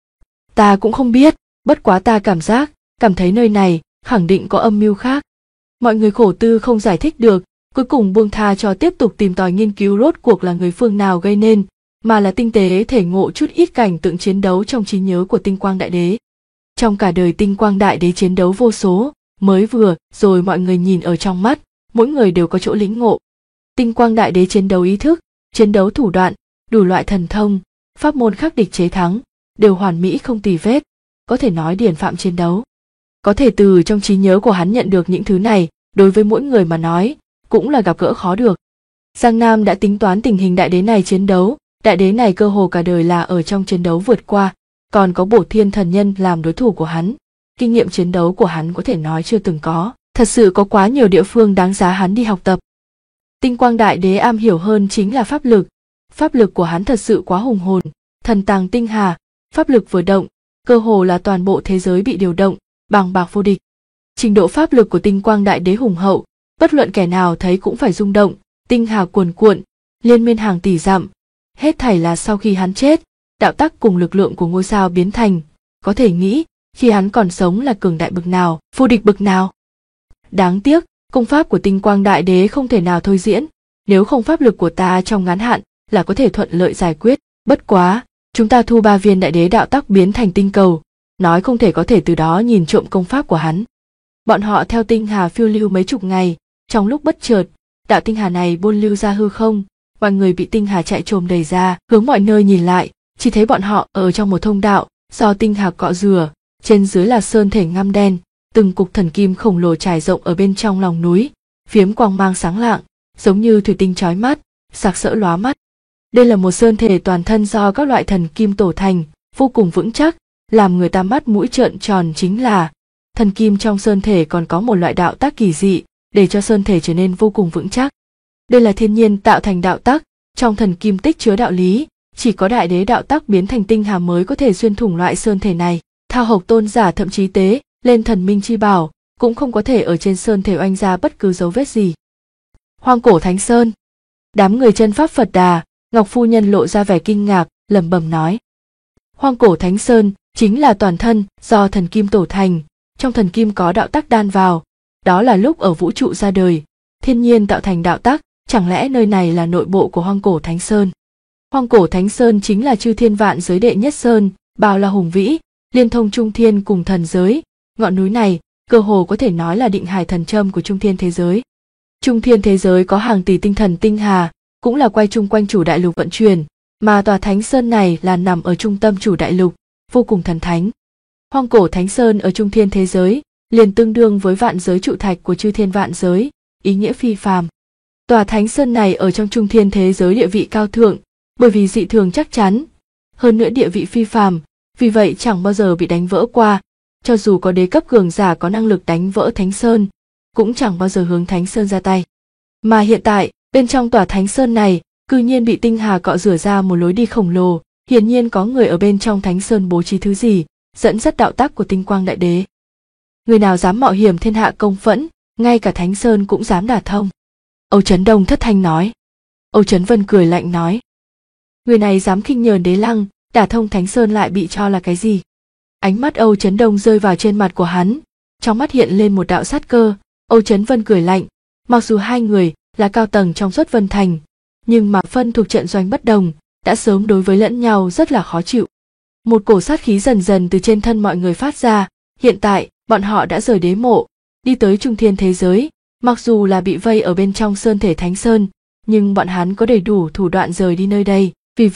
Ta cũng không biết, bất quá ta cảm thấy nơi này khẳng định có âm mưu khác. Mọi người khổ tư không giải thích được, cuối cùng buông tha cho tiếp tục tìm tòi nghiên cứu rốt cuộc là người phương nào gây nên, mà là tinh tế thể ngộ chút ít cảnh tượng chiến đấu trong trí nhớ của Tinh Quang Đại Đế. Trong cả đời Tinh Quang Đại Đế chiến đấu vô số, mới vừa rồi mọi người nhìn ở trong mắt, mỗi người đều có chỗ lĩnh ngộ. Tinh Quang Đại Đế chiến đấu ý thức, chiến đấu thủ đoạn, đủ loại thần thông, pháp môn khắc địch chế thắng, đều hoàn mỹ không tì vết, có thể nói điển phạm chiến đấu. Có thể từ trong trí nhớ của hắn nhận được những thứ này, đối với mỗi người mà nói, cũng là gặp gỡ khó được. Giang Nam đã tính toán tình hình đại đế này chiến đấu, đại đế này cơ hồ cả đời là ở trong chiến đấu vượt qua, còn có Bổ Thiên Thần Nhân làm đối thủ của hắn. Kinh nghiệm chiến đấu của hắn có thể nói chưa từng có, thật sự có quá nhiều địa phương đáng giá hắn đi học tập. Tinh Quang Đại Đế am hiểu hơn chính là pháp lực của hắn thật sự quá hùng hồn, thần tàng tinh hà, pháp lực vừa động, cơ hồ là toàn bộ thế giới bị điều động, bàng bạc vô địch. Trình độ pháp lực của Tinh Quang Đại Đế hùng hậu, bất luận kẻ nào thấy cũng phải rung động, tinh hà cuồn cuộn, liên miên hàng tỷ dặm. Hết thảy là sau khi hắn chết, đạo tắc cùng lực lượng của ngôi sao biến thành, có thể nghĩ, khi hắn còn sống là cường đại bực nào, vô địch bực nào. Đáng tiếc, công pháp của Tinh Quang Đại Đế không thể nào thôi diễn, nếu không pháp lực của ta trong ngắn hạn là có thể thuận lợi giải quyết. Bất quá, chúng ta thu 3 viên đại đế đạo tắc biến thành tinh cầu, nói không thể có thể từ đó nhìn trộm công pháp của hắn. Bọn họ theo tinh hà phiêu lưu mấy chục ngày, trong lúc bất chợt, đạo tinh hà này buôn lưu ra hư không, mọi người bị tinh hà chạy trồm đầy ra, hướng mọi nơi nhìn lại, chỉ thấy bọn họ ở trong một thông đạo, do tinh hà cọ rửa, trên dưới là sơn thể ngăm đen, từng cục thần kim khổng lồ trải rộng ở bên trong lòng núi, phiếm quang mang sáng lạng, giống như thủy tinh chói mắt, sặc sỡ lóa mắt. Đây là một sơn thể toàn thân do các loại thần kim tổ thành, vô cùng vững chắc, làm người ta mắt mũi trợn tròn chính là thần kim trong sơn thể còn có một loại đạo tắc kỳ dị, để cho sơn thể trở nên vô cùng vững chắc. Đây là thiên nhiên tạo thành đạo tắc, trong thần kim tích chứa đạo lý, chỉ có đại đế đạo tắc biến thành tinh hà mới có thể xuyên thủng loại sơn thể này. Thao Hộc tôn giả thậm chí tế lên thần minh chi bảo, cũng không có thể ở trên sơn thể oanh ra bất cứ dấu vết gì. Hoang cổ Thánh Sơn. Đám người Chân Pháp Phật Đà, Ngọc phu nhân lộ ra vẻ kinh ngạc, lẩm bẩm nói: Hoang cổ Thánh Sơn chính là toàn thân do thần kim tổ thành, trong thần kim có đạo tắc đan vào, đó là lúc ở vũ trụ ra đời, thiên nhiên tạo thành đạo tắc, chẳng lẽ nơi này là nội bộ của Hoang cổ Thánh Sơn? Hoang cổ Thánh Sơn chính là chư thiên vạn giới đệ nhất sơn, bao la hùng vĩ, liên thông trung thiên cùng thần giới, ngọn núi này cơ hồ có thể nói là định hải thần châm của trung thiên thế giới. Trung thiên thế giới có hàng tỷ tinh thần tinh hà, cũng là quay chung quanh chủ đại lục vận chuyển, mà tòa Thánh Sơn này là nằm ở trung tâm chủ đại lục, vô cùng thần thánh. Hoang cổ Thánh Sơn ở trung thiên thế giới, liền tương đương với vạn giới trụ thạch của chư thiên vạn giới, ý nghĩa phi phàm. Tòa Thánh Sơn này ở trong trung thiên thế giới địa vị cao thượng, bởi vì dị thường chắc chắn, hơn nữa địa vị phi phàm, vì vậy chẳng bao giờ bị đánh vỡ qua, cho dù có đế cấp cường giả có năng lực đánh vỡ Thánh Sơn, cũng chẳng bao giờ hướng Thánh Sơn ra tay. Mà hiện tại, bên trong tòa Thánh Sơn này, cư nhiên bị tinh hà cọ rửa ra một lối đi khổng lồ, hiển nhiên có người ở bên trong Thánh Sơn bố trí thứ gì, dẫn dắt đạo tắc của Tinh Quang Đại Đế. Người nào dám mạo hiểm thiên hạ công phẫn, ngay cả Thánh Sơn cũng dám đả thông. Âu Chấn Đông thất thanh nói. Âu Chấn Vân cười lạnh nói: Người này dám khinh nhờn đế lăng, đả thông Thánh Sơn lại bị cho là cái gì? Ánh mắt Âu Chấn Đông rơi vào trên mặt của hắn, trong mắt hiện lên một đạo sát cơ. Âu Chấn Vân cười lạnh, mặc dù hai người là cao tầng trong Xuất Vân Thành, nhưng mà phân thuộc trận doanh bất đồng, đã sớm đối với lẫn nhau rất là khó chịu. Một cổ sát khí dần dần từ trên thân mọi người phát ra, hiện tại bọn họ đã rời đế mộ, đi tới trung thiên thế giới, mặc dù là bị vây ở bên trong sơn thể Thánh Sơn, nhưng bọn hắn có đầy đủ thủ đoạn rời đi nơi đây, vì vậy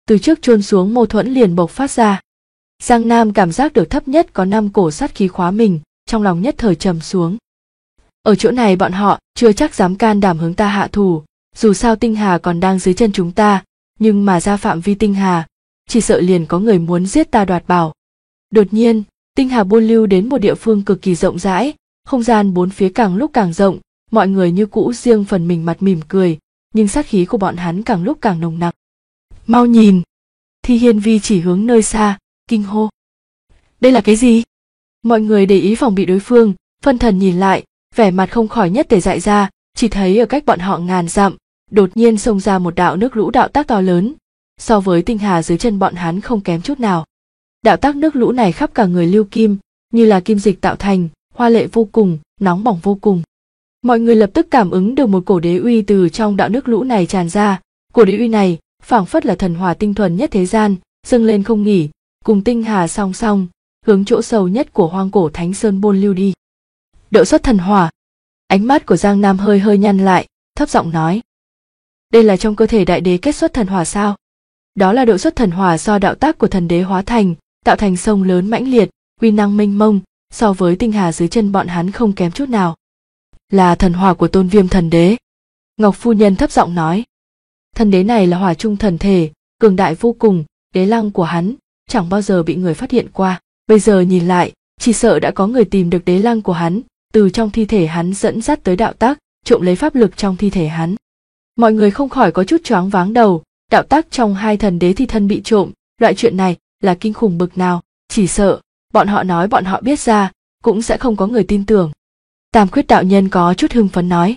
từ trước chôn xuống mâu thuẫn liền bộc phát ra. Giang Nam cảm giác được thấp nhất có 5 cổ sát khí khóa mình, trong lòng nhất thời trầm xuống. Ở chỗ này bọn họ chưa chắc dám can đảm hướng ta hạ thủ, dù sao Tinh Hà còn đang dưới chân chúng ta, nhưng mà ra phạm vi Tinh Hà, chỉ sợ liền có người muốn giết ta đoạt bảo. Đột nhiên, Tinh Hà buôn lưu đến một địa phương cực kỳ rộng rãi, không gian bốn phía càng lúc càng rộng, mọi người như cũ riêng phần mình mặt mỉm cười, nhưng sát khí của bọn hắn càng lúc càng nồng nặc. Mau nhìn! Thi Hiên Vi chỉ hướng nơi xa, kinh hô. Đây là cái gì? Mọi người để ý phòng bị đối phương, phân thần nhìn lại, vẻ mặt không khỏi nhất tề dại ra, chỉ thấy ở cách bọn họ ngàn dặm, đột nhiên xông ra một đạo nước lũ đạo tác to lớn, so với Tinh Hà dưới chân bọn hắn không kém chút nào. Đạo tác nước lũ này khắp cả người lưu kim, như là kim dịch tạo thành, hoa lệ vô cùng, nóng bỏng vô cùng. Mọi người lập tức cảm ứng được một cổ đế uy từ trong đạo nước lũ này tràn ra, cổ đế uy này phảng phất là thần hỏa tinh thuần nhất thế gian, dâng lên không nghỉ, cùng Tinh Hà song song, hướng chỗ sâu nhất của hoang cổ Thánh Sơn buôn lưu đi. Độ xuất thần hỏa. Ánh mắt của Giang Nam hơi hơi nhăn lại, thấp giọng nói. Đây là trong cơ thể đại đế kết xuất thần hỏa sao? Đó là độ xuất thần hỏa do đạo tác của thần đế hóa thành, tạo thành sông lớn mãnh liệt, uy năng mênh mông, so với Tinh Hà dưới chân bọn hắn không kém chút nào. Là thần hỏa của Tôn Viêm thần đế. Ngọc phu nhân thấp giọng nói. Thần đế này là hỏa trung thần thể, cường đại vô cùng, đế lăng của hắn chẳng bao giờ bị người phát hiện qua. Bây giờ nhìn lại, chỉ sợ đã có người tìm được đế lăng của hắn, từ trong thi thể hắn dẫn dắt tới đạo tác, trộm lấy pháp lực trong thi thể hắn. Mọi người không khỏi có chút choáng váng đầu, đạo tác trong hai thần đế thi thân bị trộm, loại chuyện này là kinh khủng bực nào, chỉ sợ bọn họ nói bọn họ biết ra, cũng sẽ không có người tin tưởng. Tam Khuyết đạo nhân có chút hưng phấn nói.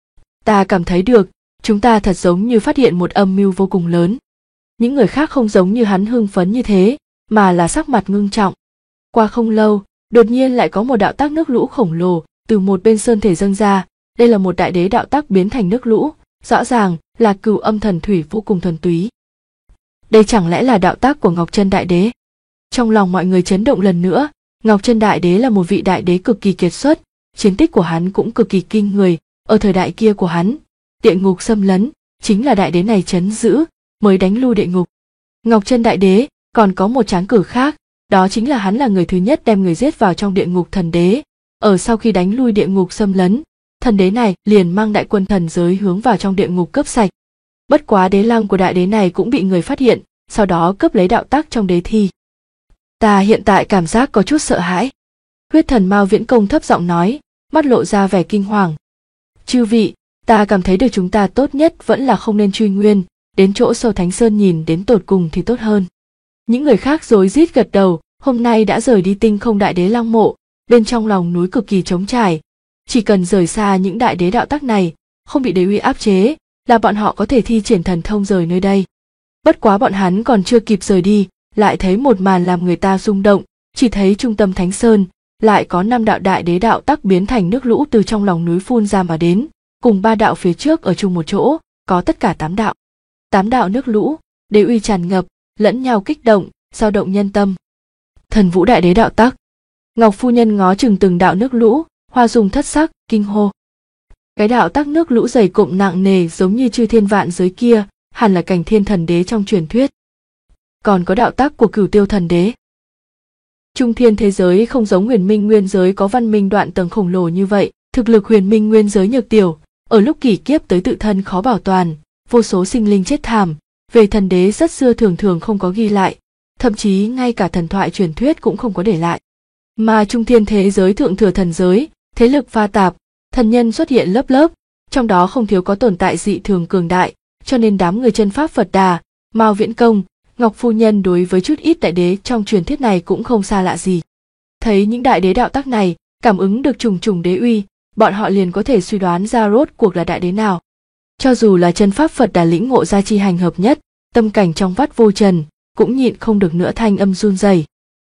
Ta cảm thấy được, chúng ta thật giống như phát hiện một âm mưu vô cùng lớn. Những người khác không giống như hắn hưng phấn như thế, mà là sắc mặt ngưng trọng. Qua không lâu, đột nhiên lại có một đạo tác nước lũ khổng lồ từ một bên sơn thể dâng ra, đây là một đại đế đạo tác biến thành nước lũ, rõ ràng là Cửu Âm thần thủy vô cùng thuần túy. Đây chẳng lẽ là đạo tác của Ngọc Chân đại đế? Trong lòng mọi người chấn động lần nữa, Ngọc Chân đại đế là một vị đại đế cực kỳ kiệt xuất, chiến tích của hắn cũng cực kỳ kinh người, ở thời đại kia của hắn, địa ngục xâm lấn, chính là đại đế này trấn giữ, mới đánh lui địa ngục. Ngọc Chân đại đế còn có một tráng cử khác, đó chính là hắn là người thứ nhất đem người giết vào trong địa ngục thần đế. Ở sau khi đánh lui địa ngục xâm lấn, thần đế này liền mang đại quân thần giới hướng vào trong địa ngục cướp sạch. Bất quá đế lăng của đại đế này cũng bị người phát hiện, sau đó cướp lấy đạo tác trong đế thi. Ta hiện tại cảm giác có chút sợ hãi. Huyết thần Mao Viễn Công thấp giọng nói, mắt lộ ra vẻ kinh hoàng. Chư vị, ta cảm thấy được chúng ta tốt nhất vẫn là không nên truy nguyên, đến chỗ sâu Thánh Sơn nhìn đến tột cùng thì tốt hơn. Những người khác rối rít gật đầu, hôm nay đã rời đi Tinh Không đại đế lăng mộ, bên trong lòng núi cực kỳ trống trải. Chỉ cần rời xa những đại đế đạo tác này, không bị đế uy áp chế, là bọn họ có thể thi triển thần thông rời nơi đây. Bất quá bọn hắn còn chưa kịp rời đi, lại thấy một màn làm người ta rung động, chỉ thấy trung tâm Thánh Sơn, lại có 5 đạo đại đế đạo tác biến thành nước lũ từ trong lòng núi phun ra mà đến, cùng 3 đạo phía trước ở chung một chỗ, có tất cả 8 đạo. 8 đạo nước lũ, đế uy tràn ngập, lẫn nhau kích động, dao động nhân tâm. Thần Vũ đại đế đạo tác. Ngọc phu nhân ngó chừng từng đạo nước lũ, hoa dung thất sắc, kinh hô. Cái đạo tác nước lũ dày cộm nặng nề giống như chư thiên vạn giới kia, hẳn là Cảnh Thiên thần đế trong truyền thuyết. Còn có đạo tác của Cửu Tiêu thần đế. Trung thiên thế giới không giống Huyền Minh nguyên giới có văn minh đoạn tầng khổng lồ như vậy, thực lực Huyền Minh nguyên giới nhược tiểu, ở lúc kỷ kiếp tới tự thân khó bảo toàn, vô số sinh linh chết thảm, về thần đế rất xưa thường thường không có ghi lại, thậm chí ngay cả thần thoại truyền thuyết cũng không có để lại. Mà trung thiên thế giới thượng thừa thần giới, thế lực pha tạp, thần nhân xuất hiện lớp lớp, trong đó không thiếu có tồn tại dị thường cường đại, cho nên đám người chân pháp Phật Đà, Mao Viễn Công, Ngọc phu nhân đối với chút ít đại đế trong truyền thuyết này cũng không xa lạ gì. Thấy những đại đế đạo tác này, cảm ứng được trùng trùng đế uy, bọn họ liền có thể suy đoán ra rốt cuộc là đại đế nào. Cho dù là chân pháp Phật Đà lĩnh ngộ ra chi hành hợp nhất, tâm cảnh trong vắt vô trần, cũng nhịn không được nữa thanh âm run rẩy.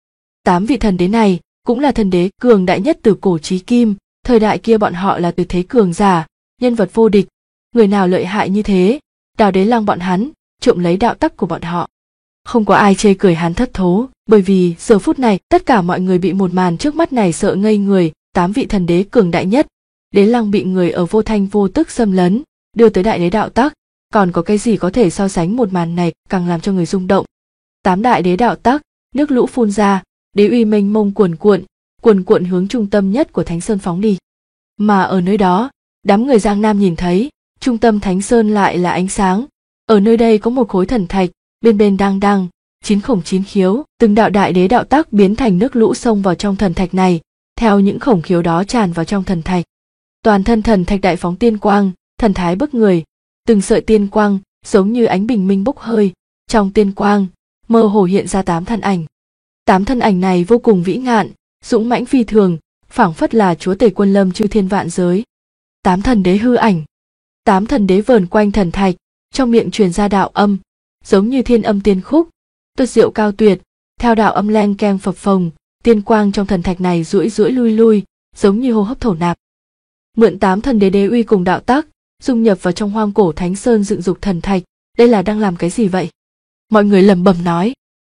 8 vị thần đế này cũng là thần đế cường đại nhất từ cổ chí kim, thời đại kia bọn họ là tuyệt thế cường giả, nhân vật vô địch, người nào lợi hại như thế, đào đế lăng bọn hắn, trộm lấy đạo tắc của bọn họ. Không có ai chê cười hắn thất thố, bởi vì giờ phút này tất cả mọi người bị một màn trước mắt này sợ ngây người, 8 vị thần đế cường đại nhất, đế lăng bị người ở vô thanh vô tức xâm lấn, đưa tới đại đế đạo tắc, còn có cái gì có thể so sánh một màn này càng làm cho người rung động. 8 đại đế đạo tắc, nước lũ phun ra, đế uy mênh mông cuồn cuộn hướng trung tâm nhất của Thánh Sơn phóng đi. Mà ở nơi đó, đám người Giang Nam nhìn thấy, trung tâm Thánh Sơn lại là ánh sáng. Ở nơi đây có một khối thần thạch, bên bên đang 9 khổng 9 khiếu, từng đạo đại đế đạo tắc biến thành nước lũ xông vào trong thần thạch này, theo những khổng khiếu đó tràn vào trong thần thạch. Toàn thân thần thạch đại phóng tiên quang, thần thái bức người, từng sợi tiên quang giống như ánh bình minh bốc hơi, trong tiên quang mơ hồ hiện ra 8 thân ảnh. 8 thân ảnh này vô cùng vĩ ngạn, dũng mãnh phi thường, phảng phất là chúa tể quân lâm chư thiên vạn giới. 8 thần đế hư ảnh. 8 thần đế vờn quanh thần thạch, trong miệng truyền ra đạo âm, giống như thiên âm tiên khúc, tuyệt diệu cao tuyệt, theo đạo âm leng keng phập phồng, tiên quang trong thần thạch này duỗi lui, giống như hô hấp thổ nạp. Mượn 8 thần đế đế uy cùng đạo tắc, dung nhập vào trong hoang cổ Thánh Sơn dựng dục thần thạch, đây là đang làm cái gì vậy? Mọi người lẩm bẩm nói.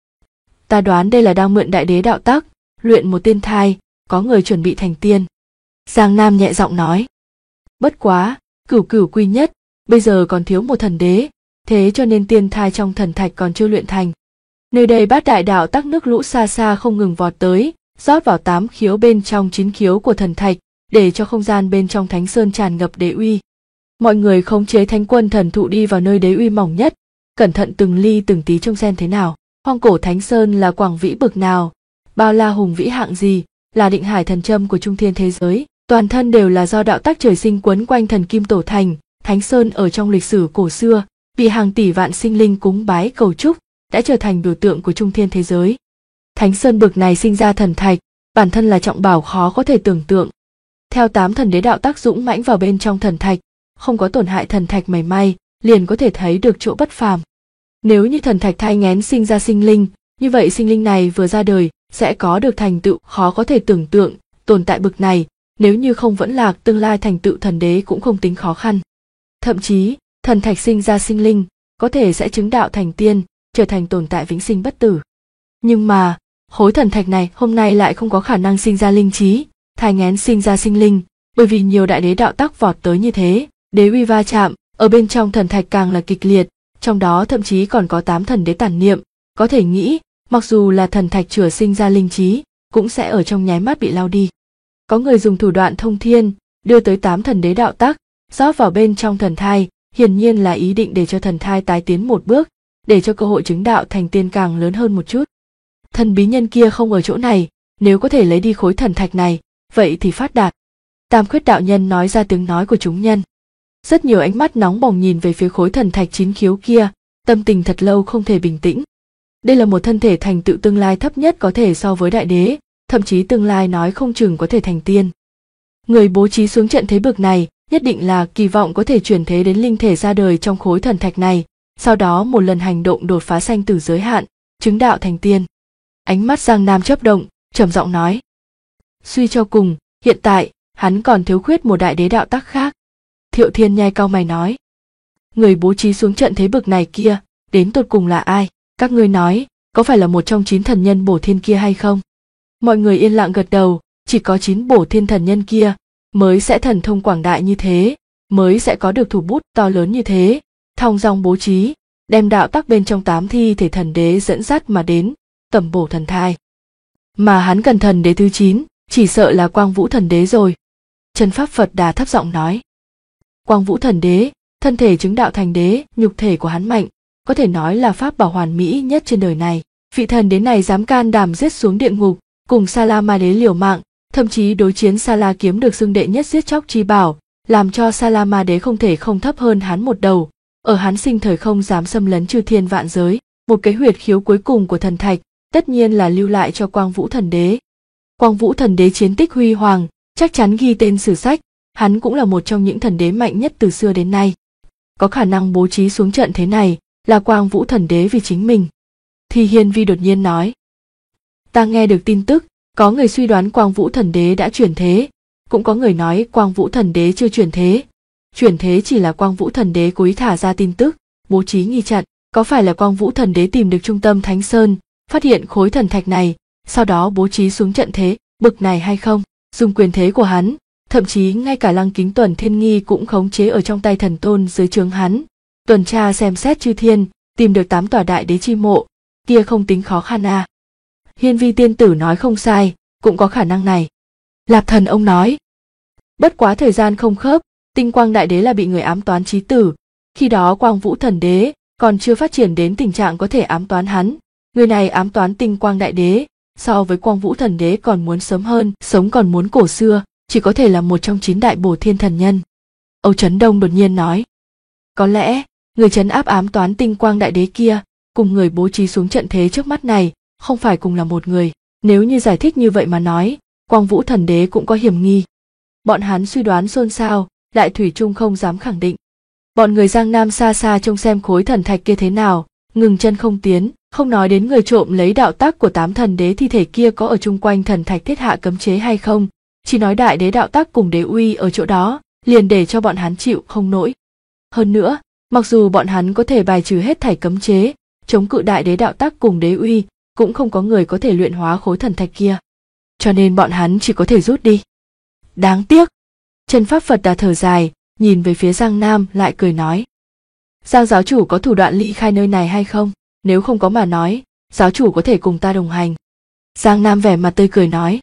Ta đoán đây là đang mượn đại đế đạo tắc, luyện một tiên thai, có người chuẩn bị thành tiên. Giang Nam nhẹ giọng nói. Bất quá, cửu quy nhất, bây giờ còn thiếu một thần đế, thế cho nên tiên thai trong thần thạch còn chưa luyện thành. Nơi đây bát đại đạo tắc nước lũ xa xa không ngừng vọt tới, rót vào 8 khiếu bên trong 9 khiếu của thần thạch, để cho không gian bên trong Thánh Sơn tràn ngập đế uy. Mọi người khống chế Thánh Quân thần thụ đi vào nơi đế uy mỏng nhất, cẩn thận từng ly từng tí trông xem thế nào. Hoang cổ Thánh Sơn là quảng vĩ bực nào, bao la hùng vĩ hạng gì, là định hải thần châm của trung thiên thế giới, toàn thân đều là do đạo tắc trời sinh quấn quanh thần kim tổ thành. Thánh Sơn ở trong lịch sử cổ xưa, vì hàng tỷ vạn sinh linh cúng bái cầu chúc, đã trở thành biểu tượng của trung thiên thế giới. Thánh Sơn bực này sinh ra thần thạch, bản thân là trọng bảo khó có thể tưởng tượng. Theo 8 thần đế đạo tác dũng mãnh vào bên trong thần thạch, không có tổn hại thần thạch mảy may, liền có thể thấy được chỗ bất phàm. Nếu như thần thạch thai nghén sinh ra sinh linh, như vậy sinh linh này vừa ra đời sẽ có được thành tựu khó có thể tưởng tượng, tồn tại bực này, nếu như không vẫn lạc tương lai thành tựu thần đế cũng không tính khó khăn. Thậm chí, thần thạch sinh ra sinh linh, có thể sẽ chứng đạo thành tiên, trở thành tồn tại vĩnh sinh bất tử. Nhưng mà, khối thần thạch này hôm nay lại không có khả năng sinh ra linh trí, thai nghén sinh ra sinh linh, bởi vì nhiều đại đế đạo tắc vọt tới như thế, đế uy va chạm, ở bên trong thần thạch càng là kịch liệt, trong đó thậm chí còn có 8 thần đế tản niệm, có thể nghĩ, mặc dù là thần thạch chửa sinh ra linh trí, cũng sẽ ở trong nháy mắt bị lao đi. Có người dùng thủ đoạn thông thiên, đưa tới 8 thần đế đạo tắc, rót vào bên trong thần thai, hiển nhiên là ý định để cho thần thai tái tiến một bước, để cho cơ hội chứng đạo thành tiên càng lớn hơn một chút. Thần bí nhân kia không ở chỗ này, nếu có thể lấy đi khối thần thạch này, vậy thì phát đạt. Tam Khuyết đạo nhân nói ra tiếng nói của chúng nhân. Rất nhiều ánh mắt nóng bỏng nhìn về phía khối thần thạch 9 khiếu kia, tâm tình thật lâu không thể bình tĩnh. Đây là một thân thể thành tựu tương lai thấp nhất có thể so với đại đế, thậm chí tương lai nói không chừng có thể thành tiên. Người bố trí xuống trận thế bực này, nhất định là kỳ vọng có thể chuyển thế đến linh thể ra đời trong khối thần thạch này, sau đó một lần hành động đột phá sanh tử giới hạn, chứng đạo thành tiên. Ánh mắt Giang Nam chớp động, trầm giọng nói. Suy cho cùng, hiện tại, hắn còn thiếu khuyết một đại đế đạo tác khác. Thiệu Thiên nhai cau mày nói. Người bố trí xuống trận thế bực này kia, đến tột cùng là ai? Các ngươi nói, có phải là một trong 9 thần nhân bổ thiên kia hay không? Mọi người yên lặng gật đầu, chỉ có 9 bổ thiên thần nhân kia, mới sẽ thần thông quảng đại như thế, mới sẽ có được thủ bút to lớn như thế, thong dong bố trí, đem đạo tắc bên trong 8 thi thể thần đế dẫn dắt mà đến, tẩm bổ thần thai. Mà hắn cần thần đế thứ 9, chỉ sợ là Quang Vũ thần đế rồi. Chân Pháp Phật Đà thấp giọng nói. Quang Vũ thần đế, thân thể chứng đạo thành đế, nhục thể của hắn mạnh, có thể nói là pháp bảo hoàn mỹ nhất trên đời này. Vị thần đế này dám can đảm giết xuống địa ngục, cùng Sa La Ma đế liều mạng, thậm chí đối chiến Sa La kiếm được xưng đệ nhất giết chóc chi bảo, làm cho Sa La Ma đế không thể không thấp hơn hắn một đầu. Ở hắn sinh thời không dám xâm lấn chư thiên vạn giới, một cái huyệt khiếu cuối cùng của thần thạch, tất nhiên là lưu lại cho Quang Vũ thần đế. Quang Vũ thần đế chiến tích huy hoàng, chắc chắn ghi tên sử sách, hắn cũng là một trong những thần đế mạnh nhất từ xưa đến nay. Có khả năng bố trí xuống trận thế này là Quang Vũ thần đế vì chính mình. Thì Hiên Vi đột nhiên nói. Ta nghe được tin tức, có người suy đoán Quang Vũ thần đế đã chuyển thế, cũng có người nói Quang Vũ thần đế chưa chuyển thế. Chuyển thế chỉ là Quang Vũ thần đế cố ý thả ra tin tức, bố trí nghi trận. Có phải là Quang Vũ thần đế tìm được trung tâm Thánh Sơn, phát hiện khối thần thạch này, sau đó bố trí xuống trận thế bực này hay không? Dùng quyền thế của hắn, thậm chí ngay cả Lăng Kính Tuần Thiên Nghi cũng khống chế ở trong tay thần tôn dưới trướng hắn. tuần tra xem xét chư thiên, tìm được 8 tòa đại đế chi mộ, kia không tính khó khăn à. Hiên Vi tiên tử nói không sai, cũng có khả năng này. Lạp Thần ông nói. Bất quá thời gian không khớp, Tinh Quang đại đế là bị người ám toán chí tử, khi đó Quang Vũ thần đế còn chưa phát triển đến tình trạng có thể ám toán hắn. Người này ám toán Tinh Quang đại đế, so với Quang Vũ thần đế còn muốn sớm hơn, sống còn muốn cổ xưa, chỉ có thể là một trong 9 đại bổ thiên thần nhân. Âu Chấn Đông đột nhiên nói. Có lẽ, người trấn áp ám toán Tinh Quang đại đế kia, cùng người bố trí xuống trận thế trước mắt này, không phải cùng là một người. Nếu như giải thích như vậy mà nói, Quang Vũ thần đế cũng có hiểm nghi. Bọn hắn suy đoán xôn xao, lại thủy chung không dám khẳng định. Bọn người Giang Nam xa xa trông xem khối thần thạch kia thế nào, ngừng chân không tiến, không nói đến người trộm lấy đạo tắc của 8 thần đế thi thể kia có ở chung quanh thần thạch thiết hạ cấm chế hay không, chỉ nói đại đế đạo tắc cùng đế uy ở chỗ đó, liền để cho bọn hắn chịu không nổi. Hơn nữa, mặc dù bọn hắn có thể bài trừ hết thảy cấm chế, chống cự đại đế đạo tắc cùng đế uy, cũng không có người có thể luyện hóa khối thần thạch kia. Cho nên bọn hắn chỉ có thể rút đi. Đáng tiếc. Chân Pháp Phật Đà thở dài, nhìn về phía Giang Nam lại cười nói. Giang giáo chủ có thủ đoạn ly khai nơi này hay không? Nếu không có mà nói, giáo chủ có thể cùng ta đồng hành. Giang Nam vẻ mặt tươi cười nói.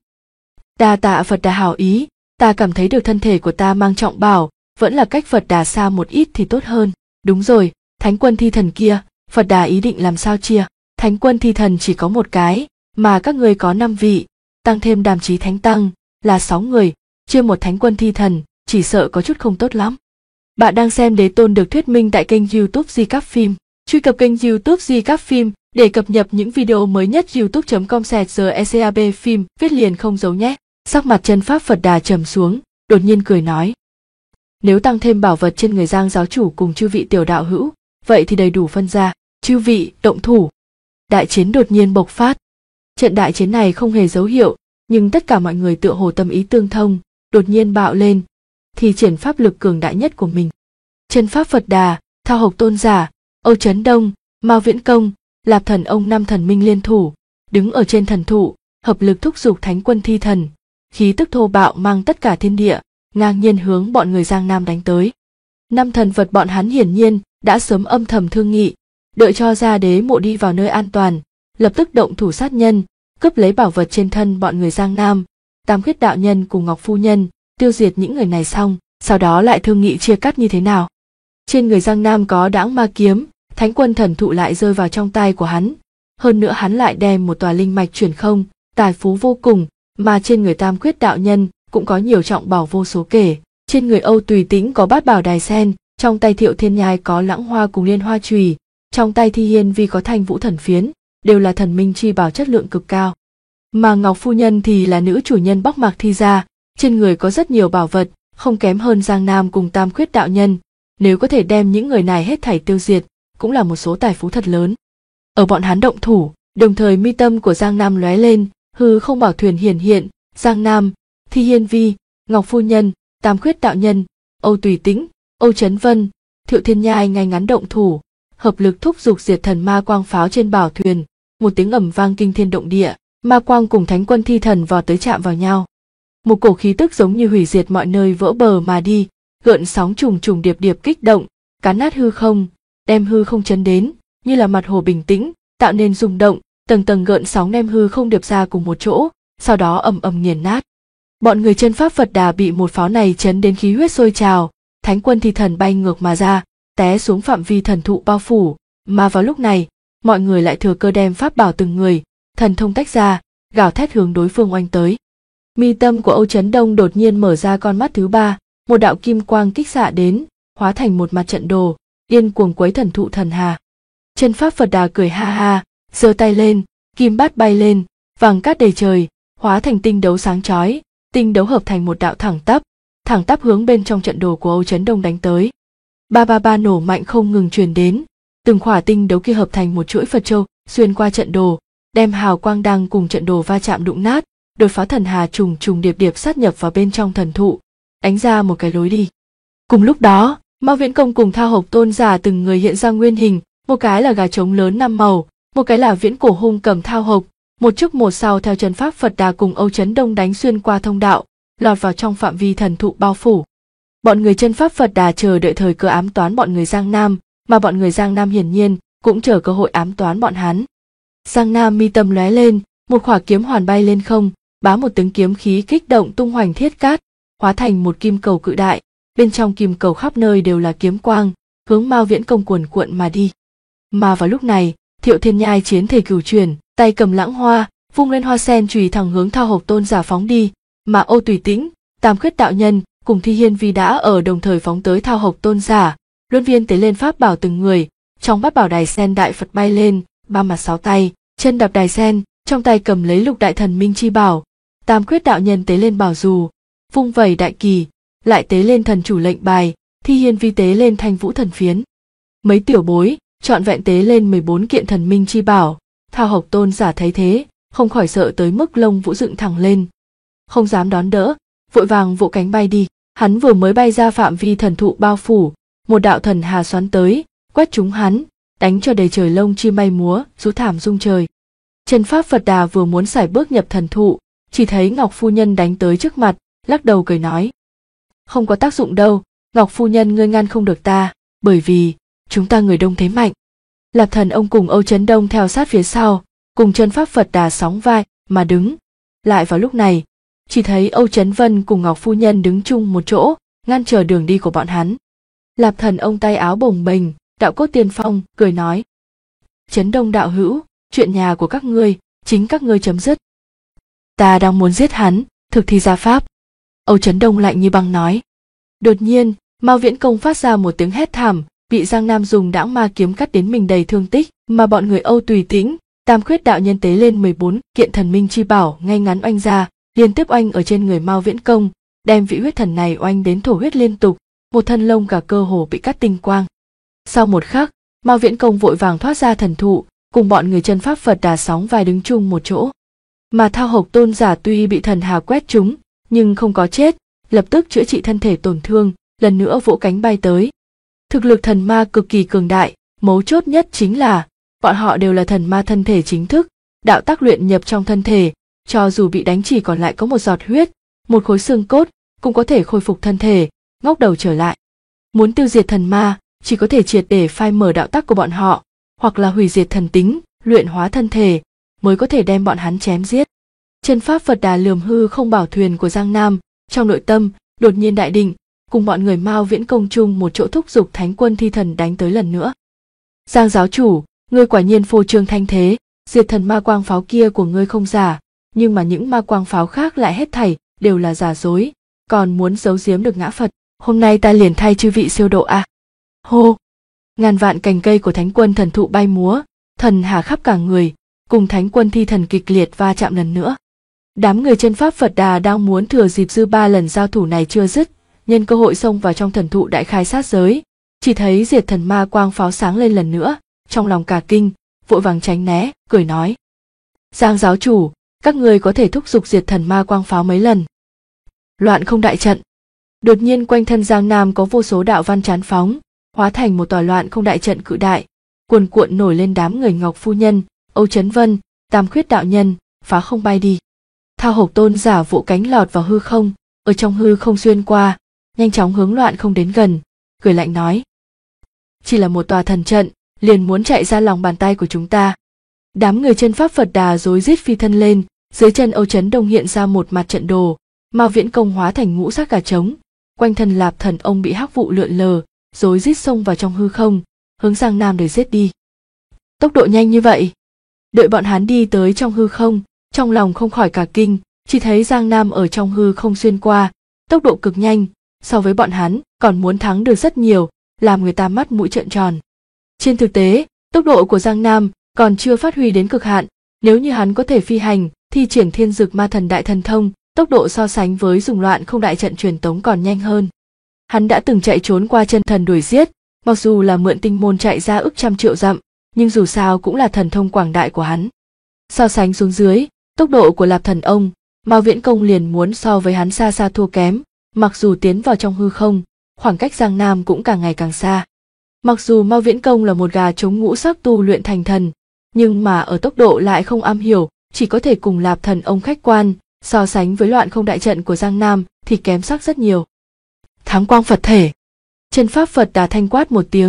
Đa tạ Phật Đà hảo ý, ta cảm thấy được thân thể của ta mang trọng bảo, vẫn là cách Phật Đà xa một ít thì tốt hơn. Đúng rồi, Thánh Quân Thi Thần kia, Phật Đà ý định làm sao chia? Thánh Quân Thi Thần chỉ có một cái, mà các ngươi có 5 vị, tăng thêm Đàm Chí Thánh Tăng, là 6 người, chia một Thánh Quân Thi Thần, chỉ sợ có chút không tốt lắm. Bạn đang xem Đế Tôn được thuyết minh tại kênh YouTube Di Các Phim. Truy cập kênh YouTube Di Các Phim để cập nhật những video mới nhất. youtube.com/secab phim viết liền không giấu nhé. Sắc mặt Chân Pháp Phật Đà trầm xuống, đột nhiên cười nói. Nếu tăng thêm bảo vật trên người Giang giáo chủ cùng chư vị tiểu đạo hữu, vậy thì đầy đủ phân ra. Chư vị, động thủ. Đại chiến đột nhiên bộc phát. Trận đại chiến này không hề dấu hiệu, nhưng tất cả mọi người tựa hồ tâm ý tương thông, đột nhiên bạo lên, thì triển pháp lực cường đại nhất của mình. Chân Pháp Phật Đà, Thao Hộc Tôn Giả, Âu Chấn Đông, Mao Viễn Công, Lạp Thần ông 5 thần minh liên thủ, đứng ở trên thần thụ, hợp lực thúc giục Thánh Quân Thi Thần, khí tức thô bạo mang tất cả thiên địa, ngang nhiên hướng bọn người Giang Nam đánh tới. 5 thần vật bọn hắn hiển nhiên đã sớm âm thầm thương nghị, đợi cho ra đế mộ đi vào nơi an toàn, lập tức động thủ sát nhân, cướp lấy bảo vật trên thân bọn người Giang Nam, Tam Khuyết đạo nhân cùng Ngọc phu nhân, tiêu diệt những người này xong, sau đó lại thương nghị chia cắt như thế nào. Trên người Giang Nam có Đãng Ma kiếm, Thánh Quân thần thụ lại rơi vào trong tay của hắn, hơn nữa hắn lại đem một tòa linh mạch chuyển không, tài phú vô cùng, mà trên người Tam Khuyết đạo nhân cũng có nhiều trọng bảo vô số kể, trên người Âu Tùy Tĩnh có Bát Bảo Đài Sen, trong tay Thiệu Thiên Nhai có Lãng Hoa cùng Liên Hoa chùy, trong tay Thi Hiên Vi có Thanh Vũ thần phiến, đều là thần minh chi bảo chất lượng cực cao. Mà Ngọc phu nhân thì là nữ chủ nhân Bắc Mạc Thi gia, trên người có rất nhiều bảo vật, không kém hơn Giang Nam cùng Tam Khuyết đạo nhân, nếu có thể đem những người này hết thảy tiêu diệt, cũng là một số tài phú thật lớn. Ở bọn hắn động thủ, đồng thời mi tâm của Giang Nam lóe lên, hư không bảo thuyền hiển hiện, Giang Nam, Thi Hiên Vi, Ngọc phu nhân, Tam Khuyết đạo nhân, Âu Tùy Tĩnh, Âu Chấn Vân, Thiệu Thiên Nhai ngay ngắn động thủ, hợp lực thúc giục diệt thần ma quang pháo trên bảo thuyền, một tiếng ầm vang kinh thiên động địa, ma quang cùng Thánh Quân Thi Thần vò tới chạm vào nhau. Một cổ khí tức giống như hủy diệt mọi nơi vỡ bờ mà đi, gợn sóng trùng trùng điệp điệp kích động, cán nát hư không, đem hư không chấn đến, như là mặt hồ bình tĩnh, tạo nên rung động, tầng tầng gợn sóng đem hư không điệp ra cùng một chỗ, sau đó ầm ầm nghiền nát. Bọn người Chân Pháp Phật Đà bị một pháo này chấn đến khí huyết sôi trào, Thánh Quân Thi Thần bay ngược mà ra, té xuống phạm vi thần thụ bao phủ, mà vào lúc này, mọi người lại thừa cơ đem pháp bảo từng người, thần thông tách ra, gào thét hướng đối phương oanh tới. Mi tâm của Âu Chấn Đông đột nhiên mở ra con mắt thứ ba, một đạo kim quang kích xạ đến, hóa thành một mặt trận đồ, điên cuồng quấy thần thụ thần hà. Chân Pháp Phật Đà cười ha ha, giơ tay lên, kim bát bay lên, vàng cát đầy trời, hóa thành tinh đấu sáng chói, tinh đấu hợp thành một đạo thẳng tắp hướng bên trong trận đồ của Âu Chấn Đông đánh tới. Ba ba ba nổ mạnh không ngừng truyền đến, từng khỏa tinh đấu kia hợp thành một chuỗi Phật châu, xuyên qua trận đồ, đem hào quang đang cùng trận đồ va chạm đụng nát, đột phá thần hà trùng trùng điệp điệp sát nhập vào bên trong thần thụ, đánh ra một cái lối đi. Cùng lúc đó, Mao Viễn Công cùng Thao Hộc Tôn Giả từng người hiện ra nguyên hình, một cái là gà trống lớn 5 màu, một cái là Viễn Cổ hung cầm Thao Hộc, một trước một sau theo Chân Pháp Phật Đà cùng Âu Chấn Đông đánh xuyên qua thông đạo, lọt vào trong phạm vi thần thụ bao phủ. Bọn người Chân Pháp Phật Đà chờ đợi thời cơ ám toán bọn người Giang Nam, mà bọn người Giang Nam hiển nhiên cũng chờ cơ hội ám toán bọn hắn. Giang Nam mi tâm lóe lên, một khỏa kiếm hoàn bay lên không, bá một tiếng kiếm khí kích động tung hoành thiết cát, hóa thành một kim cầu cự đại, bên trong kim cầu khắp nơi đều là kiếm quang, hướng Mao Viễn Công cuồn cuộn mà đi. Mà vào lúc này, Thiệu Thiên Nhai chiến thể cửu chuyển, tay cầm lãng hoa, vung lên hoa sen chùy thẳng hướng Thao Hộc Tôn giả phóng đi, mà Ô Tùy Tĩnh, Tam Khuyết đạo nhân cùng Thi Hiên Vi đã ở đồng thời phóng tới Thao Hộc Tôn giả, luân viên tế lên pháp bảo từng người, trong bát bảo đài sen đại Phật bay lên, ba mặt sáu tay, chân đạp đài sen, trong tay cầm lấy lục đại thần minh chi bảo. Tam Khuyết đạo nhân tế lên bảo dù, vung vẩy đại kỳ, lại tế lên thần chủ lệnh bài, Thi Hiên Vi tế lên thanh vũ thần phiến. Mấy tiểu bối trọn vẹn tế lên 14 kiện thần minh chi bảo. Thao Hộc Tôn giả thấy thế, không khỏi sợ tới mức lông vũ dựng thẳng lên, không dám đón đỡ, vội vàng vỗ cánh bay đi. Hắn vừa mới bay ra phạm vi thần thụ bao phủ, một đạo thần hà xoắn tới, quét trúng hắn, đánh cho đầy trời lông chim bay múa, rú thảm rung trời. Chân pháp Phật Đà vừa muốn sải bước nhập thần thụ, chỉ thấy Ngọc phu nhân đánh tới trước mặt, lắc đầu cười nói: "Không có tác dụng đâu, Ngọc phu nhân ngươi ngăn không được ta, bởi vì chúng ta người đông thế mạnh." Lạp Thần ông cùng Âu Chấn Đông theo sát phía sau, cùng chân pháp Phật Đà sóng vai mà đứng. Lại vào lúc này, chỉ thấy Âu Chấn Vân cùng Ngọc phu nhân đứng chung một chỗ, ngăn trở đường đi của bọn hắn. Lạp Thần ông tay áo bồng bềnh, đạo cốt tiên phong, cười nói: "Chấn Đông đạo hữu, chuyện nhà của các ngươi, chính các ngươi chấm dứt. Ta đang muốn giết hắn, thực thi gia pháp." Âu Chấn Đông lạnh như băng nói. Đột nhiên, Mao Viễn Công phát ra một tiếng hét thảm, bị Giang Nam dùng đãng ma kiếm cắt đến mình đầy thương tích, mà bọn người Âu Tùy Tĩnh, Tam Khuyết đạo nhân tế lên 14 kiện thần minh chi bảo ngay ngắn oanh ra, liên tiếp oanh ở trên người Mao Viễn Công, đem vị huyết thần này oanh đến thổ huyết liên tục, một thân lông cả cơ hồ bị cắt tinh quang. Sau một khắc, Mao Viễn Công vội vàng thoát ra thần thụ, cùng bọn người chân pháp Phật Đà sóng vai đứng chung một chỗ. Mà Thao Hộc Tôn giả tuy bị thần hà quét trúng, nhưng không có chết, lập tức chữa trị thân thể tổn thương, lần nữa vỗ cánh bay tới. Thực lực thần ma cực kỳ cường đại, mấu chốt nhất chính là bọn họ đều là thần ma thân thể chính thức, đạo tác luyện nhập trong thân thể, cho dù bị đánh chỉ còn lại có một giọt huyết, một khối xương cốt, cũng có thể khôi phục thân thể, ngóc đầu trở lại. Muốn tiêu diệt thần ma, chỉ có thể triệt để phai mở đạo tác của bọn họ, hoặc là hủy diệt thần tính, luyện hóa thân thể, mới có thể đem bọn hắn chém giết. Chân pháp Phật Đà lườm hư không bảo thuyền của Giang Nam, trong nội tâm đột nhiên đại định, cùng bọn người Mao Viễn Công chung một chỗ thúc giục thánh quân thi thần đánh tới lần nữa. Giang giáo chủ, ngươi quả nhiên phô trương thanh thế, diệt thần ma quang pháo kia của ngươi không giả, nhưng mà những ma quang pháo khác lại hết thảy đều là giả dối, còn muốn giấu giếm được ngã Phật, hôm nay ta liền thay chư vị siêu độ a. Hô! Ngàn vạn cành cây của thánh quân thần thụ bay múa, thần hà khắp cả người, cùng thánh quân thi thần kịch liệt va chạm lần nữa. Đám người chân pháp Phật Đà đang muốn thừa dịp dư ba lần giao thủ này chưa dứt, nhân cơ hội xông vào trong thần thụ đại khai sát giới, chỉ thấy diệt thần ma quang pháo sáng lên lần nữa, trong lòng cả kinh, vội vàng tránh né, cười nói: Giang giáo chủ, các ngươi có thể thúc giục diệt thần ma quang pháo mấy lần. Loạn không đại trận. Đột nhiên quanh thân Giang Nam có vô số đạo văn chán phóng, hóa thành một tòa loạn không đại trận cự đại, cuồn cuộn nổi lên đám người Ngọc phu nhân, Âu Chấn Vân, Tam Khuyết đạo nhân, phá không bay đi. Thao Hộc Tôn giả vỗ cánh lọt vào hư không, ở trong hư không xuyên qua, nhanh chóng hướng loạn không đến gần, cười lạnh nói: chỉ là một tòa thần trận, liền muốn chạy ra lòng bàn tay của chúng ta. Đám người chân pháp Phật Đà rối rít phi thân lên, dưới chân Âu Chấn Đông hiện ra một mặt trận đồ, Mao Viễn Công hóa thành ngũ sắc gà trống, quanh thân Lạp Thần ông bị hắc vụ lượn lờ, rối rít xông vào trong hư không, hướng Giang Nam để giết đi. Tốc độ nhanh như vậy! Đợi bọn hắn đi tới trong hư không, trong lòng không khỏi cả kinh, chỉ thấy Giang Nam ở trong hư không xuyên qua, tốc độ cực nhanh, so với bọn hắn còn muốn thắng được rất nhiều, làm người ta mắt mũi trợn tròn. Trên thực tế, tốc độ của Giang Nam còn chưa phát huy đến cực hạn, nếu như hắn có thể phi hành, thi triển Thiên Dực Ma Thần Đại Thần Thông, tốc độ so sánh với dùng loạn không đại trận truyền tống còn nhanh hơn. Hắn đã từng chạy trốn qua chân thần đuổi giết, mặc dù là mượn tinh môn chạy ra ức trăm triệu dặm, nhưng dù sao cũng là thần thông quảng đại của hắn. So sánh xuống dưới, tốc độ của Lạp Thần ông, Mao Viễn Công liền muốn so với hắn xa xa thua kém, mặc dù tiến vào trong hư không, khoảng cách Giang Nam cũng càng ngày càng xa. Mặc dù Mao Viễn Công là một gà trống ngũ sắc tu luyện thành thần, nhưng mà ở tốc độ lại không am hiểu, chỉ có thể cùng Lạp Thần ông khách quan, so sánh với loạn không đại trận của Giang Nam thì kém sắc rất nhiều. Thám quang Phật thể. Chân pháp Phật Đà thanh quát một tiếng,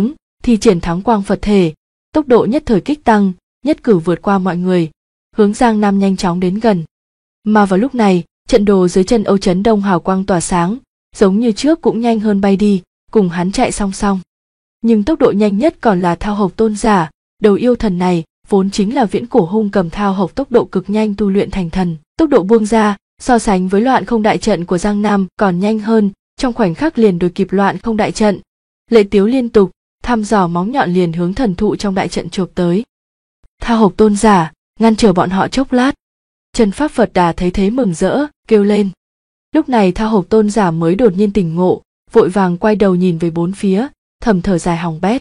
thi triển thắng quang Phật thể, tốc độ nhất thời kích tăng, nhất cử vượt qua mọi người, hướng Giang Nam nhanh chóng đến gần. Mà vào lúc này, trận đồ dưới chân Âu Chấn Đông hào quang tỏa sáng, giống như trước cũng nhanh hơn bay đi, cùng hắn chạy song song. Nhưng tốc độ nhanh nhất còn là Thao Hộc Tôn giả, đầu yêu thần này vốn chính là viễn cổ hung cầm Thao Hộc tốc độ cực nhanh tu luyện thành thần, tốc độ buông ra, so sánh với loạn không đại trận của Giang Nam còn nhanh hơn, trong khoảnh khắc liền đuổi kịp loạn không đại trận. Lệ Tiếu liên tục thăm dò móng nhọn liền hướng thần thụ trong đại trận chộp tới. Thao Hộc Tôn giả ngăn trở bọn họ chốc lát. Chân Pháp Phật Đà thấy thế mừng rỡ, kêu lên. Lúc này Thao Hộc Tôn giả mới đột nhiên tỉnh ngộ, vội vàng quay đầu nhìn về bốn phía, thầm thở dài hỏng bét.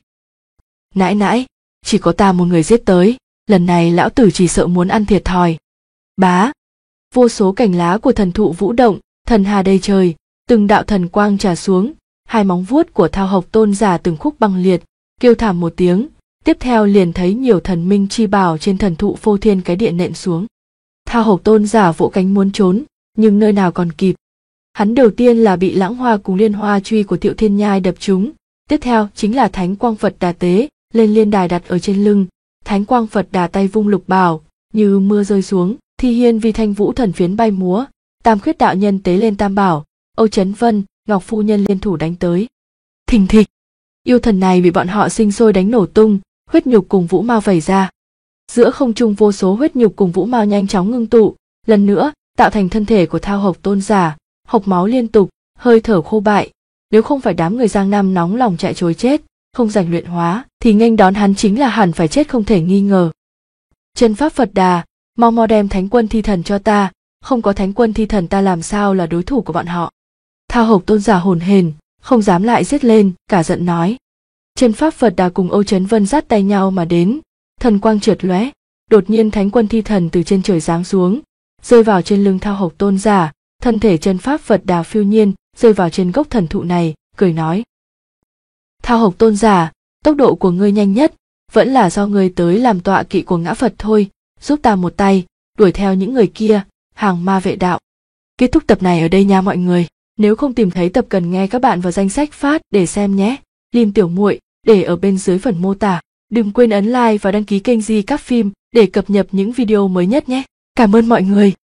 Nãi nãi, chỉ có ta một người giết tới, lần này lão tử chỉ sợ muốn ăn thiệt thòi. Bá, vô số cành lá của thần thụ vũ động, thần hà đầy trời, từng đạo thần quang trà xuống, hai móng vuốt của Thao Hộc Tôn giả từng khúc băng liệt, kêu thảm một tiếng, tiếp theo liền thấy nhiều thần minh chi bảo trên thần thụ phô thiên cái địa nện xuống. Thao Hộc Tôn giả vỗ cánh muốn trốn, nhưng nơi nào còn kịp. Hắn đầu tiên là bị lãng hoa cùng liên hoa truy của Thiệu Thiên Nhai đập trúng, tiếp theo chính là Thánh Quang Phật Đà tế lên liên đài đặt ở trên lưng, Thánh Quang Phật Đà tay vung lục bảo, như mưa rơi xuống, Thi Hiên Vi Thanh Vũ thần phiến bay múa, Tam Khuyết đạo nhân tế lên tam bảo, Âu Chấn Vân, Ngọc phu nhân liên thủ đánh tới. Thình thịch, yêu thần này bị bọn họ sinh sôi đánh nổ tung, huyết nhục cùng vũ mao vẩy ra. Giữa không trung vô số huyết nhục cùng vũ mao nhanh chóng ngưng tụ, lần nữa tạo thành thân thể của Thao Hộc Tôn giả, hộc máu liên tục, hơi thở khô bại. Nếu không phải đám người Giang Nam nóng lòng chạy trối chết, không giành luyện hóa, thì nghênh đón hắn chính là hẳn phải chết không thể nghi ngờ. Chân Pháp Phật Đà, mau mau đem Thánh Quân Thi Thần cho ta, không có Thánh Quân Thi Thần ta làm sao là đối thủ của bọn họ. Thao Hộc Tôn giả hồn hển, không dám lại giết lên, cả giận nói. Chân Pháp Phật Đà cùng Âu Chấn Vân dắt tay nhau mà đến, thần quang chợt lóe, đột nhiên Thánh Quân Thi Thần từ trên trời giáng xuống, rơi vào trên lưng Thao Hộc Tôn giả, thân thể Chân Pháp Phật Đà phiêu nhiên rơi vào trên gốc thần thụ này, cười nói. Thao Hộc Tôn giả, tốc độ của ngươi nhanh nhất, vẫn là do ngươi tới làm tọa kỵ của ngã Phật thôi, giúp ta một tay, đuổi theo những người kia, hàng ma vệ đạo. Kết thúc tập này ở đây nha mọi người, nếu không tìm thấy tập cần nghe các bạn vào danh sách phát để xem nhé. Lim Tiểu Muội để ở bên dưới phần mô tả. Đừng quên ấn like và đăng ký kênh Di Các Phim để cập nhật những video mới nhất nhé. Cảm ơn mọi người.